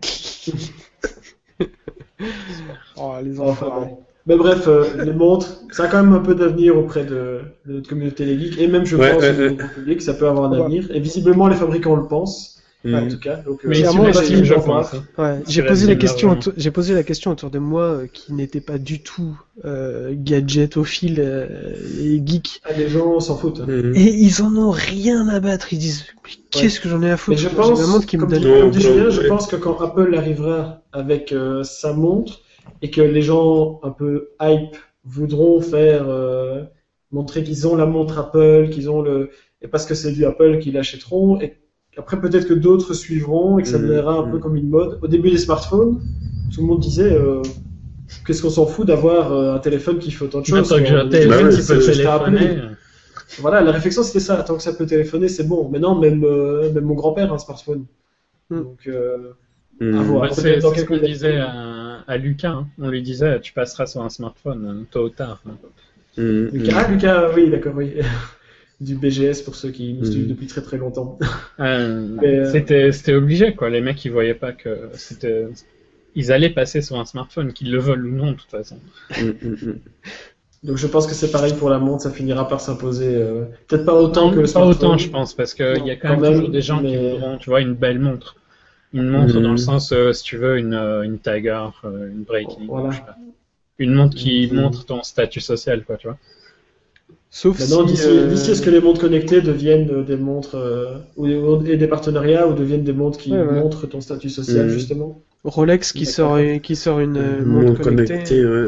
Oh les Enfin, enfants. bon. Mais bref, euh, les montres, ça a quand même un peu d'avenir auprès de, de notre communauté des geeks, et même je Ouais, pense ouais, au niveau ouais. public, ça peut avoir un Ouais. avenir, et visiblement les fabricants le pensent, Mmh. en tout cas. Donc, euh, Mais Clairement, sur j'ai- la Steam, je on va voir. pense. hein. Ouais, j'ai la posé la Steam, question, là, autour- j'ai posé la question autour de moi euh, qui n'était pas du tout euh, gadgetophile euh, et geek. Ah, les gens s'en foutent. hein. Mmh. Et ils en ont rien à battre. Ils disent mais qu'est-ce que j'en ai à Mais foutre. je J'ai pense, ma montre qui me comme, donne. dit, Non, comme dit non, Julien, je ouais. pense que quand Apple arrivera avec euh, sa montre et que les gens un peu hype voudront faire euh, montrer qu'ils ont la montre Apple, qu'ils ont le et parce que c'est du Apple qu'ils l'achèteront et après peut-être que d'autres suivront et que ça Mhm, deviendra un peu mhm. comme une mode. Au début des smartphones, tout le monde disait euh, qu'est-ce qu'on s'en fout d'avoir euh, un téléphone qui fait autant de choses. Maintenant que j'ai un quoi. téléphone Bah ouais, qui peut c'est- je t'ai appelé. téléphoner. Voilà, la réflexion c'était ça. Tant que ça peut téléphoner, c'est bon. Maintenant, même euh, même mon grand-père a un smartphone. Mm. Donc euh, Mmh. à voir. Bah, Peut-être c'est dans c'est ce qu'on quelques disait années. à, à Lucas. hein. On lui disait, tu passeras sur un smartphone, hein, tôt ou tard. hein. Mmh. Lucas, ah, Lucas, oui, d'accord, oui. Du B G S pour ceux qui nous suivent Mhm. depuis très très longtemps. Euh, Mais, euh, C'était c'était obligé, quoi. Les mecs, ils voyaient pas que c'était. Ils allaient passer sur un smartphone, qu'ils le veulent ou non, de toute façon. Mmh, mmh, mmh. Donc je pense que c'est pareil pour la montre, ça finira par s'imposer. euh, Peut-être pas autant que le pas smartphone. autant, je pense, parce qu'il y a quand, Quand même, même, toujours des gens qui mais- voudront, tu vois, une belle montre. Une montre Mhm. dans le sens, euh, si tu veux, une, euh, une Tiger, euh, une Breitling. Voilà. je sais pas. Une montre qui Mhm. montre ton statut social, quoi, tu vois. Sauf Maintenant, si. d'ici euh, d'ici à ce que les montres connectées deviennent euh, des montres euh, ou des, ou- et des partenariats ou deviennent des montres qui Ouais, ouais. montrent ton statut social Mhm. justement. Rolex qui sort, qui sort une euh, Mmh. montre Montre connectée. connectée, ouais.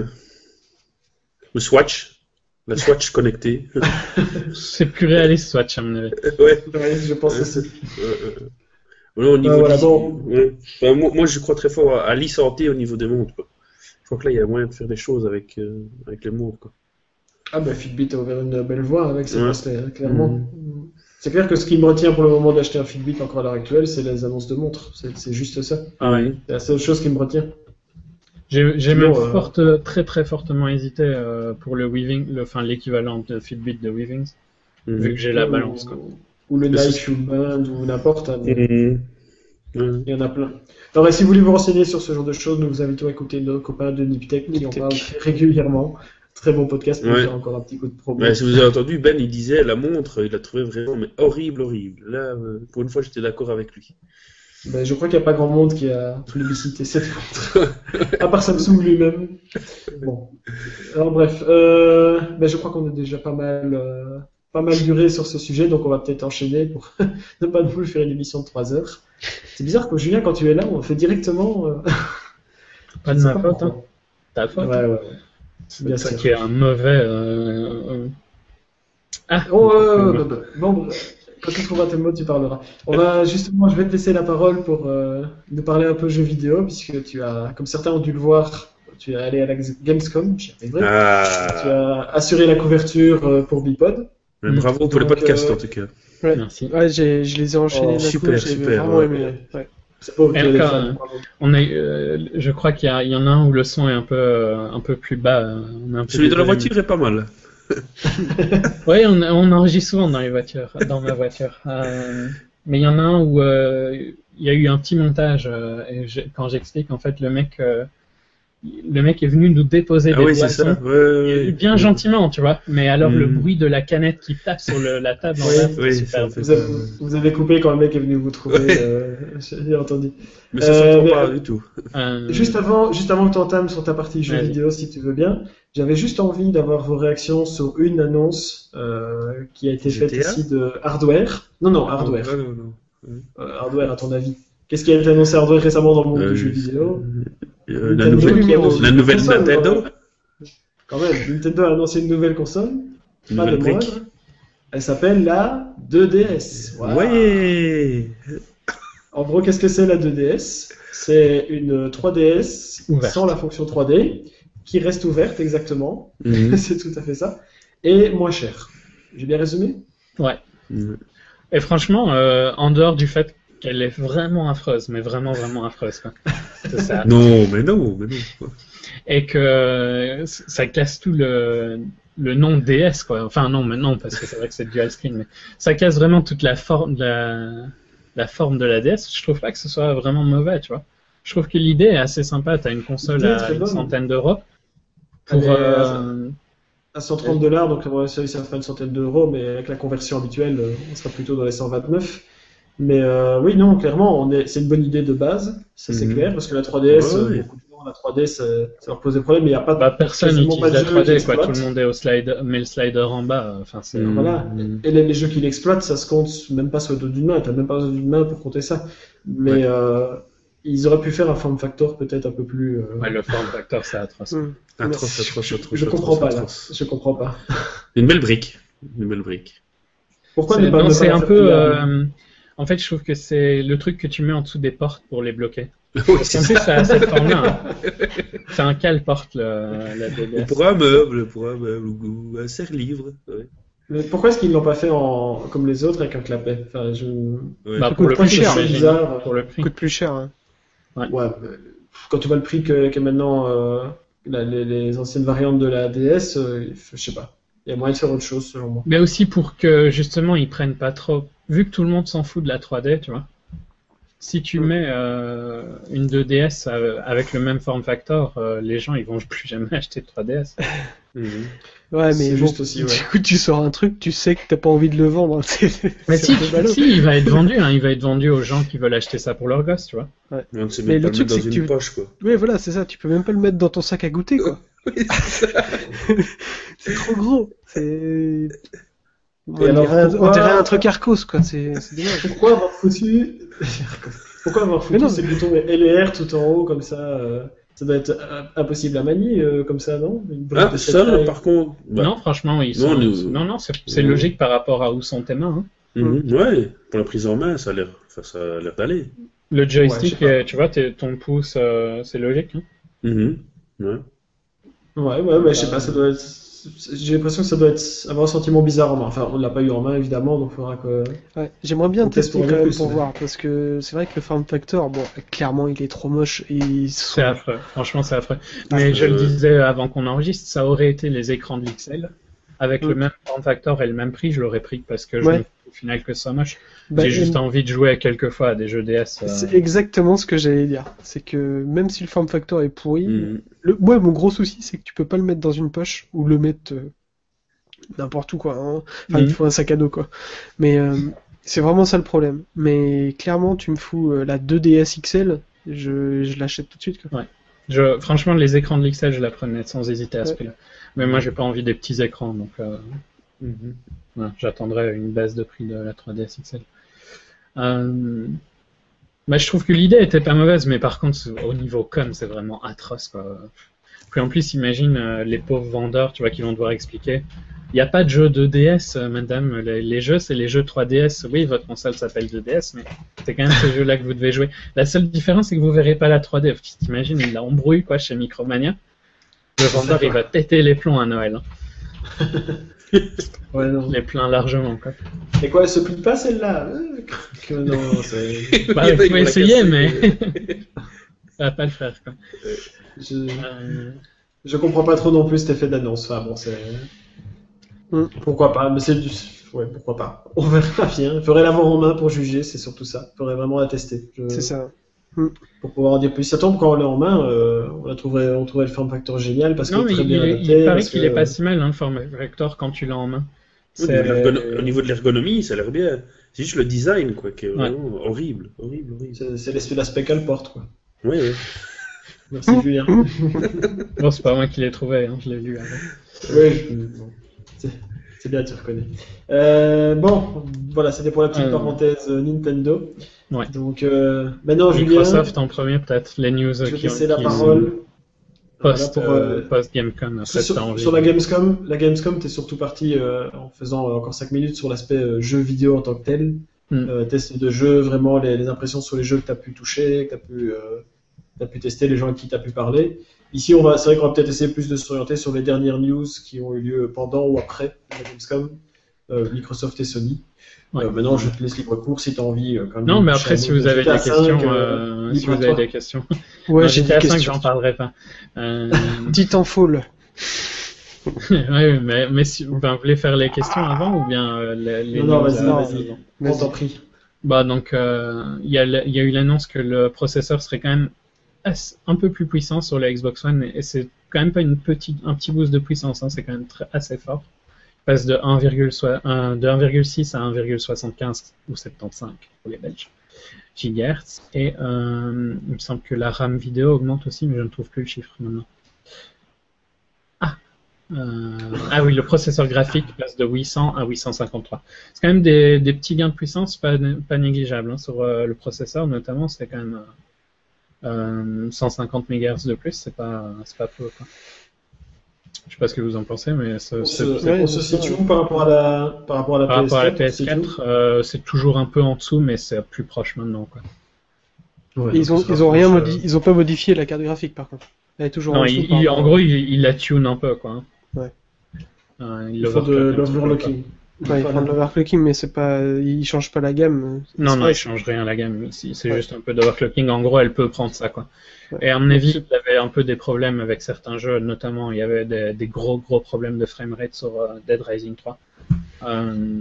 Le Swatch. La Swatch connectée. C'est plus réaliste, Swatch, à mon avis. Ouais, ouais. je pense aussi. Euh, euh, voilà, au niveau Ah, voilà, des- bon. ouais. Enfin, moi, moi, je crois très fort à, à l'e-santé au niveau des montres. Quoi. Je crois que là, il y a moyen de faire des choses avec, euh, avec les montres. Quoi. Ah bah Fitbit a ouvert une belle voie avec ses Ouais. bracelets, hein, clairement. Mhm. C'est clair que ce qui me retient pour le moment d'acheter un Fitbit encore à l'heure actuelle, c'est les annonces de montres. C'est c'est juste ça. Ah ouais. C'est la seule chose qui me retient. J'ai j'ai Sinon, même euh, forte, très très fortement hésité euh, pour le Weaving, le, enfin l'équivalent de Fitbit de Weavings, Mhm. vu que j'ai la Ou- balance. Quoi. Ou le Mais Nike c'est- Fuel Band ou n'importe. hein, mais Mhm. Ouais. Il y en a plein. Alors, et si vous voulez vous renseigner sur ce genre de choses, nous vous invitons à écouter nos copains de Niptech qui en Niptech. parlent très régulièrement. Très bon podcast pour Ouais. faire encore un petit coup de promo. Ouais, si vous avez entendu, Ben, il disait la montre, il la trouvait vraiment mais horrible, horrible. Là, euh, pour une fois, j'étais d'accord avec lui. Ben, je crois qu'il n'y a pas grand monde qui a plébiscité cette montre. À part Samsung lui-même. Bon. Alors bref, euh, ben, je crois qu'on a déjà pas mal, euh, pas mal duré sur ce sujet, donc on va peut-être enchaîner pour ne pas non plus faire une émission de trois heures. C'est bizarre que Julien, quand tu es là, on fait directement. euh, Pas de je sais ma pas faute, pourquoi. hein. Ta faute. Ouais, ouais, ouais. C'est Bien toi sûr. qui est un mauvais. euh, euh, Ah. Oh, euh, bah, bah, bon, bah, quand tu trouveras tes mots, tu parleras. On va justement, je vais te laisser la parole pour euh, nous parler un peu jeux vidéo, puisque tu as, comme certains ont dû le voir, tu es allé à la Gamescom, j'y arriverai. Tu Ah, as assuré la couverture euh, pour Bipod. mais bravo pour le Donc, podcast euh, en tout cas. Ouais. Merci. Ouais, j'ai- je les ai enchaînés Oh, d'un super, coup, j'ai super, vraiment ouais. aimé. Ouais. C'est pas ok, Et les encore, fans, euh, bravo. On a, euh, je crois qu'il y, a- il y en a un où le son est un peu, euh, un peu plus bas. euh, on a un peu Celui de la désolé, voiture est pas mal. mais- Oui, on, on enregistre souvent dans les voitures, dans ma voiture. Euh, mais il y en a un où euh, il y a eu un petit montage. euh, et j'ai- quand j'explique, en fait, le mec, euh, le mec est venu nous déposer Ah des oui, c'est boissons. ça. Ouais, ouais, ouais. Bien gentiment, tu vois. Mais alors, le Mm. bruit de la canette qui tape sur le, la table en Oui, bas, c'est oui, super. ça, Vous avez, vous avez coupé quand le mec est venu vous trouver, Ouais. euh, j'ai entendu. Mais ça Euh, s'entend mais- pas du tout. Euh, Juste avant, juste avant que tu entames sur ta partie jeux Vas-y. vidéo, si tu veux bien, j'avais juste envie d'avoir vos réactions sur une annonce euh, qui a été faite G T A? ici de hardware. Non, non, hardware. Non, non, non. Euh, hardware, à ton avis. Qu'est-ce qui a été annoncé hardware récemment dans le monde Euh, du jeu vidéo? euh, la Nintendo nouvelle, qui annonce la une nouvelle console, Nintendo. quand même. Quand même, Nintendo a annoncé une nouvelle console, Une pas de nouvelle brique. moindre. Elle s'appelle la deux D S. Voilà. Ouais. En gros, qu'est-ce que c'est la deux D S? C'est une trois D S Ouverte. sans la fonction trois D, qui reste ouverte exactement. Mhm. C'est tout à fait ça. Et moins cher. J'ai bien résumé? Ouais. Mhm. Et franchement, euh, en dehors du fait qu'elle est vraiment affreuse, mais vraiment, vraiment affreuse, quoi. C'est ça. Non, mais non, mais non. Et que euh, ça casse tout le, le nom D S, quoi. Enfin, non, mais non, parce que c'est vrai que c'est dual screen, mais ça casse vraiment toute la forme de la, la forme de la D S. Je trouve pas que ce soit vraiment mauvais, tu vois. Je trouve que l'idée est assez sympa. T'as une console L'idée est à très une bonne. centaine d'euros pour, Elle est, euh, À cent trente dollars, donc ouais, ça, ça fera une centaine d'euros, mais avec la conversion habituelle, euh, on sera plutôt dans les cent vingt-neuf. Mais euh, oui, non, clairement, on est, c'est une bonne idée de base, ça c'est Mhm. clair, parce que la trois D S, Ouais, euh, ouais. beaucoup de gens, la trois D S, ça, ça leur pose des problèmes, mais il n'y a pas de bah, personne quasiment pas n'utilise de la jeu trois D, qui quoi. Tout exploite. le monde est au slide, met le slider en bas. euh, Enfin, c'est. Mhm. Voilà. Mhm. Et les, les jeux qui l'exploitent, ça se compte même pas sur le dos d'une main, t'as même pas besoin d'une main pour compter ça. Mais Ouais. euh, ils auraient pu faire un form factor peut-être un peu plus. euh, Ouais, le form factor, c'est atroce. Hmm. Atroce, mais atroce, je, atroce. je atroce, comprends pas là. atroce. Je comprends pas. Une belle brique. Une belle brique. Pourquoi C'est- ne pas, non, ne pas c'est la un faire peu. pliable euh, En fait, je trouve que c'est le truc que tu mets en dessous des portes pour les bloquer. Oui, Parce c'est qu'en plus, ça. ça a cette forme-là. hein. C'est un cale-porte, le- la D D Ou S. pour un meuble, pour un meuble, ou ou un serre-livre. Ouais. Mais pourquoi est-ce qu'ils l'ont pas fait en comme les autres avec un clapet? Enfin, je... Ouais. Bah, Ça pour le coûte prix, plus cher, j'imagine, bizarre. hein, pour le prix. Coûte plus cher. Hein. Ouais, mais quand tu vois le prix que, que maintenant euh, la- les, les anciennes variantes de la D S, euh, je sais pas. Il y a moyen de faire autre chose selon moi. Mais aussi pour que justement ils prennent pas trop. Vu que tout le monde s'en fout de la trois D, tu vois. Si tu Mm. mets euh, une deux D S euh, avec le même form factor, euh, les gens ils vont plus jamais acheter de trois D S. Mhm. Ouais, mais C'est bon, juste aussi, ouais. du coup, tu sors un truc, tu sais que t'as pas envie de le vendre. C'est Mais c'est si, un peu ballot. si, il va être vendu, hein, il va être vendu aux gens qui veulent acheter ça pour leur gosse, tu vois. Mais on ne sait Mais même le pas le truc, mettre dans c'est que une tu- poche, quoi. Ouais, voilà, c'est ça. Tu peux même pas le mettre dans ton sac à goûter, quoi. Oui, c'est ça. C'est trop gros. C'est. On Et alors, dirait un- pourquoi- on dirait un truc Arcos, quoi. C'est c'est dommage. Pourquoi avoir foutu Pourquoi avoir Mais foutu non. ces boutons L et R tout en haut comme ça euh, Ça doit être euh, impossible à manier euh, comme ça, non? Une brique Ah, de cette ça, taille. par contre. bah, Non, franchement, ils non, sont. nous- Non, non, c'est c'est non. logique par rapport à où sont tes mains. hein. mhm, ouais, pour la prise en main, ça a l'air, enfin, ça a l'air d'aller. Le Ouais, joystick, je sais pas. euh, tu vois, t'es- ton pouce, euh, c'est logique. hein. Mhm, ouais. Ouais, ouais, mais je sais pas, ça doit être. J'ai l'impression que ça doit être avoir un sentiment bizarre en main. Enfin, on l'a pas eu en main évidemment, donc il faudra que. Ouais, j'aimerais bien On teste tester pour quand aller même plus, pour ouais. voir, parce que c'est vrai que le form factor, bon, clairement, il est trop moche et ils sont- C'est affreux. Franchement, c'est affreux. Mais je le Euh, disais avant qu'on enregistre, ça aurait été les écrans de l'X L. Avec Mm. le même form factor et le même prix, je l'aurais pris parce que je Ouais. me fous au final que ça moche. Bah, J'ai juste et- envie de jouer quelques fois à des jeux D S. euh, C'est exactement ce que j'allais dire. C'est que même si le form factor est pourri, mhm. le... ouais, mon gros souci, c'est que tu peux pas le mettre dans une poche ou le mettre euh, n'importe où, quoi. hein. Enfin, il Mhm. faut un sac à dos, quoi. Mais euh, c'est vraiment ça le problème. Mais clairement, tu me fous euh, la deux D S X L, je, je l'achète tout de suite, quoi. Je, franchement, les écrans de l'X L, je la prenais sans hésiter à ce Ouais. prix-là. Mais moi, j'ai pas envie des petits écrans, donc euh, Mhm. voilà, j'attendrai une baisse de prix de la trois D S X L. Euh, bah, je trouve que l'idée était pas mauvaise, mais par contre, au niveau com, c'est vraiment atroce, quoi. Puis en plus, imagine euh, les pauvres vendeurs, tu vois, qui vont devoir expliquer. Il n'y a pas de jeu deux D S, euh, madame. Les, les jeux, c'est les jeux trois D S. Oui, votre console s'appelle deux D S, mais c'est quand même ces jeux-là que vous devez jouer. La seule différence, c'est que vous verrez pas la trois D. T'imagines, il la embrouille, quoi, chez Micromania. Le vendeur, il va péter les plombs à Noël. hein. Ouais, non. Les pleins largement, quoi. Et quoi, elle se plie pas celle-là Euh, que- Non, c'est. Bah, Il vous va pouvez la essayer, casser. mais ça va pas le faire, quoi. Je... Euh, je comprends pas trop non plus cet effet d'annonce. Enfin bon, c'est. Mm. Pourquoi pas, mais c'est du. Ouais, pourquoi pas. On verra bien. Il faudrait l'avoir en main pour juger, c'est surtout ça. Il faudrait vraiment la tester. Je... C'est ça. Mm. pour pouvoir en dire plus. Ça tombe quand on l'a en main, euh, on, a trouvé, on trouvait le form factor génial parce qu'il Non, est mais très il, bien est- adapté. il paraît parce qu'il que- est pas si mal, hein, le form factor, quand tu l'as en main. Au niveau de C'est- l'ergono- au niveau de l'ergonomie, ça a l'air bien. C'est juste le design, quoi, qui est Ouais. vraiment horrible, horrible, horrible. C'est c'est l'aspect l'aspect qu'elle porte, quoi. Oui, oui. Merci Julien. Bon, c'est pas moi qui l'ai trouvé, hein, je l'ai lu avant. Oui, je- bon. c'est c'est bien, tu reconnais. Euh, bon, voilà, c'était pour la petite Euh, parenthèse euh, Nintendo. Ouais. Donc, euh, maintenant, Julien, Microsoft en premier, peut-être, les news je vais qui, te laisser la qui- parole. Voilà, post, pour, euh, euh, post Gamecom. Après, sur, t'as envie sur la de- Gamescom, la Gamescom, t'es surtout parti euh, en faisant euh, encore cinq minutes sur l'aspect euh, jeu vidéo en tant que tel. Mm. Euh, test de jeu, vraiment les, les impressions sur les jeux que tu as pu toucher, que tu as pu, euh, t'as pu tester, les gens avec qui tu as pu parler. Ici, on va, c'est vrai qu'on va peut-être essayer plus de s'orienter sur les dernières news qui ont eu lieu pendant ou après la Gamescom, euh, Microsoft et Sony. Ouais. Euh, maintenant, je te laisse libre cours si tu as envie. euh, quand même Non, de mais toucher après, un si mot vous de avez des G T A cinq, questions, euh, euh, si libre vous à avez toi. des questions. Ouais, Non, j'ai G T A des cinq, questions. j'en parlerai pas. Euh... Titanfall. ouais, mais, mais si, ben, vous voulez faire les questions avant ou bien euh, les, les Non, non, news vas-y, à- vas-y. avant On Vas-y. t'en prie. Bah donc, euh, il y, a le- il y a eu l'annonce que le processeur serait quand même ass- un peu plus puissant sur la Xbox One, et c'est quand même pas une petite, un petit boost de puissance, hein, c'est quand même très, assez fort. Il passe de un virgule six à un virgule soixante-quinze ou soixante-quinze pour les Belges gigahertz, et euh, il me semble que la RAM vidéo augmente aussi, mais je ne trouve plus le chiffre maintenant. Ah, euh, ah oui, le processeur graphique passe de huit cents à huit cent cinquante-trois. C'est quand même des, des petits gains de puissance pas, pas négligeables, hein, sur euh, le processeur notamment, c'est quand même euh, cent cinquante mégahertz de plus, c'est pas, c'est pas peu, quoi. Je sais pas ce que vous en pensez, mais c'est, On c'est- se, c'est- ouais, on se c'est ça, situe ouais. où par rapport à la, par rapport à la par rapport à la P P S S quatre, quatre, euh, c'est toujours un peu en dessous, mais c'est plus proche maintenant, quoi. Ouais, Ils ont, donc, ils ont rien ça- modi- ils ont pas modifié la carte graphique par contre. Elle est toujours Non, en dessous il, par il- en rapport- gros, il, il la tune un peu, quoi. Ouais. Euh, il Il faut de l'overclock un petit peu, l'overlocking. Ouais, ils font de l'overclocking, mais c'est pas, ils changent pas la gamme. quoi. Non, C'est non, vrai, il change rien la gamme ici. C'est Ouais. juste un peu d'overclocking. En gros, elle peut prendre ça, quoi. Ouais. Et à mon avis, il y avait un peu des problèmes avec certains jeux, notamment il y avait des, des gros gros problèmes de framerate sur euh, Dead Rising trois. Euh,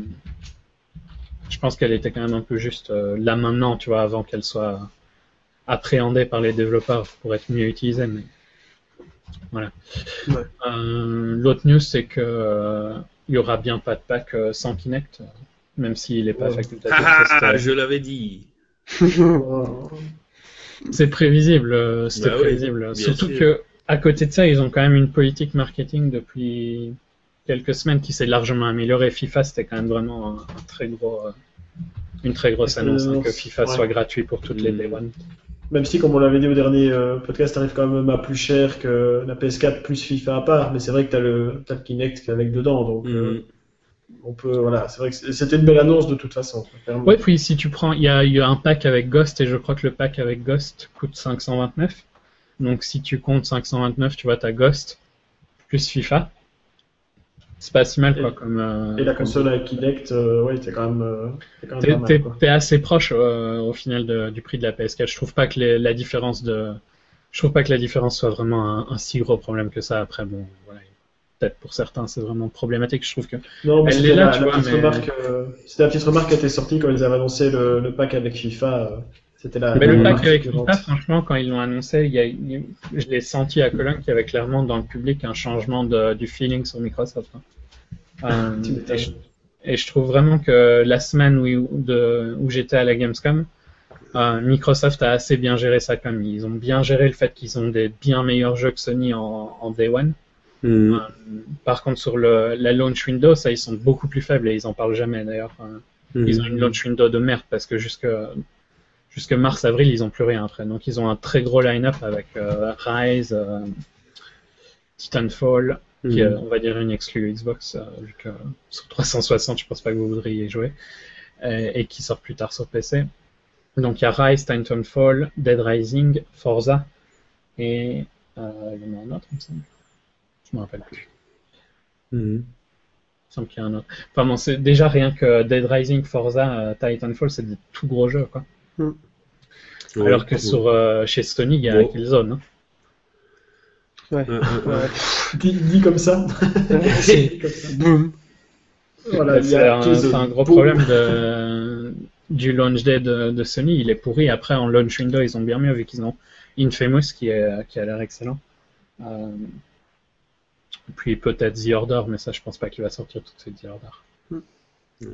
je pense qu'elle était quand même un peu juste euh, là maintenant, tu vois, avant qu'elle soit appréhendée par les développeurs pour être mieux utilisée. Mais voilà. Ouais. Euh, l'autre news, c'est que euh, il y aura bien pas de pack euh, sans Kinect, euh, même s'il n'est pas Ouais. facultatif. Ah, ça, c'était- je l'avais dit. Oh. C'est prévisible, euh, c'était Bah oui, prévisible. bien Surtout sûr. que, à côté de ça, ils ont quand même une politique marketing depuis quelques semaines qui s'est largement améliorée. FIFA, c'était quand même vraiment un, un très gros, euh, une très grosse Euh, annonce, hein, non, que FIFA ouais. soit gratuit pour toutes les Mm. Day One. Même si, comme on l'avait dit au dernier euh, podcast, t'arrives quand même à plus cher que la P S quatre plus FIFA à part, mais c'est vrai que t'as le, t'as le Kinect qui est avec dedans, donc euh, Mhm. on peut, voilà, c'est vrai que c'est- c'était une belle annonce de toute façon. clairement. Ouais, puis si tu prends, il y a, il y a un pack avec Ghost, et je crois que le pack avec Ghost coûte cinq cent vingt-neuf. Donc si tu comptes cinq cent vingt-neuf, tu vois, t'as Ghost plus FIFA. C'est pas si mal, quoi, Et- comme... euh, Et la comme- console avec Kinect, euh, ouais, t'es quand même, euh, t'es quand même T'es, pas mal, t'es- quoi. t'es assez proche euh, au final de- du prix de la P S quatre. Je trouve pas que les- la différence de, je trouve pas que la différence soit vraiment un, un si gros problème que ça. Après, bon, voilà, peut-être pour certains c'est vraiment problématique. Je trouve que Non, mais Elle c'était est là, la, tu la vois, petite mais- remarque, euh, c'était la petite remarque qui était sortie quand ils avaient annoncé le, le pack avec FIFA. euh, C'était la, mais la le remarque pack avec récurrente. FIFA, franchement, quand ils l'ont annoncé, il y a, il y a- je l'ai senti à Cologne qu'il y avait clairement dans le public un changement de- du feeling sur Microsoft, hein. Euh, Tu m'étonnes. et, je, et je trouve vraiment que la semaine où, de- où j'étais à la Gamescom, euh, Microsoft a assez bien géré ça quand même. Ils ont bien géré le fait qu'ils ont des bien meilleurs jeux que Sony en, en Day One. Mhm. Euh, par contre, sur le, la launch window, ça, ils sont beaucoup plus faibles et ils en parlent jamais d'ailleurs. Euh, Mhm. Ils ont une launch window de merde parce que jusque, jusque mars-avril, ils ont plus rien après. Donc, ils ont un très gros line-up avec euh, Rise, euh, Titanfall, qui est, Mhm. on va dire, une exclue Xbox, euh, vu que sur trois cent soixante, je pense pas que vous voudriez y jouer, et, et qui sort plus tard sur P C. Donc, il y a Rise, Titanfall, Dead Rising, Forza, et euh, il y en a un autre, il me semble. Je me rappelle plus. Mhm. Il me semble qu'il y a un autre. Enfin bon, c'est déjà rien que Dead Rising, Forza, euh, Titanfall, c'est des tout gros jeux, quoi. Ouais, Alors que ouais. sur, euh, chez Sony, il y a Bon. Killzone, hein. Ouais. Ouais, ouais, ouais. Ouais. Dit, dit comme ça. C'est- Comme ça. Boum. Voilà, il y c'est a un, Killzone. c'est un gros Boum. problème de, du launch day de, de Sony, il est pourri. Après, en launch window, ils ont bien mieux, vu qu'ils ont Infamous qui, est, qui a l'air excellent. Euh, puis peut-être The Order, mais ça, je pense pas qu'il va sortir tout de suite, The Order. Mm.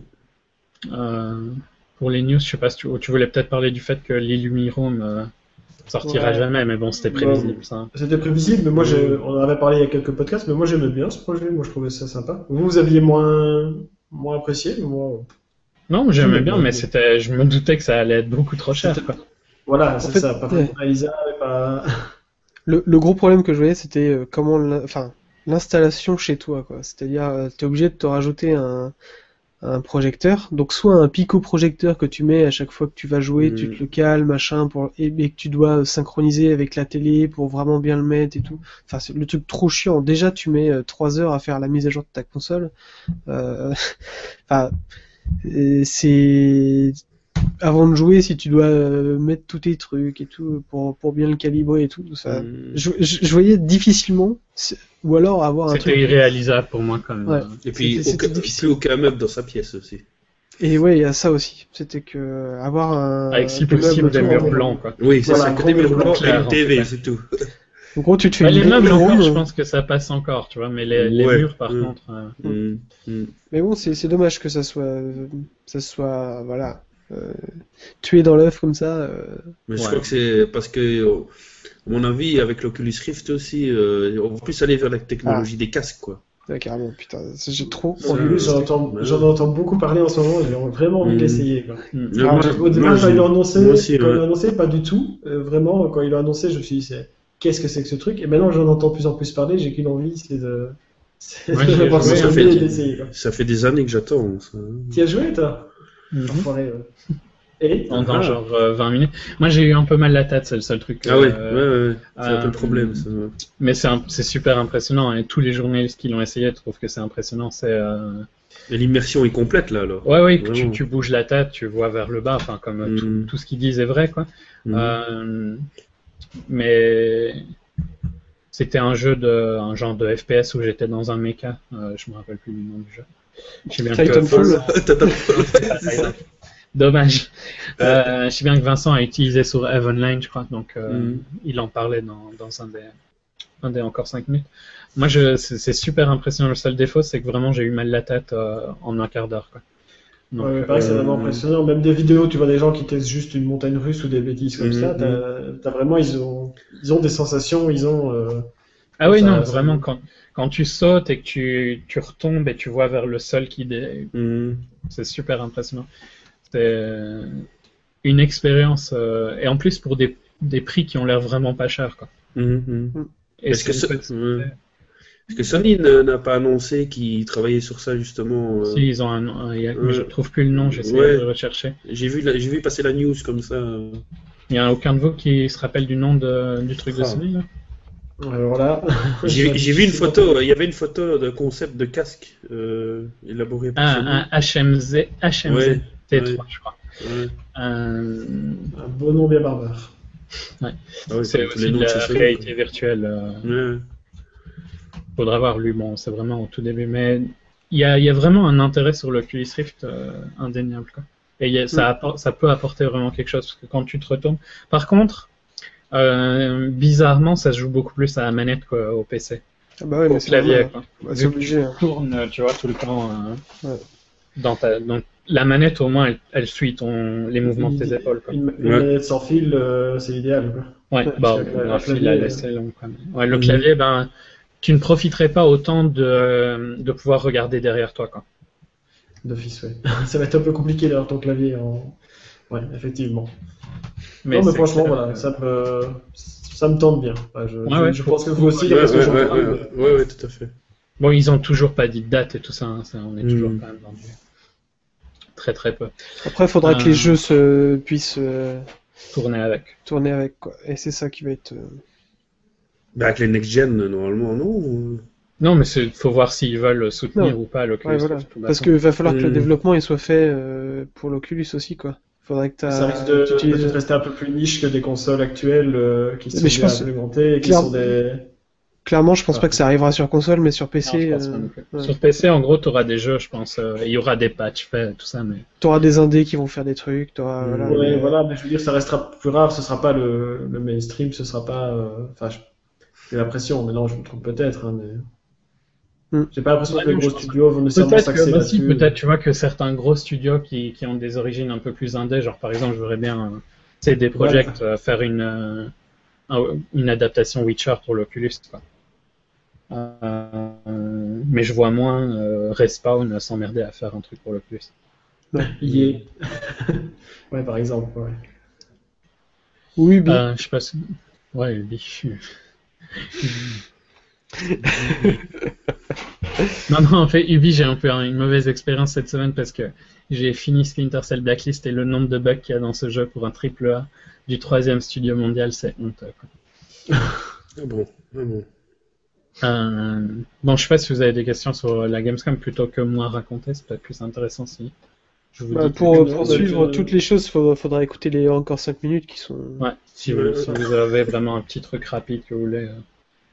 Euh, pour les news, je sais pas si tu, tu voulais peut-être parler du fait que l'Illumirome euh, sortira Ouais. jamais, mais bon, c'était prévisible, ça. C'était prévisible, mais moi, j'ai- on en avait parlé il y a quelques podcasts, mais moi, j'aimais bien ce projet. Moi, je trouvais ça sympa. Vous, vous aviez moins, moins apprécié, mais moi, Non, j'aimais J'aimais bien, bien, mais mais- c'était, je me doutais que ça allait être beaucoup trop cher, C'était- quoi. voilà, c'est fait, ça. Pas ouais. Mona Lisa, et pas. Le, le gros problème que je voyais, c'était euh, comment, l'in- enfin, l'installation chez toi, quoi. C'est-à-dire, euh, t'es obligé de te rajouter un, un projecteur. Donc, soit un pico-projecteur que tu mets à chaque fois que tu vas jouer, tu Mm. te le cales, machin, pour, et, et que tu dois synchroniser avec la télé pour vraiment bien le mettre et tout. Enfin, c'est le truc trop chiant. Déjà, tu mets euh, trois heures à faire la mise à jour de ta console. Euh, Enfin, euh, c'est avant de jouer, si tu dois euh, mettre tous tes trucs et tout pour, pour bien le calibrer et tout, ça, Mm. je, je, je voyais difficilement, c'est- ou alors avoir un C'était truc. irréalisable pour moi, quand même. Ouais. Et puis, C'était- c'était aucun- difficile. plus aucun meuble dans sa pièce aussi. Et ouais, il y a ça aussi. C'était que avoir un. Avec si des meubles possible des autour, murs mais- blancs, quoi. Oui, c'est Voilà, ça, un que gros des murs mur blancs et clair, une en T V, fait. c'est tout. En gros, tu te fais Bah, une les belle meubles, room, encore, je euh, pense que ça passe encore, tu vois, mais les, les Ouais. murs, par Mm. contre. euh, Mm. Mm. Mais bon, c'est c'est dommage que ça soit, euh, ça soit, voilà, euh, tué dans l'œuf comme ça. euh. Mais je Ouais. crois que c'est parce que, euh, à mon avis, avec l'Oculus Rift aussi, euh, on va plus aller vers la technologie des casques, quoi. Ouais, carrément, putain, ça, j'ai trop Ça, envie de Oculus, tester. j'en entends, Ouais. j'en entends beaucoup parler en ce moment, j'ai vraiment envie de Mm. l'essayer, quoi. hmm. Mais Alors, moi- au départ, moi, quand j'ai- ils l'ont annoncé, moi aussi, quand ouais. ils l'ont annoncé, pas du tout. Euh, vraiment, quand ils l'ont annoncé, je me suis dit, c'est... qu'est-ce que c'est que ce truc? Et maintenant, j'en entends de plus en plus parler, j'ai qu'une envie, c'est de, c'est Ouais, de j'y ai l'avoir joué, sur hein, le nez fait- et d'essayer, quoi. Ça fait des années que j'attends. ça. T'y as joué, toi? Mhm. Enfoiré, ouais. Et? En dans Ah. genre euh, vingt minutes. Moi, j'ai eu un peu mal la tête, c'est le seul truc. Ah ouais, euh, ouais, ouais, c'est un peu euh, le problème. Ça. Mais c'est un- c'est super impressionnant, et tous les journalistes qui l'ont essayé trouvent que c'est impressionnant. C'est euh, Et l'immersion est complète là alors. ouais, ouais, que tu, Vraiment. tu bouges la tête, tu vois vers le bas, enfin comme euh, tout, Mm. tout ce qu'ils disent est vrai, quoi. Mm. Euh, mais c'était un jeu de, un genre de F P S où j'étais dans un mecha. Euh, je me rappelle plus du nom du jeu. Je sais bien que Titanfall. T'as- Dommage. Euh, je sais bien que Vincent a utilisé sur Eve Online, je crois, donc euh, Mhm. il en parlait dans, dans un des, un des encore cinq minutes. Moi, je, c'est, c'est super impressionnant. Le seul défaut, c'est que vraiment j'ai eu mal la tête euh, en un quart d'heure, quoi. Donc, Ouais, mais pareil, c'est euh, vraiment impressionnant. Même des vidéos, tu vois des gens qui testent juste une montagne russe ou des bêtises comme Mhm, ça. T'as, t'as vraiment, ils ont, ils ont des sensations, ils ont. Euh... Ah oui, ça- non, ça- vraiment, quand, quand tu sautes et que tu, tu retombes et tu vois vers le sol qui dé... Mm. c'est super impressionnant. C'est une expérience, euh, et en plus pour des, des prix qui ont l'air vraiment pas chers, quoi. Mm, mm. Et Est-ce que, c'est so- une petite- ouais. Est-ce que Sony ne- n'a pas annoncé qu'il travaillait sur ça justement euh, Si, ils ont un, un- il y a- mais Ouais. je trouve plus le nom, j'essaie Ouais. de le rechercher. J'ai vu, la- j'ai vu passer la news comme ça. euh. Il y a aucun de vous qui se rappelle du nom de, du truc de Ah. Sony, là? Alors là. J'ai j'ai vu une photo, il y avait une photo de concept de casque euh, élaboré par Sony. Ah, un H M Z, H M Z Ouais, T trois, ouais. je crois. Ouais. Euh, Un beau nom bien barbare. Ah ouais, c'est comme tous aussi les de noms de la chez Sony, réalité virtuelle. euh, quoi. Ouais. Faudra voir, lui, bon, c'est vraiment au tout début, mais il y a, il y a vraiment un intérêt sur l'Oculus Rift euh, indéniable, quoi. Et il y a- ça, appor- ça peut apporter vraiment quelque chose, parce que quand tu te retournes... Par contre, euh, bizarrement, ça se joue beaucoup plus à la manette qu'au P C, Ah bah ouais, au mais c'est clavier, normal. quoi. Bah, Vu c'est que obligé. hein. tu tournes, tu vois, tout le temps... euh, Ouais. dans ta, donc, la manette, au moins, elle, elle suit ton, les mouvements de tes Une- épaules, quoi. Une, une Ouais. manette sans fil, euh, c'est idéal, quoi. Ouais, Ouais, bah, parce que un le fil clavier, à euh, laisser long, quoi. Ouais, le Mhm. clavier, ben, tu ne profiterais pas autant de, de pouvoir regarder derrière toi, quoi. D'office, ouais. Ça va être un peu compliqué d'avoir ton clavier en. Ouais, effectivement. non, mais c'est franchement, clair voilà, que- ça me, ça me tente bien. Enfin, je, Ouais, je- ouais, je pour- pense que vous aussi, Ouais, parce que ouais, j'en ouais, parle, ouais, ouais, ouais, tout à fait. Bon, ils ont toujours pas dit de date et tout ça, hein, ça, on est toujours Mm. quand même dans du très très peu Après, il faudra que Euh. les jeux se puissent euh, tourner avec. tourner avec, quoi. Et c'est ça qui va être. euh, Bah, avec les next-gen, normalement, non. Non, mais il faut voir s'ils veulent soutenir Non. ou pas l'Oculus Ouais, voilà. Rift, tout Parce bêtement. qu'il va falloir que le Mm. développement il soit fait euh, pour l'Oculus aussi, quoi. Faudrait que t'as- ça risque de, tu utilises- peut-être rester un peu plus niche que des consoles actuelles euh, qui sont Mais je bien pense- implémentées et qui clair- sont des. Clairement, je pense Ah. pas que ça arrivera sur console, mais sur Non, je P C, pense pas euh, non plus. ouais. Sur P C, en gros, tu auras des jeux, je pense. euh, Il y aura des patchs faits, tout ça, mais. t'auras des indés qui vont faire des trucs, t'auras, Mm. voilà, Ouais, mais, euh, voilà, mais je veux dire, ça restera plus rare, ce sera pas le, le mainstream, ce sera pas. euh, Enfin, je- j'ai l'impression, mais non, je me trompe peut-être, hein, mais. Mm. J'ai pas l'impression Ouais, que les non, gros je pense studios vont nécessairement Peut-être que, s'axer bah si, là-dessus. peut-être, tu vois, que certains gros studios qui, qui ont des origines un peu plus indé, genre par exemple, je voudrais bien, euh, tu sais, des Voilà. projects, euh, faire une, euh, un- une adaptation Witcher pour l'Oculus, quoi. Euh, mais je vois moins euh, Respawn s'emmerder à faire un truc pour l'Oculus. Yeah. Ouais, par exemple, ouais. oui, Ubi. Euh, je sais pas si... Ouais, Ubi. Non, non, en fait, Ubi, j'ai un peu une mauvaise expérience cette semaine parce que j'ai fini Splinter Cell Blacklist et le nombre de bugs qu'il y a dans ce jeu pour un triple A du troisième studio mondial, c'est honteux, quoi. Ah bon, ah bon. Euh, bon, je sais pas si vous avez des questions sur la Gamescom plutôt que moi raconter, c'est peut-être plus intéressant si je vous Bah, dis pour, quelque non, chose. pour donc, suivre euh, toutes les choses, faudra, faudra écouter les encore cinq minutes qui sont. Ouais, si vous, si vous avez vraiment un petit truc rapide que vous voulez. euh.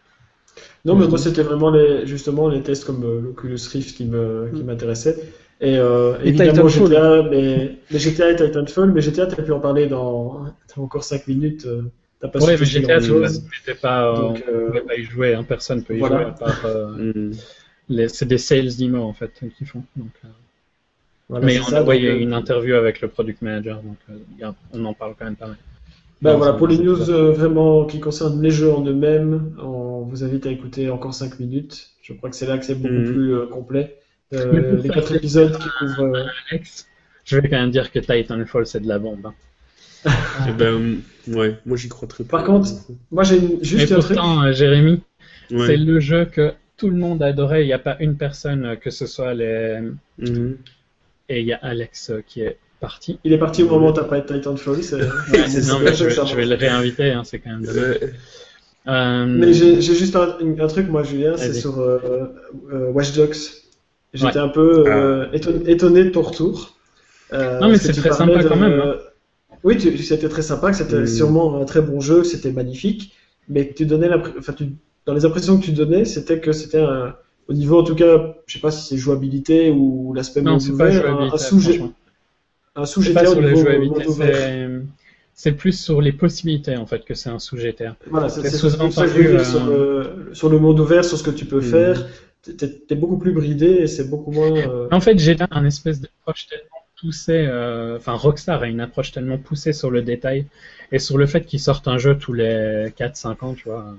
Non, mais Mhm. moi, c'était vraiment les, justement les tests comme euh, l'Oculus Rift qui me, qui Mm. m'intéressaient. Et euh, Et évidemment, Titanfall. G T A, mais, mais G T A et Titanfall, mais G T A, t'as pu en parler dans t'as encore cinq minutes, euh, t'as pas su Ouais, mais tester G T A, de toute grand-chose. façon, on n'était pas, euh, Donc, on euh, pouvait pas y jouer, hein, personne peut y voilà. jouer à part. euh, Mm. les, c'est des sales demo en fait qu'ils font. Donc, euh. Voilà, Mais c'est on ça. a ouais, Donc, il y a euh, une interview avec le product manager, donc euh, il y a- on en parle quand même pas mal. ben Dans voilà, un pour les des news épisodes. euh, vraiment qui concernent les jeux en eux-mêmes, on vous invite à écouter encore cinq minutes. Je crois que c'est là que c'est beaucoup Mm. plus euh, complet. Mais Euh, pour les faire quatre plaisir épisodes qui couvrent. euh, à Alex, je vais quand même dire que Titanfall c'est de la bombe. hein. Eh ben, ouais, moi j'y crois très peu. Par contre, moi j'ai une- Mais juste un truc. pourtant, euh, Jérémy, Ouais. c'est le jeu que tout le monde adorait. Il n'y a pas une personne, euh, que ce soit les. Mhm. Et il y a Alex euh, qui est parti. Il est parti au moment où t'as pas été Titanfall. C'est Ouais, c'est- non, c'est mais un je jeu que vais, ça je vais le manque. réinviter, hein, c'est quand même dommage. Ouais. Euh, Mais j'ai j'ai juste un, un truc, moi, Julien, c'est Vas-y. sur euh, euh, Watch Dogs. J'étais Ouais. un peu euh, éton- étonné de ton retour. Euh, Non, mais parce que c'est tu très parlais sympa de- quand même, hein. Oui, tu- c'était très sympa, que c'était Mm. sûrement un très bon jeu, que c'était magnifique, mais que tu donnais l'impr- enfin, tu- dans les impressions que tu donnais, c'était que c'était un, au niveau en tout cas, je sais pas si c'est jouabilité ou l'aspect Non, monde c'est pas ouvert, un, jouabilité, un sous franchement. un sous C'est G T pas A au sur les niveau jouabilités, monde ouvert. c'est c'est plus sur les possibilités en fait que c'est un sous G T A. Voilà, c'est C'est c'est plus ça que je veux sous-entendu. dire sur euh, le, sur le monde ouvert, sur ce que tu peux Mm. faire. T'es- T'es t'es beaucoup plus bridé et c'est beaucoup moins. euh, En fait, j'ai là un espèce d'approche tellement poussée, euh, enfin Rockstar a une approche tellement poussée sur le détail et sur le fait qu'ils sortent un jeu tous les quatre cinq ans, tu vois.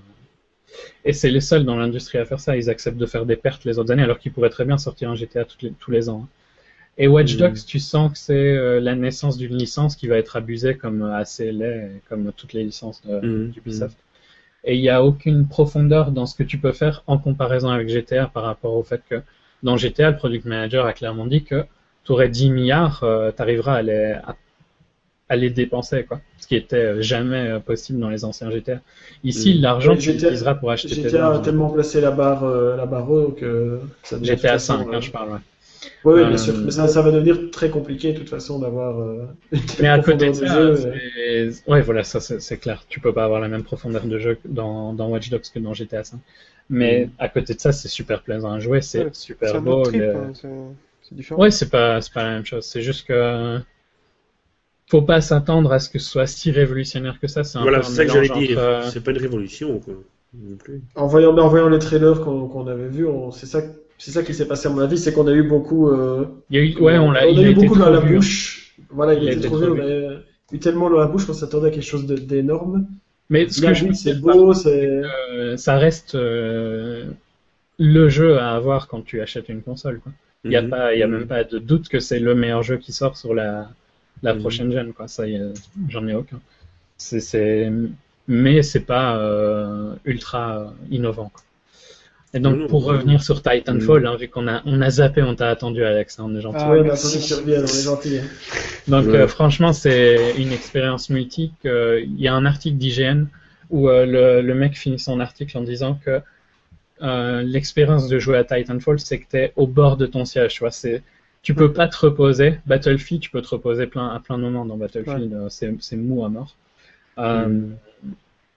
Et c'est les seuls dans l'industrie à faire ça, ils acceptent de faire des pertes les autres années alors qu'ils pourraient très bien sortir un G T A toutes les- tous les ans. hein. Et Watch Dogs, Mm. tu sens que c'est euh, la naissance d'une licence qui va être abusée comme euh, assez laid, comme toutes les licences de- Mm. d'Ubisoft. Et il n'y a aucune profondeur dans ce que tu peux faire en comparaison avec G T A par rapport au fait que dans G T A, le product manager a clairement dit que tu aurais dix milliards, tu arriveras à les, à, à les dépenser, quoi. Ce qui était jamais euh, possible dans les anciens G T A. Ici, Mm. l'argent, Ouais, tu G T A l'utiliseras pour acheter tes G T A a armes. tellement placé la barre, euh, la barre haut que ça devient de toute G T A façon, cinq, euh, hein, je parle, ouais. Oui, oui, Euh, bien sûr. Mais ça, ça va devenir très compliqué de toute façon d'avoir euh, une telle Mais à côté de profondeur ça, de jeu. et- c'est... ouais, voilà, ça c'est c'est clair. Tu peux pas avoir la même profondeur de jeu que dans, dans Watch Dogs que dans G T A cinq. Mais Mm. à côté de ça, c'est super plaisant à jouer, c'est Ouais, super C'est un beau. autre trip, les- hein, c'est c'est différent. Ouais, c'est pas, c'est pas la même chose. C'est juste que faut pas s'attendre à ce que ce soit si révolutionnaire que ça. C'est un Voilà, peu un c'est ça que j'allais mélange dire. entre, euh, C'est pas une révolution, quoi. Non plus. En voyant, en voyant les trailers qu'on qu'on avait vus, on- c'est ça, c'est ça qui s'est passé à mon avis, c'est qu'on a eu beaucoup. euh, Il y a eu, ouais, on l'a, on il a a eu été beaucoup dans trop la vu, hein. bouche. Voilà, il, Il a était été trop trop vu. On vu. a eu tellement dans la bouche qu'on s'attendait à quelque chose de- d'énorme. Mais ce que Là, je oui, veux c'est dire par beau, c'est. euh, ça reste euh, le jeu à avoir quand tu achètes une console, quoi. Il y a Mhm. pas, il y a Mhm. même pas de doute que c'est le meilleur jeu qui sort sur la, la Mhm. prochaine gen, quoi. Ça, y est, j'en ai aucun. C'est, c'est, mais c'est pas euh, ultra innovant, quoi. Et donc, Non, non, pour non. revenir sur Titanfall, hein, vu qu'on a, on a zappé, on t'a attendu, Alex, hein, on est gentil. Ah, Ouais, on a merci. attendu que tu reviennes, on est gentil. hein. Donc, Ouais. euh, franchement, c'est une expérience multique. Euh, Il y a un article d'I G N où euh, le, le mec finit son article en disant que euh, l'expérience de jouer à Titanfall, c'est que tu es au bord de ton siège. Tu vois, c'est, tu peux pas te reposer. Battlefield, tu peux te reposer plein, à plein de moments dans Battlefield. euh, C'est, c'est mou à mort. Euh, Mm.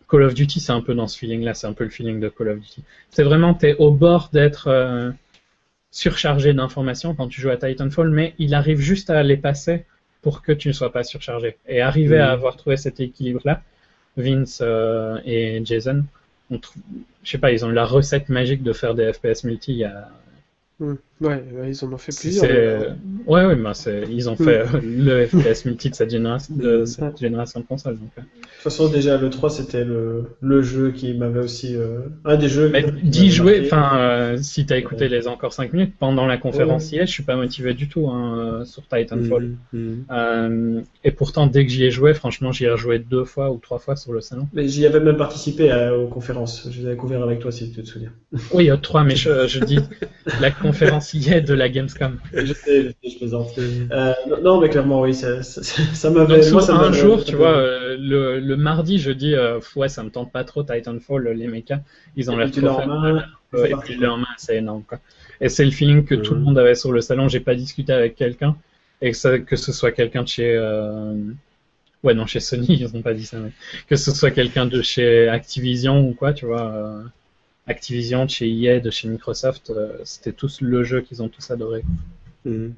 Call of Duty, c'est un peu dans ce feeling-là, c'est un peu le feeling de Call of Duty. C'est vraiment, t'es au bord d'être euh, surchargé d'informations quand tu joues à Titanfall, mais il arrive juste à les passer pour que tu ne sois pas surchargé. Et arriver Mhm. à avoir trouvé cet équilibre-là, Vince euh, et Jason, on trou- je sais pas, ils ont eu la recette magique de faire des F P S multi il y a... Hmm. Ouais, ouais, ils en ont fait C'est, plusieurs. c'est- d'ailleurs. Ouais, ouais, bah c'est... ils ont fait euh, le F P S multi de cette, génération, de cette Ouais. génération de consoles. Donc, euh. De toute façon, déjà, le trois, c'était le, le jeu qui m'avait aussi. euh, un des jeux Mais qui d'y m'avait jouer, marqué. enfin, euh, si t'as écouté les encore cinq minutes, pendant la conférence Ouais. I S, je suis pas motivé du tout hein, euh, sur Titanfall. Mhm. Mhm. Euh, et pourtant, dès que j'y ai joué, franchement, j'y ai rejoué deux fois ou trois fois sur le salon. Mais j'y avais même participé à- aux conférences. Je les avais couvertes avec toi, si tu te souviens. Oui, il y a trois, mais je, je dis la conférence I S de la Gamescom. Je sais, je sais, je plaisante. Euh, non, non, mais clairement, oui, ça, ça, ça m'avait. Donc, moi, sur ça un m'avait- jour, ça tu m'avait- vois, euh, le, le mardi, je dis, euh, ouais, ça me tente pas trop Titanfall, les mechas, ils ont Et l'air puis tu trop l'as en faibles. main, Euh, c'est et parti, puis quoi. leur main, c'est énorme, quoi. Et c'est le feeling que tout le Mhm. monde avait sur le salon. J'ai pas discuté avec quelqu'un, et que, ça, que ce soit quelqu'un de chez, euh... ouais, non, chez Sony, ils ont pas dit ça, mais que ce soit quelqu'un de chez Activision ou quoi, tu vois, euh, Activision, de chez E A, de chez Microsoft, euh, c'était tous le jeu qu'ils ont tous adoré. Mhm.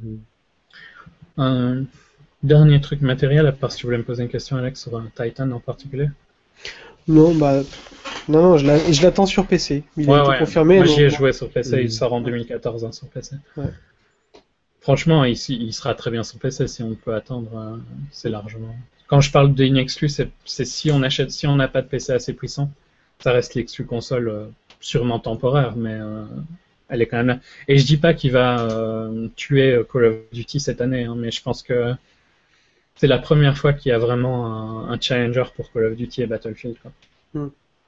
Un dernier truc matériel, à part si tu voulais me poser une question, Alex, sur un Titan en particulier. Non, bah. pff, Non, non, je l'a- je l'attends sur P C. Il a Ouais, été ouais. confirmé. Moi, donc j'y ai bon. joué sur P C. Mhm. Il sort en deux mille quatorze hein, sur P C. Ouais. Franchement, il, il sera très bien sur P C si on peut attendre. euh, c'est largement. Quand je parle d'inexclus, c'est c'est si on achète, si on n'a pas de P C assez puissant, ça reste l'exclus console euh, sûrement temporaire, mais euh, elle est quand même là. Et je dis pas qu'il va euh, tuer euh, Call of Duty cette année, hein, mais je pense que c'est la première fois qu'il y a vraiment un, un challenger pour Call of Duty et Battlefield, quoi. Hmm.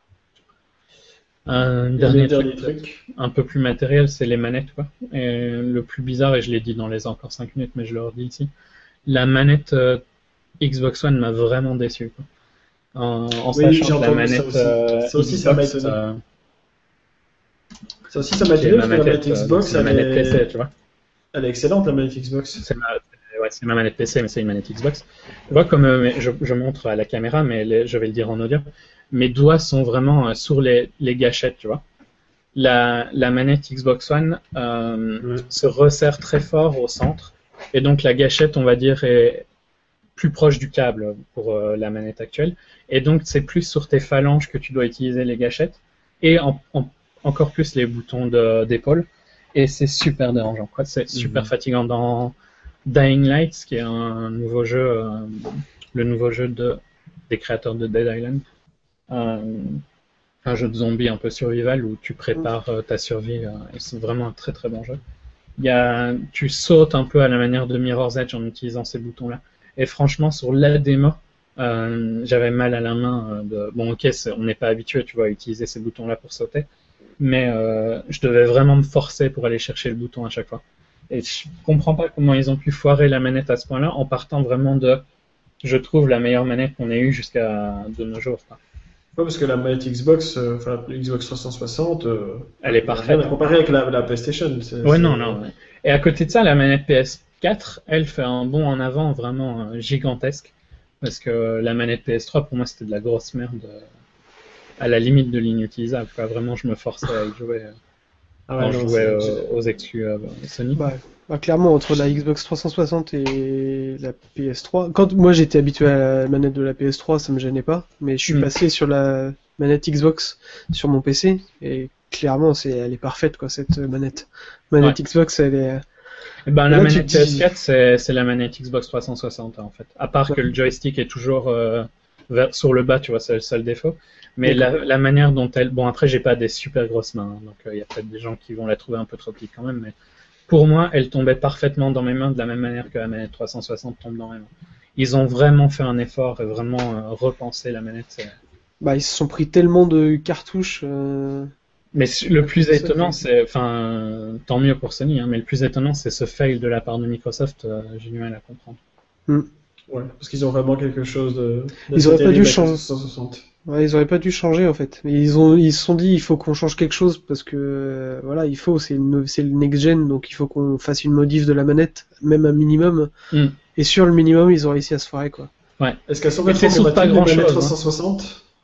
Un Et le dernier dernier truc, truc. un peu plus matériel, c'est les manettes, quoi. Et le plus bizarre, et je l'ai dit dans les encore cinq minutes, mais je le redis ici, la manette euh, Xbox One m'a vraiment déçu, quoi. En, en Oui, sachant j'ai que la entendu ça manette aussi. euh, Ça aussi, ça m'a Xbox, étonné. euh, Ça aussi, ça m'a qui est étonné ma parce que la manette, manette euh, Xbox, c'est ma elle manette P C, est... tu vois. elle est excellente, la manette Xbox. C'est ma, ouais, c'est ma manette P C, mais c'est une manette Xbox. Tu vois, comme euh, je, je montre à la caméra, mais les- je vais le dire en audio, mes doigts sont vraiment euh, sur les, les gâchettes, tu vois. La, la manette Xbox One euh, Ouais. se resserre très fort au centre, et donc la gâchette, on va dire, est plus proche du câble pour euh, la manette actuelle, et donc c'est plus sur tes phalanges que tu dois utiliser les gâchettes, et en, en- encore plus les boutons de- d'épaule, et c'est super dérangeant, quoi. C'est super Mhm. fatigant. fatigant dans Dying Light, qui est un nouveau jeu, euh, le nouveau jeu de, des créateurs de Dead Island. Euh, un jeu de zombies un peu survival où tu prépares euh, ta survie. euh, et c'est vraiment un très très bon jeu. Il y a, tu sautes un peu à la manière de Mirror's Edge en utilisant ces boutons-là. Et franchement, sur la démo, euh, j'avais mal à la main. euh, de... Bon, ok, c'est- on n'est pas habitué, tu vois, à utiliser ces boutons-là pour sauter. Mais euh, je devais vraiment me forcer pour aller chercher le bouton à chaque fois. Et je comprends pas comment ils ont pu foirer la manette à ce point-là en partant vraiment de, je trouve, la meilleure manette qu'on ait eue jusqu'à de nos jours, quoi. Ouais, parce que la manette Xbox, euh, enfin la Xbox trois cent soixante, euh, Elle est il y a parfaite. rien à comparer avec la, la PlayStation. c'est- Ouais, c'est- non, non. ouais. Et à côté de ça, la manette P S quatre, elle fait un bond en avant vraiment euh, gigantesque. Parce que la manette P S trois, pour moi, c'était de la grosse merde euh, à la limite de l'inutilisable, quoi. Vraiment, je me forçais à y jouer euh, Ah quand ouais, je non, jouais c'est- euh, aux exclus euh, Sony. Bah, bah, clairement, entre la Xbox trois cent soixante et la P S trois, quand moi j'étais habitué à la manette de la P S trois, ça me gênait pas, mais je suis Mm. passé sur la manette Xbox sur mon P C, et clairement, c'est, elle est parfaite, quoi, cette euh, manette. Manette Xbox, elle est. Eh ben, Et la là, tu manette te dis- P S quatre, c'est c'est la manette Xbox trois cent soixante, en fait. À part Ouais. que le joystick est toujours euh, vers- sur le bas, tu vois, c'est le seul défaut. Mais la, D'accord. la manière dont elle... Bon, après, j'ai pas des super grosses mains, hein, donc il y a peut-être des gens qui vont la trouver un peu trop petite quand même, mais pour moi, elle tombait parfaitement dans mes mains de la même manière que la manette trois cent soixante tombe dans mes mains. Ils ont vraiment fait un effort et vraiment euh, repensé la manette. c'est- Bah, ils se sont pris tellement de cartouches. euh, Mais c- le plus C'est ça étonnant, qui- c'est... Enfin, tant mieux pour Sony, hein, mais le plus étonnant, c'est ce fail de la part de Microsoft. euh, j'ai du mal à comprendre. Ouais, parce qu'ils ont vraiment quelque chose de. Ils auraient pas dû terrible avec changer. la trois cent soixante. Ouais, ils auraient pas dû changer en fait. Mais ils ont, ils se sont dit, il faut qu'on change quelque chose parce que euh, voilà, il faut, c'est une, c'est le next gen, donc il faut qu'on fasse une modif de la manette, même un minimum. Mm. Et sur le minimum, ils ont réussi à se foirer quoi. Est-ce qu'elles sont Mais c'est sur pas rétro-compatibles, les manettes grand-chose, trois cent soixante?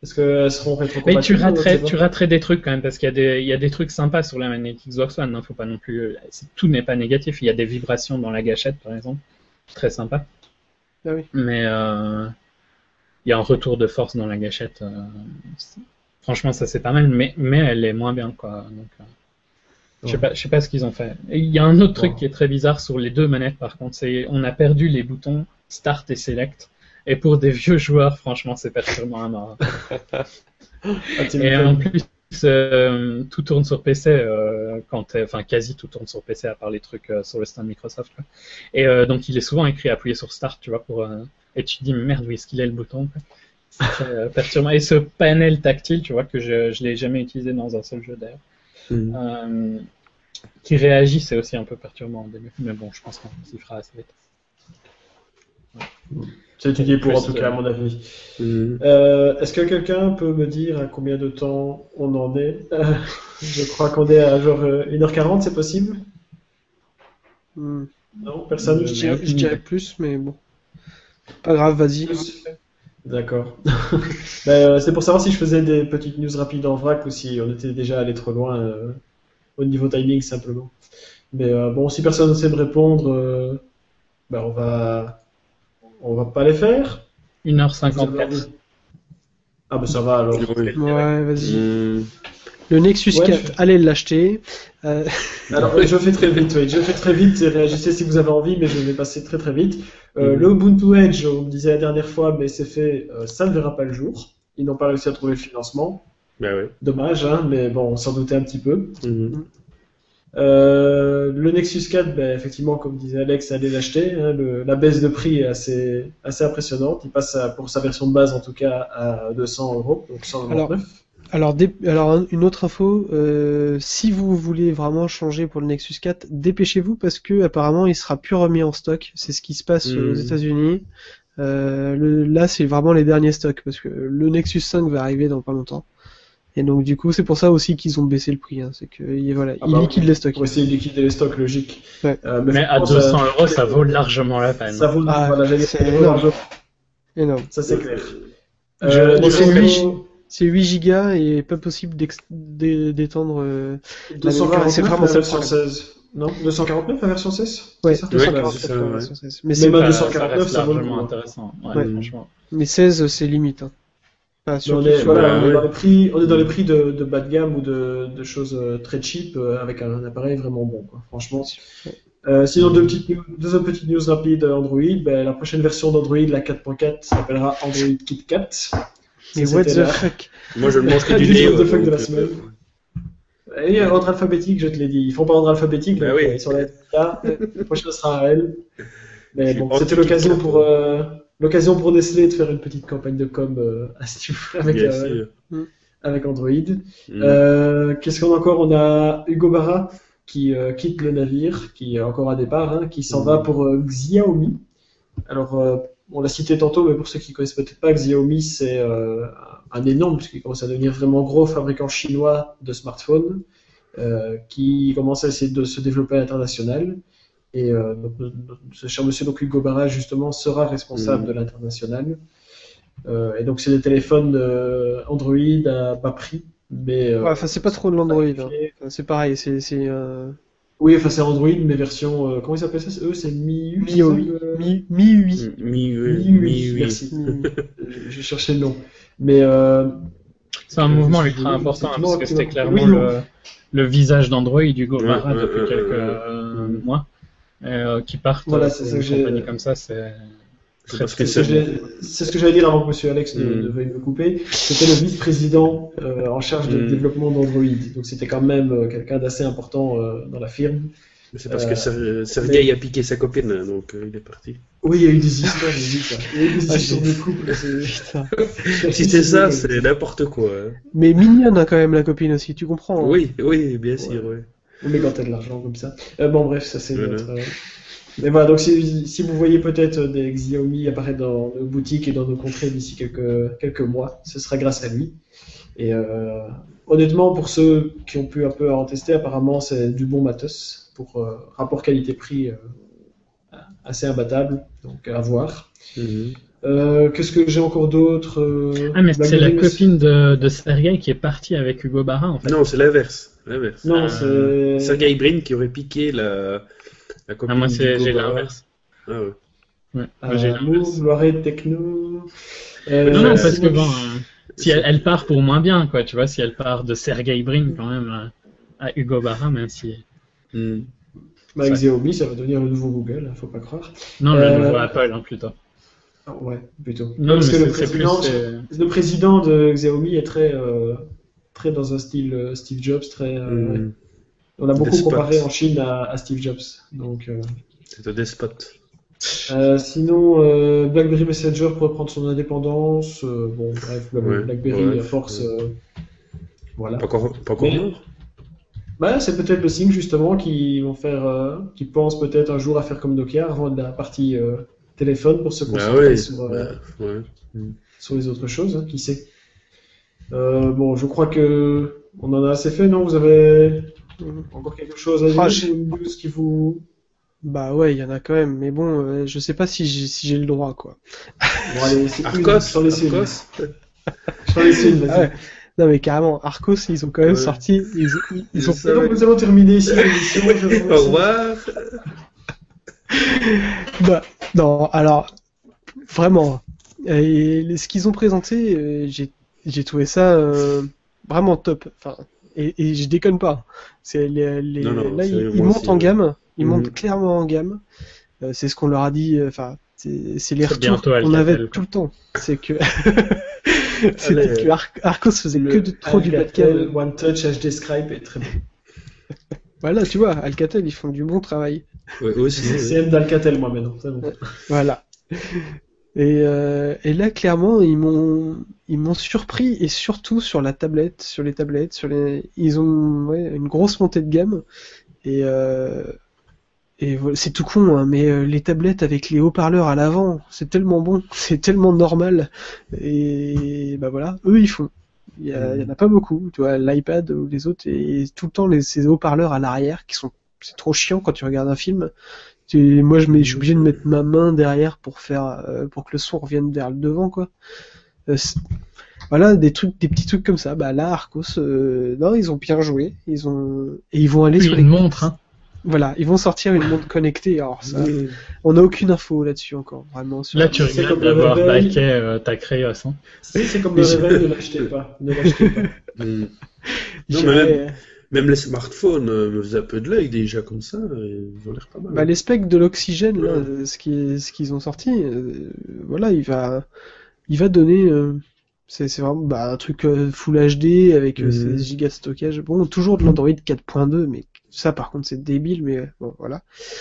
Est-ce qu'elles seront rétrocompatibles? Mais tu ou on ne raterais, sait pas tu raterais des trucs quand même, parce qu'il y a des, il y a des trucs sympas sur la manette Xbox One. Hein, faut pas non plus, c'est- tout n'est pas négatif. Il y a des vibrations dans la gâchette, par exemple, très sympa. Ah oui. Mais euh, il y a un retour de force dans la gâchette. euh, c'est- franchement, ça c'est pas mal, mais mais elle est moins bien, quoi. Donc, euh, je sais Ouais. pas, je sais pas ce qu'ils ont fait. Et il y a un autre truc Bon. qui est très bizarre sur les deux manettes, par contre, c'est on a perdu les boutons Start et Select. Et pour des vieux joueurs, franchement, c'est perturbant à mort. Ah, tu Et me en fais- plus, euh, tout tourne sur P C, euh, quand t'es- enfin quasi tout tourne sur P C à part les trucs euh, sur le stand Microsoft. Quoi. Et euh, donc il est souvent écrit appuyer sur Start, tu vois, pour euh, et tu te dis mais merde, où est-ce qu'il est le bouton quoi. C'est très euh, perturbant. Et ce panel tactile, tu vois, que je je l'ai jamais utilisé dans un seul jeu d'ailleurs, Mhm. euh, qui réagit, c'est aussi un peu perturbant au début. Mais bon, je pense qu'on s'y fera assez vite. C'est étudié pour, en Plus, tout cas, à euh, mon avis. Mhm. Euh, est-ce que quelqu'un peut me dire à combien de temps on en est? Euh, Je crois qu'on est à genre euh, une heure quarante, c'est possible? Hmm. Non, personne? Je Je n'ai dirais, aucune je dirais idée. plus, mais bon. Pas grave, vas-y. Plus. D'accord. Ben, euh, c'est pour savoir si je faisais des petites news rapides en vrac ou si on était déjà allé trop loin euh, au niveau timing simplement. Mais euh, bon, si personne ne sait me répondre, euh, ben on va on va pas les faire. une heure Vous avez cinquante-quatre. envie? Ah ben ça va alors. Oui. Ouais, vas-y. Mhm. Le Nexus Ouais, quatre, je- allez l'acheter. Euh, Alors, je fais très vite, oui. Je fais très vite et réagissez si vous avez envie, mais je vais passer très très vite. Euh, Mhm. Le Ubuntu Edge, on me disait la dernière fois, mais c'est fait, euh, ça ne verra pas le jour. Ils n'ont pas réussi à trouver le financement. Bah ouais. Dommage, hein, mais bon, on s'en doutait un petit peu. Mhm. Euh, le Nexus quatre, ben, effectivement, comme disait Alex, allez l'acheter. Hein, le- la baisse de prix est assez, assez impressionnante. Il passe à- pour sa version de base, en tout cas, à deux cents euros, donc cent quatre-vingt-neuf. alors, dé- alors, un- une autre info, euh, si vous voulez vraiment changer pour le Nexus quatre, dépêchez-vous parce que apparemment il sera plus remis en stock. C'est ce qui se passe Hmm. aux États-Unis. Euh, le- là, c'est vraiment les derniers stocks parce que le Nexus cinq va arriver dans pas longtemps. Et donc du coup, c'est pour ça aussi qu'ils ont baissé le prix. Hein. C'est que et voilà, Ah ils bah, liquident les stocks. Pour essayer de liquider les stocks, logique. Ouais. Euh, Mais à franchement, deux cents ça- euros, ça vaut largement la peine. Ça vaut, Ah, voilà, j'allais dire, c'est ça vaut énorme. largement. Énorme. Ça c'est clair. Je- Euh, bon, c'est niveau- huit C'est huit gigas et pas possible d'ex- d'é- d'étendre. euh, deux cent mémoire, c'est quarante-neuf vraiment la ça le version problème. seize. Non, deux cent quarante-neuf la version seize? Ouais, C'est ça Ouais, deux cent quarante-neuf c'est ça, pour la ouais. version seize. Mais Mais c'est même pas- à Ça- ça deux cent quarante-neuf, reste ça vaut le largement coup, hein. intéressant. Ouais, Ouais. franchement. mais seize, c'est limite. Hein. Enfin, Mais surtout on est, sur- voilà, Bah, on est ouais. dans les prix, on est dans les prix de, de bas de gamme ou de, de choses euh, très cheap euh, avec un, appareil vraiment bon, quoi. Franchement. Euh, sinon, deux petites, news- deux autres petites news rapides euh, Android. Ben, la prochaine version d'Android, la quatre point quatre, s'appellera Android KitKat. Mais Ça, what c'était the la- fuck? Moi, je ne mange que du Du lait. what the ouais, fuck de la donc, semaine. euh, Et ordre alphabétique, je te l'ai dit. Ils font pas ordre alphabétique, Bah donc oui. euh, ils sont là. La prochaine sera à elle. Mais Je suis bon, anti c'était l'occasion KitKat, pour euh, l'occasion pour Nestlé de faire une petite campagne de com euh, à Stu avec bien euh, sûr. avec Android. Mhm. Euh, Qu'est-ce qu'on a encore? On a Hugo Barra qui euh, quitte le navire, qui est encore à départ, hein, qui s'en Mhm. va pour euh, Xiaomi. Alors, euh, on l'a cité tantôt, mais pour ceux qui connaissent peut-être pas, Xiaomi, c'est euh, un énorme, puisqu'il commence à devenir vraiment gros fabricant chinois de smartphones, euh, qui commence à essayer de se développer à l'international. Et euh, donc, notre- notre- ce cher monsieur donc Hugo Barra, justement, sera responsable Mhm. de l'international. Euh, et donc, c'est des téléphones euh, Android à bas prix. Mais, euh, Ouais, enfin, c'est pas trop de l'Android. Hein. simplifié. Enfin, c'est pareil, c'est c'est euh, Oui, enfin, c'est Android, mais version. euh, comment ils appellent ça? Eux, c'est Mi U. c'est ça, MIUI. le- Mi MIUI. Mi, oui, Mi U I, mi, oui. merci. MIUI. Je, je cherchais le nom. Mais. Euh, C'est un je mouvement suis ultra désolé, important hein, effectivement, parce que c'était oui, clairement non. le, le visage d'Android Hugo Ouais, Barra ouais, depuis ouais, quelques ouais, ouais. euh, Mhm. mois. Et, euh, qui partent Voilà, euh, c'est pour ça une que j'ai- compagnie comme ça, c'est C'est très parce très que C'est ce que c'est- j'ai- c'est ce que j'allais dire avant que monsieur Alex ne, Mm. ne veuille me couper. C'était le vice-président euh, en charge du Mm. développement d'Android. Donc c'était quand même euh, quelqu'un d'assez important euh, dans la firme. c'est parce Euh, que Ser- Sergei a piqué sa copine, donc euh, il est parti. Oui, il y a eu des histoires, j'ai dit ça. Il y a eu des Ah, histoires j'ai- de couple. c'est- Putain. Si c'est ça, c'est n'importe quoi. hein. Mais mignonne hein, quand même la copine aussi, tu comprends. hein. Oui, oui, bien sûr, oui. Mais quand t'as de l'argent comme ça. Euh, bon, bref, ça c'est Voilà. notre. euh, Mais voilà, donc si, si vous voyez peut-être des Xiaomi apparaître dans nos boutiques et dans nos contrées d'ici quelques, quelques mois, ce sera grâce à lui. Et euh, honnêtement, pour ceux qui ont pu un peu en tester, apparemment c'est du bon matos pour euh, rapport qualité-prix euh, assez imbattable, donc à voir. Mhm. Euh, Qu'est-ce que j'ai encore d'autre euh, Ah, mais c'est la Blackberry- copine de, de Sergei qui est partie avec Hugo Barra, en fait. Non, c'est l'inverse. l'inverse. Non, Euh, c'est. Sergey Brin qui aurait piqué la, la copine Ah, moi, c'est, d'Hugo j'ai Barra. l'inverse. Ah ouais. Ouais, moi, j'ai Euh, Move, l'inverse. Loiret, Techno. Euh, Non, non, Euh, parce que sinon, bon, euh, si elle, elle part pour moins bien, quoi, tu vois, si elle part de Sergey Brin, quand même, euh, à Hugo Barra, même si... Hmm. bah, avec Xiaomi, ça va devenir le nouveau Google, hein, faut pas croire. Non, le Euh, nouveau Apple, hein, plutôt. Ah, ouais, plutôt. Non, parce mais que le c'est, c'est plus... président, c'est- le président de Xiaomi est très, euh, très dans un style euh, Steve Jobs, très. euh, Hmm. On l'a beaucoup Despote. comparé en Chine à, à Steve Jobs. Donc, euh, C'est un despote. euh, sinon, euh, BlackBerry Messenger pourrait prendre son indépendance. euh, bon, bref, Ouais, BlackBerry ouais, à force, ouais. euh, voilà. Pas encore, pas encore Mais- mort. Bah, c'est peut-être le signe justement qu'ils vont faire, euh, qu'ils pensent peut-être un jour à faire comme Nokia, revendre la partie euh, téléphone pour se Bah concentrer ouais. sur, euh, Bah, ouais. Hmm. sur les autres choses, hein, qui sait. Euh, bon, je crois que on en a assez fait, non? Vous avez encore quelque chose à dire Ah, ou je- une news qui vous... Bah ouais, il y en a quand même, mais bon, euh, je sais pas si j'ai si j'ai le droit, quoi. Bon, allez, c'est une, Arcos, je t'en laisse une. Arcos. Je t'en laisse une, vas-y. Ah ouais. Non mais carrément, Arcos, ils ont quand même Ouais. sorti, ils, ils, ils Je ont... sais. Et donc, nous allons terminer ici l'émission. Je vous Au remercie. revoir. Bah, non, alors, vraiment, euh, et les- ce qu'ils ont présenté, euh, j'ai j'ai trouvé ça euh, vraiment top. Enfin, et, et je déconne pas. C'est les, les- Non, non, là, ils, sérieux, ils moi montent aussi, en ouais. gamme, ils Mhm. montent clairement en gamme. Euh, c'est ce qu'on leur a dit. euh, Enfin, c'est c'est les C'est retours bientôt qu'on Alcatel, avait quoi. tout le temps. C'est que Allez. c'était que Ar- Arcos faisait que de, trop du bas de Alcatel gamme. One Touch H D Scribe est très bon. Voilà, tu vois, Alcatel, ils font du bon travail. Ouais, aussi. C'est ouais. C M d'Alcatel, moi, maintenant. C'est bon. Voilà. Et, euh, et là, clairement, ils m'ont, ils m'ont surpris, et surtout sur la tablette, sur les tablettes, sur les, ils ont ouais, une grosse montée de gamme. Et, euh, et voilà, c'est tout con, hein, mais euh, les tablettes avec les haut-parleurs à l'avant, c'est tellement bon, c'est tellement normal. Et bah voilà, eux ils font. Il y, a, il y en a pas beaucoup, tu vois, l'iPad ou les autres, et tout le temps les, ces haut-parleurs à l'arrière qui sont, c'est trop chiant quand tu regardes un film. Tu- moi, je, mets, je suis obligé de mettre ma main derrière pour faire, euh, pour que le son revienne vers le devant, quoi. Euh, c'est- voilà, des trucs, des petits trucs comme ça. Bah là, Arcos, euh, non, ils ont bien joué. Ils ont et ils vont aller Oui, sur les. une montre, hein. Voilà, ils vont sortir une montre connectée. Alors ça, Mhm. on n'a aucune info là-dessus encore, vraiment. Sur Là, tu C'est regrettes comme le d'avoir réveil. baqué euh, ta Créos, hein. Si c'est comme le réveil, ne l'achetez pas. Ne l'achetez pas. Hmm. Non, J'irais- mais même, même les smartphones euh, me faisaient un peu de l'œil déjà comme ça. Et ils ont l'air pas mal. Bah, les specs de l'oxygène, là, Ouais. euh, ce qui, ce qu'ils ont sorti, euh, voilà, il va, il va donner, euh, c'est, c'est vraiment bah, un truc euh, Full H D avec euh, Mhm. seize gigas de stockage. Bon, toujours de l'Android quatre point deux, mais ça, par contre, c'est débile, mais euh, bon, voilà.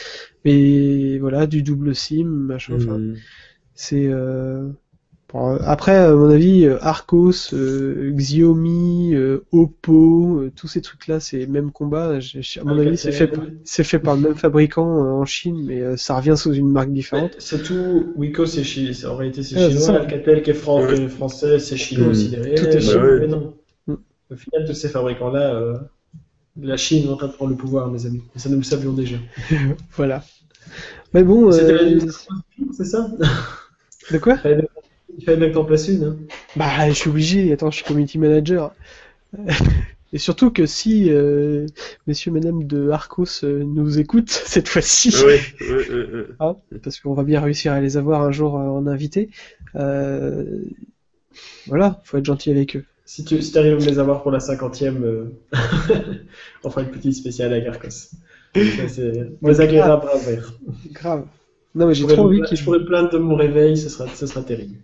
Mais voilà, du double SIM, machin. Enfin, Hmm. c'est euh, bon, euh, après, à mon avis, euh, Arcos, euh, Xiaomi, euh, Oppo, euh, tous ces trucs-là, c'est le même combat. J'ai- j'ai- À mon avis, c'est fait, Alcatel. c'est fait par le même fabricant euh, en Chine, mais euh, ça revient sous une marque différente. Mais c'est tout. Wiko, c'est chi... c'est- en réalité, c'est Ouais, c'est chinois. ça. Alcatel, qui est, fran- Ouais. qui est français, c'est chinois Mm. aussi derrière. Tout est Mais- chinois. mais non. Mm. Au final, tous ces fabricants-là, euh, la Chine est en train de prendre le pouvoir, mes amis. Et ça, nous le savions déjà. Voilà. Mais bon, C'était la euh, news, c'est ça? de quoi? Il fallait bien- il fallait bien que t'en places une. Hein. Bah, je suis obligé. Attends, je suis community manager. Et surtout que si euh, Messieurs, Madame de Arcos euh, nous écoutent cette fois-ci, Ah ouais, ouais, ouais, ouais. hein, parce qu'on va bien réussir à les avoir un jour euh, en invité. Euh, voilà, faut être gentil avec eux. Si tu si arrives à me les avoir pour la cinquantième, euh, on fera une petite spéciale à Garcos. Ça, c'est moins agréable à voir. Grave. Non, mais Je j'ai pourrais, trop envie me- qu'ils. je pourrais me plaindre de mon réveil, ce sera, ce sera terrible.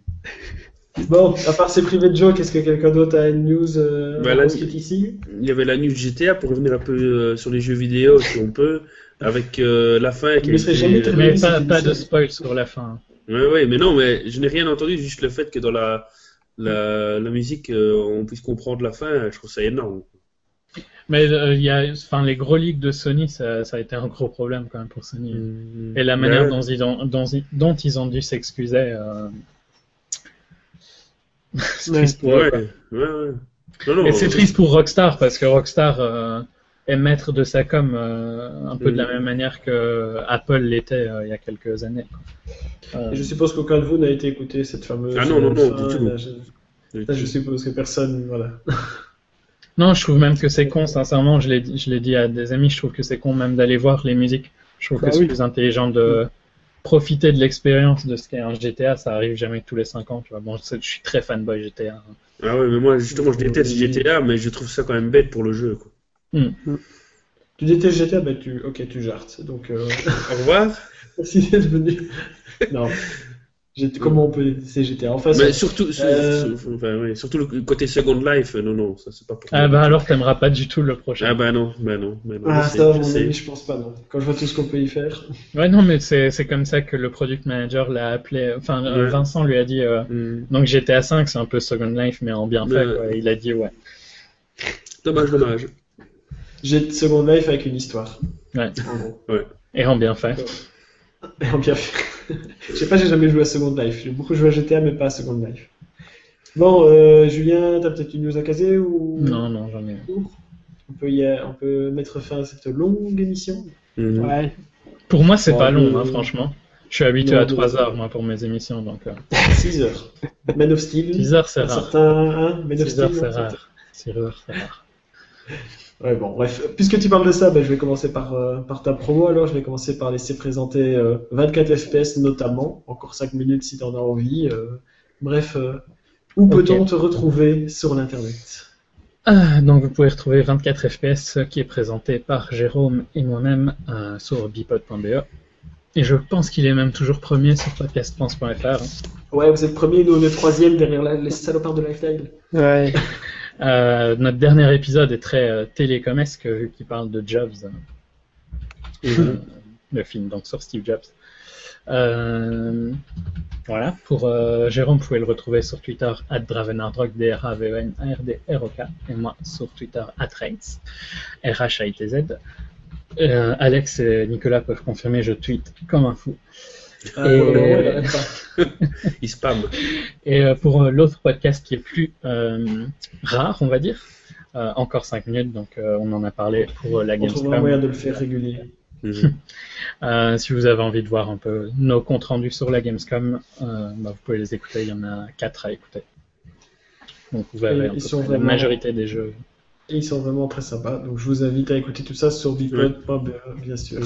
Bon, à part ces privés de joke, est-ce que quelqu'un d'autre a une news euh, Bah, là, ensuite ici? Il y avait la news G T A pour revenir un peu euh, sur les jeux vidéo si on peut, avec euh, la fin qui Mais serait était- jamais terminé. Mais c'est pas, une pas de série. spoil sur la fin. Ouais, ouais, mais non, mais je n'ai rien entendu, juste le fait que dans la, la, la musique, euh, on puisse comprendre la fin, je trouve ça énorme. Mais euh, il y a, enfin, les gros leaks de Sony, ça, ça a été un gros problème quand même pour Sony. Mm. Et la manière Ouais. dont, ils ont, dont, ils- dont ils ont dû s'excuser. Euh... c'est Ouais. triste pour eux, Ouais, quoi. ouais, ouais. Non, non, Et c'est euh, triste pour Rockstar parce que Rockstar, euh, est maître de sa com euh, un peu de la Mhm. même manière que Apple l'était euh, il y a quelques années. quoi. Euh, Et je suppose qu'aucun de vous n'a été écouté cette fameuse Ah non, non, euh, non, fin. du tout. Là, je, Du là, je tout. suppose que personne, voilà. Non, je trouve même que c'est con, sincèrement, je l'ai dit- je l'ai dit à des amis, je trouve que c'est con même d'aller voir les musiques. Je trouve que Bah c'est oui. plus intelligent de profiter de l'expérience de ce qu'est un G T A, ça arrive jamais tous les cinq ans, tu vois. Bon, c'est- je suis très fanboy G T A. Ah ouais, mais moi, justement, je déteste Oui. G T A, mais je trouve ça quand même bête pour le jeu, quoi. Hmm. Tu détestes G T A, bah tu, ok, tu jartes. Donc, euh, Au revoir. merci d'être venu. Non, G T comment on peut détester G T A? Enfin, Mais ça- surtout, sur- euh, sur- enfin, oui, surtout le côté Second Life, euh, non, non, ça c'est pas pour Ah moi. bah alors t'aimeras pas du tout le Ah prochain. bah non, bah non, bah non, ah, je sais, ça, je mon sais. ami, je pense pas, non. Quand je vois tout ce qu'on peut y faire. Ouais, non, mais c'est c'est comme ça que le product manager l'a appelé. Enfin, euh, Ouais. Vincent lui a dit. euh, Hmm. donc G T A cinq, c'est un peu Second Life, mais en bien fait, Ouais. quoi. Il a dit ouais. Dommage, dommage. J'ai Second Life avec une histoire. Ouais. En gros. Et en bien fait. Et en bien fait. Je sais pas, j'ai jamais joué à Second Life. J'ai beaucoup joué à G T A, mais pas à Second Life. Bon, euh, Julien, t'as peut-être une news à caser ou... Non, non, j'en ai. On peut, y a- on peut mettre fin à cette longue émission. Mhm. Ouais. Pour moi, c'est Bon, pas long, euh, hein, franchement. Je suis habitué non, à non, trois non. heures, moi, pour mes émissions, donc. Euh, six heures. Man of Steel. six heures, c'est Un rare. certain, hein, Man of six Steel. heures, c'est un certain- rare. six heures, c'est rare. Ouais, bon, bref. Puisque tu parles de ça, ben, je vais commencer par, euh, par ta promo. Alors, je vais commencer par laisser présenter euh, vingt-quatre F P S notamment. Encore cinq minutes si t'en as envie. euh. Bref, euh, où Ok. peut-on te retrouver sur l'internet? Ah, donc vous pouvez retrouver vingt-quatre F P S qui est présenté par Jérôme et moi-même euh, sur bipod point b e. Et je pense qu'il est même toujours premier sur podcast pense point f r. hein. Ouais, vous êtes premier, nous on est troisième derrière la- les salopards de Lifestyle. Ouais. Euh, notre dernier épisode est très euh, télécomesque vu qu'il parle de Jobs, euh, euh, le film donc sur Steve Jobs. Euh, voilà, pour euh, Jérôme, vous pouvez le retrouver sur Twitter at dravenardrock, D R A V E N A R D R O K, et moi sur Twitter at Reitz, R H A I T Z. Euh, Alex et Nicolas peuvent confirmer, je tweete comme un fou. Ah, Et- pour le moment, il arrête pas. Il spam. Et euh, pour euh, l'autre podcast qui est plus euh, rare, on va dire, euh, encore cinq minutes, donc euh, on en a parlé pour euh, la On trouvera un Gamescom. moyen de le faire régulier. Mhm. Euh, si vous avez envie de voir un peu nos comptes rendus sur la Gamescom, euh, bah, vous pouvez les écouter, il y en a quatre à écouter. Donc vous verrez Et un peu ils sont près la vraiment- majorité des jeux. Et ils sont vraiment très sympas. Donc je vous invite à écouter tout ça sur bipod point b e, bien sûr.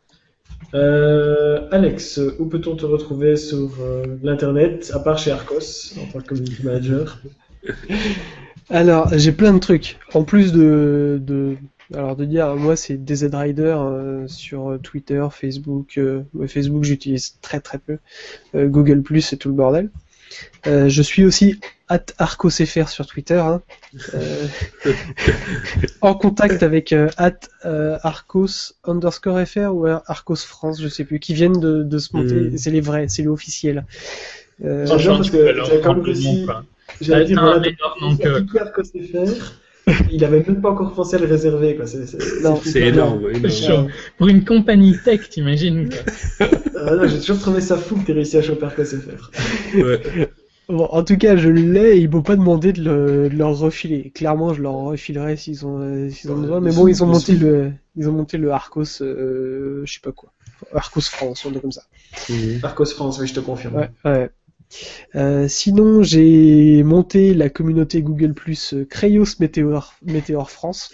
Euh, Alex, où peut-on te retrouver sur euh, l'internet, à part chez Arcos, en tant que community manager? Alors, j'ai plein de trucs. En plus de, de, alors de dire, moi c'est D Z Rider euh, sur euh, Twitter, Facebook. Euh, ouais, Facebook, j'utilise très très peu. Euh, Google Plus et tout le bordel. Euh, je suis aussi at arcosfr sur Twitter. Hein. Euh, en contact avec euh, at euh, arcos underscore fr ou arcos France, je sais plus, qui viennent de, de se monter. Mm. C'est les vrais, c'est les officiels. Euh, J'aime bien parce que tu peux j'avais leur quand même prendre le nom, réussi. quoi. J'allais dire, T'as voilà, un meilleur nom il a que- cliqué Arcos F R, il avait même pas encore pensé à le réserver, quoi. C'est, c'est, Non, C'est énorme, C'est énorme. chaud. Pour une compagnie tech, t'imagines quoi. Euh, non, j'ai toujours trouvé ça fou que t'aies réussi à choper Arcos F R. Ouais. Bon, en tout cas, je l'ai et ils m'ont pas demandé de, le, de leur refiler. Clairement, je leur refilerai s'ils ont, euh, s'ils ont Ouais, besoin. bien Mais sûr, bon, ils ont bien monté sûr. le, ils ont monté le Arcos, euh, je sais pas quoi. Arcos France, on est comme ça. Mhm. Arcos France, oui, je te confirme. Ouais, ouais. Euh, sinon, j'ai monté la communauté Google Plus euh, Crayos Météor, Météor France.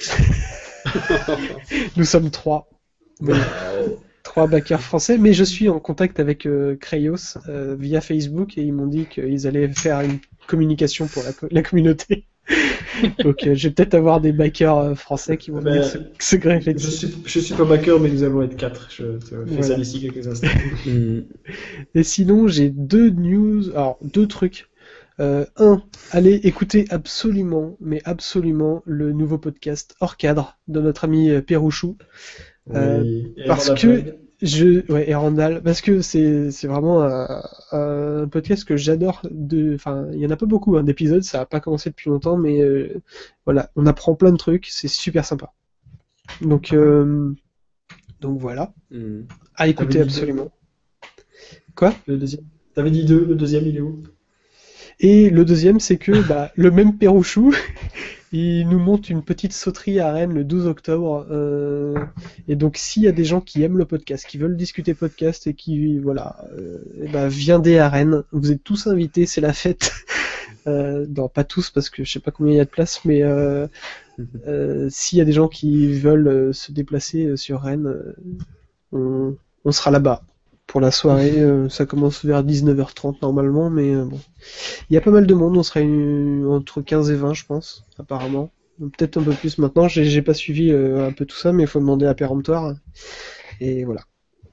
Nous sommes trois. Oui, trois backers français, mais je suis en contact avec euh, Crayos euh, via Facebook et ils m'ont dit qu'ils allaient faire une communication pour la, co- la communauté. Donc euh, je vais peut-être avoir des backers euh, français qui vont Ben, venir se, se greffer Je dessus. suis, je suis pas backer, mais nous allons être quatre. Je te fais Voilà. ça d'ici quelques instants. Mhm. Et sinon, j'ai deux news, alors deux trucs. Euh, un, allez écouter absolument, mais absolument, le nouveau podcast Hors Cadre de notre ami euh, Pérouchou. Euh, Oui. Et parce Randall que Flagg. je, ouais, et Randall, parce que c'est c'est vraiment un, un podcast que j'adore. De, enfin, il y en a pas beaucoup hein, d'épisodes, ça a pas commencé depuis longtemps, mais euh, voilà, on apprend plein de trucs, c'est super sympa. Donc, euh, donc voilà, Mhm. à écouter T'avais dit absolument. Quoi? Le deuxième. T'avais dit deux, le deuxième, il est où? Et le deuxième, c'est que bah, le même Pérouchou, il nous monte une petite sauterie à Rennes le douze octobre. Euh, et donc, s'il y a des gens qui aiment le podcast, qui veulent discuter podcast et qui, voilà, euh, eh ben, viendez à Rennes. Vous êtes tous invités, c'est la fête. Euh, non, pas tous parce que je sais pas combien il y a de place, mais euh, euh, s'il y a des gens qui veulent euh, se déplacer euh, sur Rennes, euh, on, on sera là-bas pour la soirée. Euh, ça commence vers dix-neuf heures trente normalement, mais euh, bon, il y a pas mal de monde. On sera une- entre quinze et vingt, je pense, apparemment. Peut-être un peu plus maintenant. J'ai, j'ai pas suivi euh, un peu tout ça, mais il faut demander à Péremptoire. Et voilà.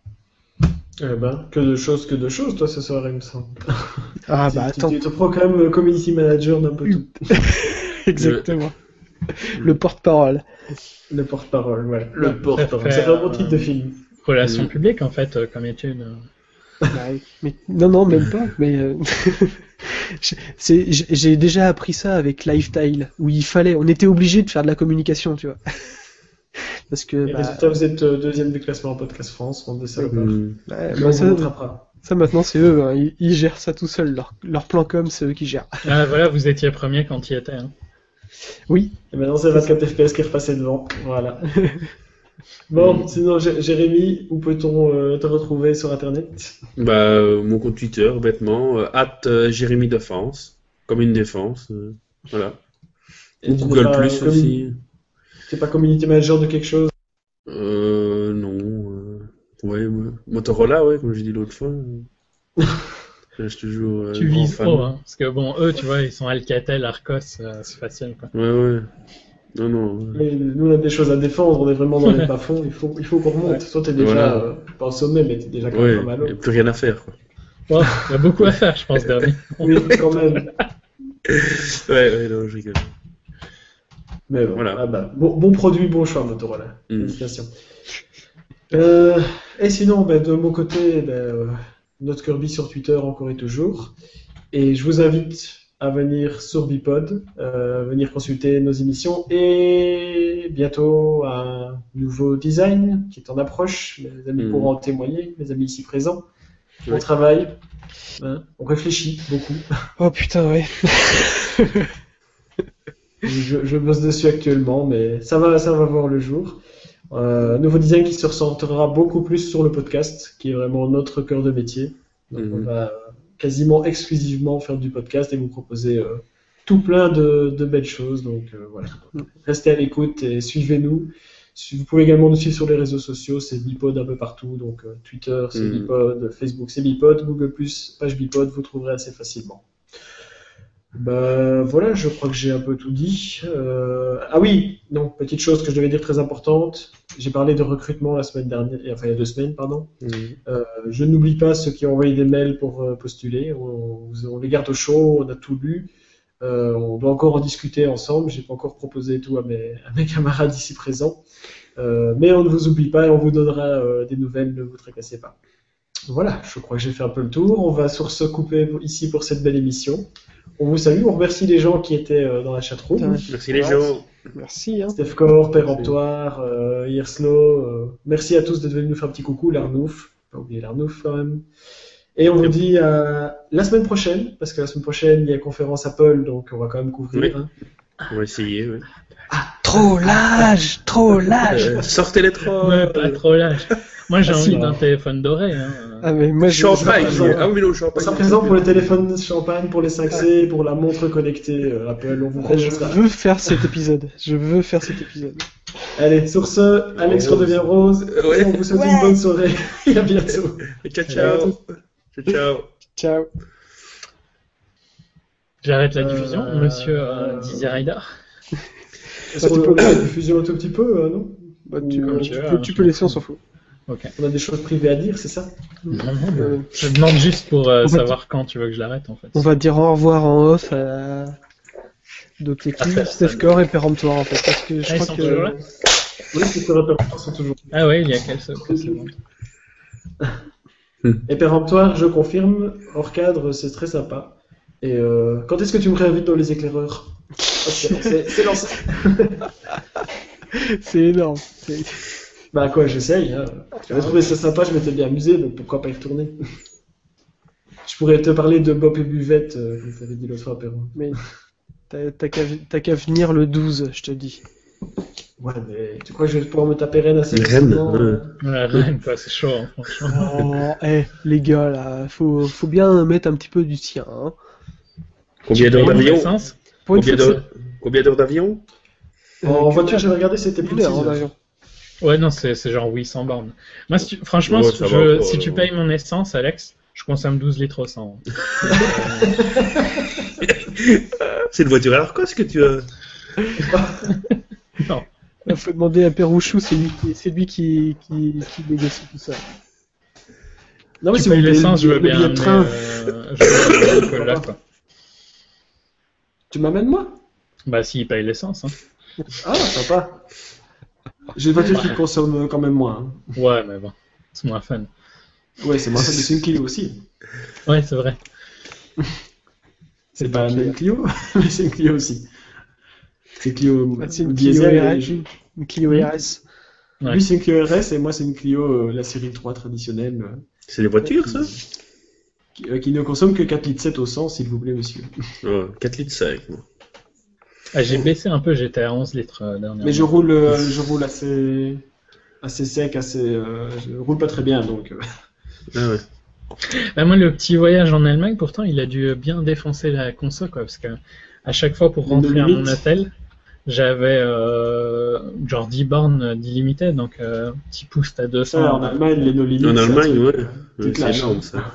Eh ben, que de choses, que de choses, toi, ce soir, il me semble. Ah Tu- bah tu, attends, tu te proclames euh, community manager d'un peu tout. exactement. Le porte-parole. Le porte-parole, ouais. Le Le porte-parole. préfère, C'est un bon titre de euh, film. Relations Mm. publiques, en fait, euh, comme étude. Bah, mais, non, non, même pas. Mais euh, j'ai- c'est, j'ai j'ai déjà appris ça avec Lifestyle, où il fallait, on était obligé de faire de la communication, tu vois. Parce que Et bah, résultat, vous êtes euh, deuxième du classement en podcast France, on des salopards. Mm. ouais, Mais bah, on ça, vous rattrapera. ça maintenant c'est eux, hein. Ils, ils gèrent ça tout seuls. Leur, leur plan com, c'est eux qui gèrent. Ah, voilà, vous étiez premier quand il était. Hein. Oui. Et maintenant, c'est vingt-quatre F P S qui est repassé devant. Voilà. Bon, Mm. sinon, Jé- Jérémy, où peut-on euh, te retrouver sur Internet? Bah, euh, mon compte Twitter, bêtement, euh, at euh, Jérémy Défense, comme une défense, euh, voilà. Et Ou tu n'es Google pas Plus commu- aussi. T'es pas community manager de quelque chose? Euh, non. Euh, ouais, ouais. Motorola, ouais, comme j'ai dit l'autre fois. euh. Je suis toujours euh, Tu grand vises fan. haut, hein. Parce que bon, eux, tu vois, ils sont Alcatel, Arcos, euh, c'est facile, quoi. Ouais, ouais. Non, non. ouais. Mais nous, on a des choses à défendre, on est vraiment dans les bas-fonds, il faut, il faut qu'on remonte. Toi, t'es déjà, Voilà. euh, pas au sommet, mais t'es déjà quand Ouais, même pas mal il n'y haut. a plus rien à faire, quoi. Bon, il y a beaucoup à faire, je pense, dernier. Oui, quand même. Ouais, ouais, non, je rigole. Mais bon, Voilà. ah bah, bon, bon produit, bon choix, Motorola. Mm. Félicitations. Euh, et sinon, ben, de mon côté, ben, euh, notre Kirby sur Twitter encore et toujours. Et je vous invite à venir sur Bipod, euh, venir consulter nos émissions et bientôt un nouveau design qui est en approche. Mes amis Mm. pourront en témoigner, mes amis ici présents. On Ouais. travaille, hein, on réfléchit beaucoup. Oh putain, ouais. Je, je bosse dessus actuellement, mais ça va, ça va voir le jour. Euh, nouveau design qui se recentrera beaucoup plus sur le podcast, qui est vraiment notre cœur de métier. Donc Mhm. on va quasiment exclusivement faire du podcast et vous proposer euh, tout plein de, de belles choses. Donc euh, voilà, restez à l'écoute et suivez-nous. Si vous pouvez également nous suivre sur les réseaux sociaux, c'est Bipod un peu partout. Donc euh, Twitter, c'est Mhm. Bipod, Facebook, c'est Bipod, Google plus, page Bipod, vous trouverez assez facilement. Bah voilà, je crois que j'ai un peu tout dit. Euh, Ah oui, donc petite chose que je devais dire très importante. J'ai parlé de recrutement la semaine dernière, enfin il y a deux semaines, pardon. Mm. Euh, je n'oublie pas ceux qui ont envoyé des mails pour euh, postuler. On, on les garde au chaud, on a tout lu. Euh, on doit encore en discuter ensemble. J'ai pas encore proposé tout à mes, à mes camarades ici présents. Euh, mais on ne vous oublie pas et on vous donnera euh, des nouvelles, ne vous tracassez pas. Voilà, je crois que j'ai fait un peu le tour. On va sur se couper ici pour cette belle émission. On vous salue, on remercie les gens qui étaient euh, dans la chatroom. Putain, Merci les Ouais. gens. Merci, hein. Steph Core, Péremptoire, euh, Yerslo, euh, merci à tous d'être venus nous faire un petit coucou, l'Arnouf, pas oublier l'Arnouf quand même. Et on vous dit à la semaine prochaine, parce que la semaine prochaine il y a conférence Apple, donc on va quand même couvrir. Oui. hein. On va essayer, ouais. Trollage, trollage. Euh, sortez les trois. Ouais, pas trop lâche. Moi, j'ai Ah, envie si. d'un téléphone doré. Hein. Ah mais moi je Champagne. je- je- Ah oui, non, On champagne. sera présent pour les téléphones champagne, pour les cinq C, pour la montre connectée euh, Apple, on vous je proposera. veux faire cet épisode. Je veux faire cet épisode. Allez, sur ce, Alex Rose. redevient rose, Ouais. on vous souhaite Ouais. une bonne soirée, et à bientôt. Ciao, ciao. Ciao, ciao. Ciao. J'arrête la Euh, diffusion, monsieur euh, Didier Ryder. Est-ce qu'on peut la diffusion un tout petit peu, euh, non? Bah, tu, Comme tu tu veux, peux, hein, tu je peux m'en laisser, on fous. s'en fout. Ok. On a des choses privées à dire, c'est ça? Non, non, Euh, je demande juste pour euh, En fait- savoir quand tu veux que je l'arrête, en fait. On va dire au revoir en off à Docteur Ah, Q, ça- Steph Core et Péremptoire en fait. Parce que je Ah, ils crois sont que. toujours là Oui, c'est que les répertoires sont toujours. Ah ouais, il y a quelle seconde. Et péremptoire, je confirme, hors cadre, c'est très sympa. Et euh, quand est-ce que tu me réinvites dans les éclaireurs? Ok, c'est c'est lancé. C'est énorme. C'est- Bah quoi, j'essaye. Hein. J'avais trouvé ça sympa, je m'étais bien amusé, donc pourquoi pas y retourner? Je pourrais te parler de Bob et Buvette, euh, comme tu avais dit l'autre fois, Perron. Mais T'as t'as qu'à t'as qu'à venir le douze, je te dis. Ouais, mais tu crois que je vais pouvoir me taper Rennes assez Rennes, facilement, ouais. euh Ouais, Rennes, quoi, c'est chaud, hein, franchement. Oh, eh, les gars, là, faut, faut bien mettre un petit peu du sien, hein. Combien Tu d'heures payes d'avion l'essence? Pour une Combien fois, d'heures Combien d'heures d'avion c'est- En euh, voiture, que- j'avais regardé, c'était plus une de heure six en heures. avion. Ouais, non, c'est c'est genre huit cents bornes. Moi, si tu- franchement, Ouais, si ça je- va encore, si tu alors. payes mon essence, Alex, je consomme douze litres au cent. C'est une voiture à Arcos que tu as. Non. Il faut demander à Pérouchou, c'est lui, qui- c'est lui qui, qui, qui négocie tout ça. Non, mais Tu si vous payes payez l'essence, je le, veux le bien billet de amener, train, euh, je veux amener Nicolas, quoi. tu m'amènes moi? Bah, s'il paye l'essence, hein. Ah, sympa. J'ai une voiture qui consomme quand même moins. hein. Ouais, mais bon, c'est moins fun. Ouais, c'est moins, mais c'est une Clio aussi. Ouais, c'est vrai. C'est pas la même Clio, mais c'est une Clio aussi. C'est Clio Ah, c'est une Clio diesel. et R S. je- Une Clio Hmm. R S. Ouais. Lui, c'est une Clio R S et moi, c'est une Clio, euh, la série trois traditionnelle, euh, C'est des voitures, ça qui, euh, qui ne consomme que quatre litres sept au cent, s'il vous plaît, monsieur. Ouais, quatre litres cinq, moi. Ah, j'ai baissé un peu, j'étais à onze litres euh, dernièrement. Mais je roule, euh, je roule assez, assez sec, assez, euh, je roule pas très bien, donc. euh, Ah ouais. Bah, moi, le petit voyage en Allemagne, pourtant, il a dû bien défoncer la console, quoi, parce que à chaque fois pour Le rentrer à limite. mon hôtel, j'avais euh, genre dix bornes d'illimité, donc euh, petit boost à deux cents. Ça, en Allemagne, les no limits. En c'est un Allemagne, truc, ouais. euh, Ouais, tu te c'est lâches, énorme, hein. ça.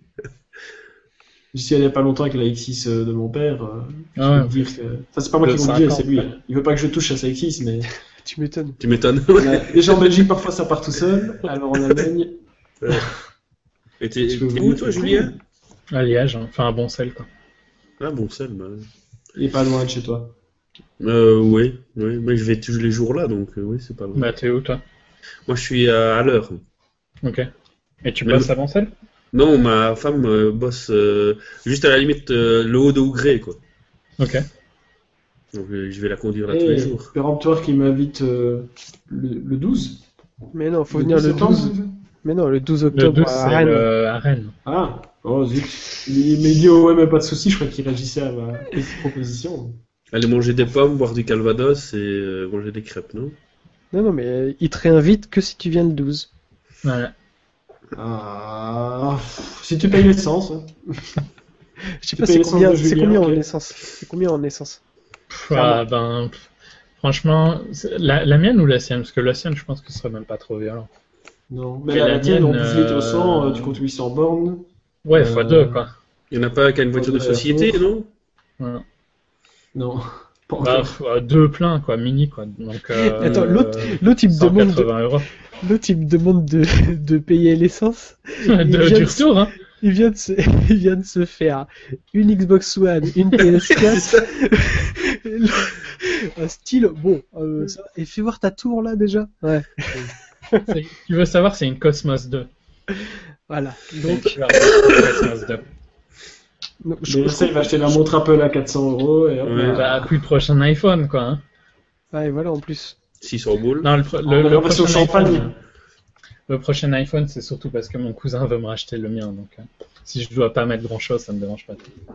J'y suis allé il y a pas longtemps avec la X six euh, de mon père. euh, je Ah peux ouais, te dire que. Enfin, c'est pas moi de qui conduis, cinquante, c'est lui. ouais. hein. Il veut pas que je touche à sa X six, mais. Tu m'étonnes. Tu m'étonnes. Ouais. Déjà en Belgique, parfois ça part tout seul. Alors en Allemagne. Et t'es je peux t'es vous où, dire toi, que- Julien À Liège, hein. Enfin, à bon sel, quoi. Ah, bon, ça, bah. Il est pas loin de chez toi. Euh, oui, oui, mais je vais tous les jours là, donc euh, oui, c'est pas loin. Bah, t'es où, toi? Moi, je suis à, à l'heure. Ok. Et tu Mais passes le- à bon sel? Non, ma femme euh, bosse euh, juste à la limite euh, le haut de Ougré, quoi. Ok. Donc euh, je vais la conduire là tous les Et jours. péremptoire qui m'invite euh, le, le douze. Mais non, faut venir le septembre, douze. c'est ça Mais non, le douze Le octobre douze, à c'est Rennes. le- à Rennes. Ah, oh zut. Il m'a dit, oh ouais, mais pas de soucis, je crois qu'il réagissait à ma petite proposition. Aller manger des pommes, boire du calvados et euh, manger des crêpes, non? Non, non, mais euh, il te réinvite que si tu viens le douze. Voilà. Ah, pff, si tu payes l'essence. hein. Je sais Tu pas, payes c'est l'essence combien, de c'est Julien, combien en ok. essence? C'est combien en essence? Pff, ah, ben, pff, franchement, c'est- la, la mienne ou la sienne? Parce que la sienne, je pense que ce serait même pas trop violent. Non, mais Et la, la la tienne, en mienne, douze litres au cent, euh, euh, tu comptes huit cents bornes. Ouais, Euh, fois deux, quoi. Il y en a pas qu'à une voiture de Faudrait société, avoir. non? Voilà. Non, pas Bah, encore. pff, euh, deux pleins, quoi, mini, quoi. Donc, euh, Attends, l'autre, l'autre il me demande, de, cent quatre-vingts euros. l'autre il me demande de, de payer l'essence. de, vient du de- retour, hein. Il vient de se, il vient de se faire une Xbox One, une P S quatre, un stylo. Bon, euh, ça va. Et fais voir ta tour là déjà. Ouais. C'est- Tu veux savoir, c'est une Cosmos deux. Voilà. Donc, Donc, Cosmos deux. non, je, Mais je- ça, il va acheter la montre Apple à quatre cents euros et hop Ouais. là. Bah, puis le prochain iPhone, quoi. Hein. ouais, voilà en plus. six cents boules. Non, le, pro- le, En le version prochain champagne. iPhone, le prochain iPhone, c'est surtout parce que mon cousin veut me racheter le mien. Donc, euh, si je dois pas mettre grand chose, ça me dérange pas.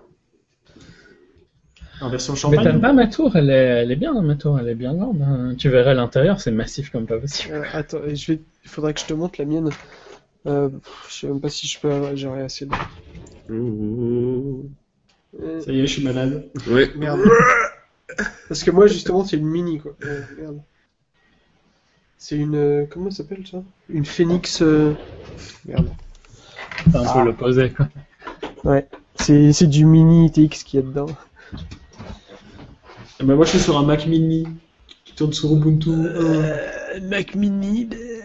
En version Mais champagne. t'aimes pas ma tour, elle est, elle est bien, ma tour, elle est bien grande. hein. Tu verrais l'intérieur, c'est massif comme pas possible. Euh, attends, je vais, il faudrait que je te montre la mienne. Euh, pff, je sais même pas si je peux, j'aurais assez de. Ouh. Euh, Ça y est, je suis malade. Ouais. Merde. Parce que moi justement c'est une mini quoi. Euh, merde. C'est une, euh, comment ça s'appelle ça? Une Phoenix. euh, Merde. C'est un peu l'opposé, quoi. Ouais. C'est, c'est du mini T X qu'il y a dedans. Eh ben, moi, je suis sur un Mac Mini qui tourne sur Ubuntu. Euh, Mac Mini.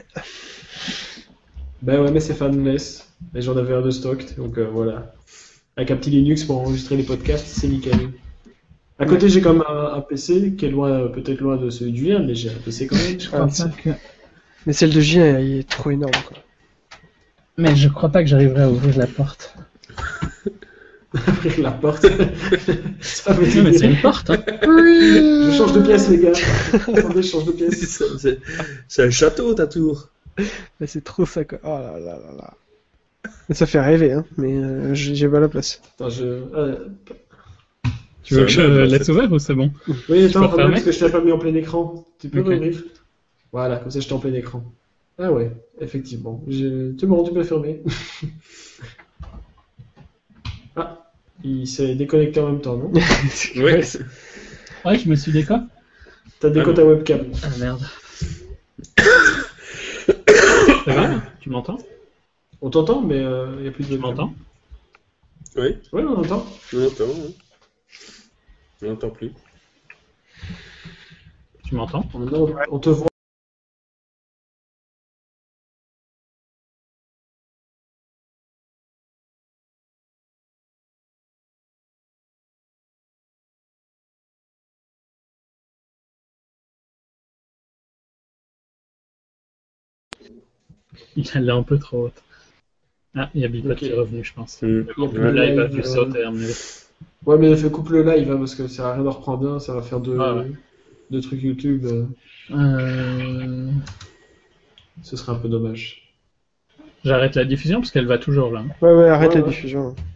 Ben ouais, mais c'est fanless. Et j'en avais un de stock, donc euh, voilà. Avec un petit Linux pour enregistrer les podcasts, c'est nickel. À côté, j'ai comme un, un P C qui est loin, peut-être loin de celui du Julien, mais j'ai un P C quand même. Je Ah, crois c'est- pas que... Mais celle de Julien, il est trop énorme quoi. Mais je crois pas que j'arriverai à ouvrir la porte. Ouvrir la porte. Ça veut Non, dire. mais c'est une porte, hein. Je change de pièce, les gars. Attendez, je change de pièce. C'est- c'est- C'est un château, ta tour. Mais c'est trop ça quoi. Oh là là là là. Mais ça fait rêver hein. Mais euh, j'ai, j'ai pas la place. Attends, je. euh, Tu veux que Ça je va, laisse ça- ouvert ou c'est bon? Oui, attends, peux regarde, refermer parce que je t'ai pas mis en plein écran. Tu peux Ok. rouvrir. Voilà, comme ça j'étais en plein écran. Ah ouais, effectivement. Je... C'est bon, tu peux fermer. Ah, il s'est déconnecté en même temps, non? Ouais. Ouais, je me suis déco. T'as déco Ah ta webcam. Ah merde. Ça va? Tu m'entends? On t'entend, mais il n'y a plus de Tu webcam. m'entends? Oui, Oui, on entend. on entend. hein. On n'entend plus. Tu m'entends? On, entend, on te voit. Il allait un peu trop haute. Ah, il y a Bipod Ok. qui est revenu, je pense. Hmm. Il y a plus Le de live a live, pu euh, sauter, à mon avis. Ouais, mais fais coupe le live, hein, parce que ça sert à rien d'en reprendre un, ça va faire deux, Ah ouais. deux trucs YouTube. euh, Euh... ce serait un peu dommage. J'arrête la diffusion parce qu'elle va toujours là. Ouais, ouais, arrête Ouais, la ouais. diffusion.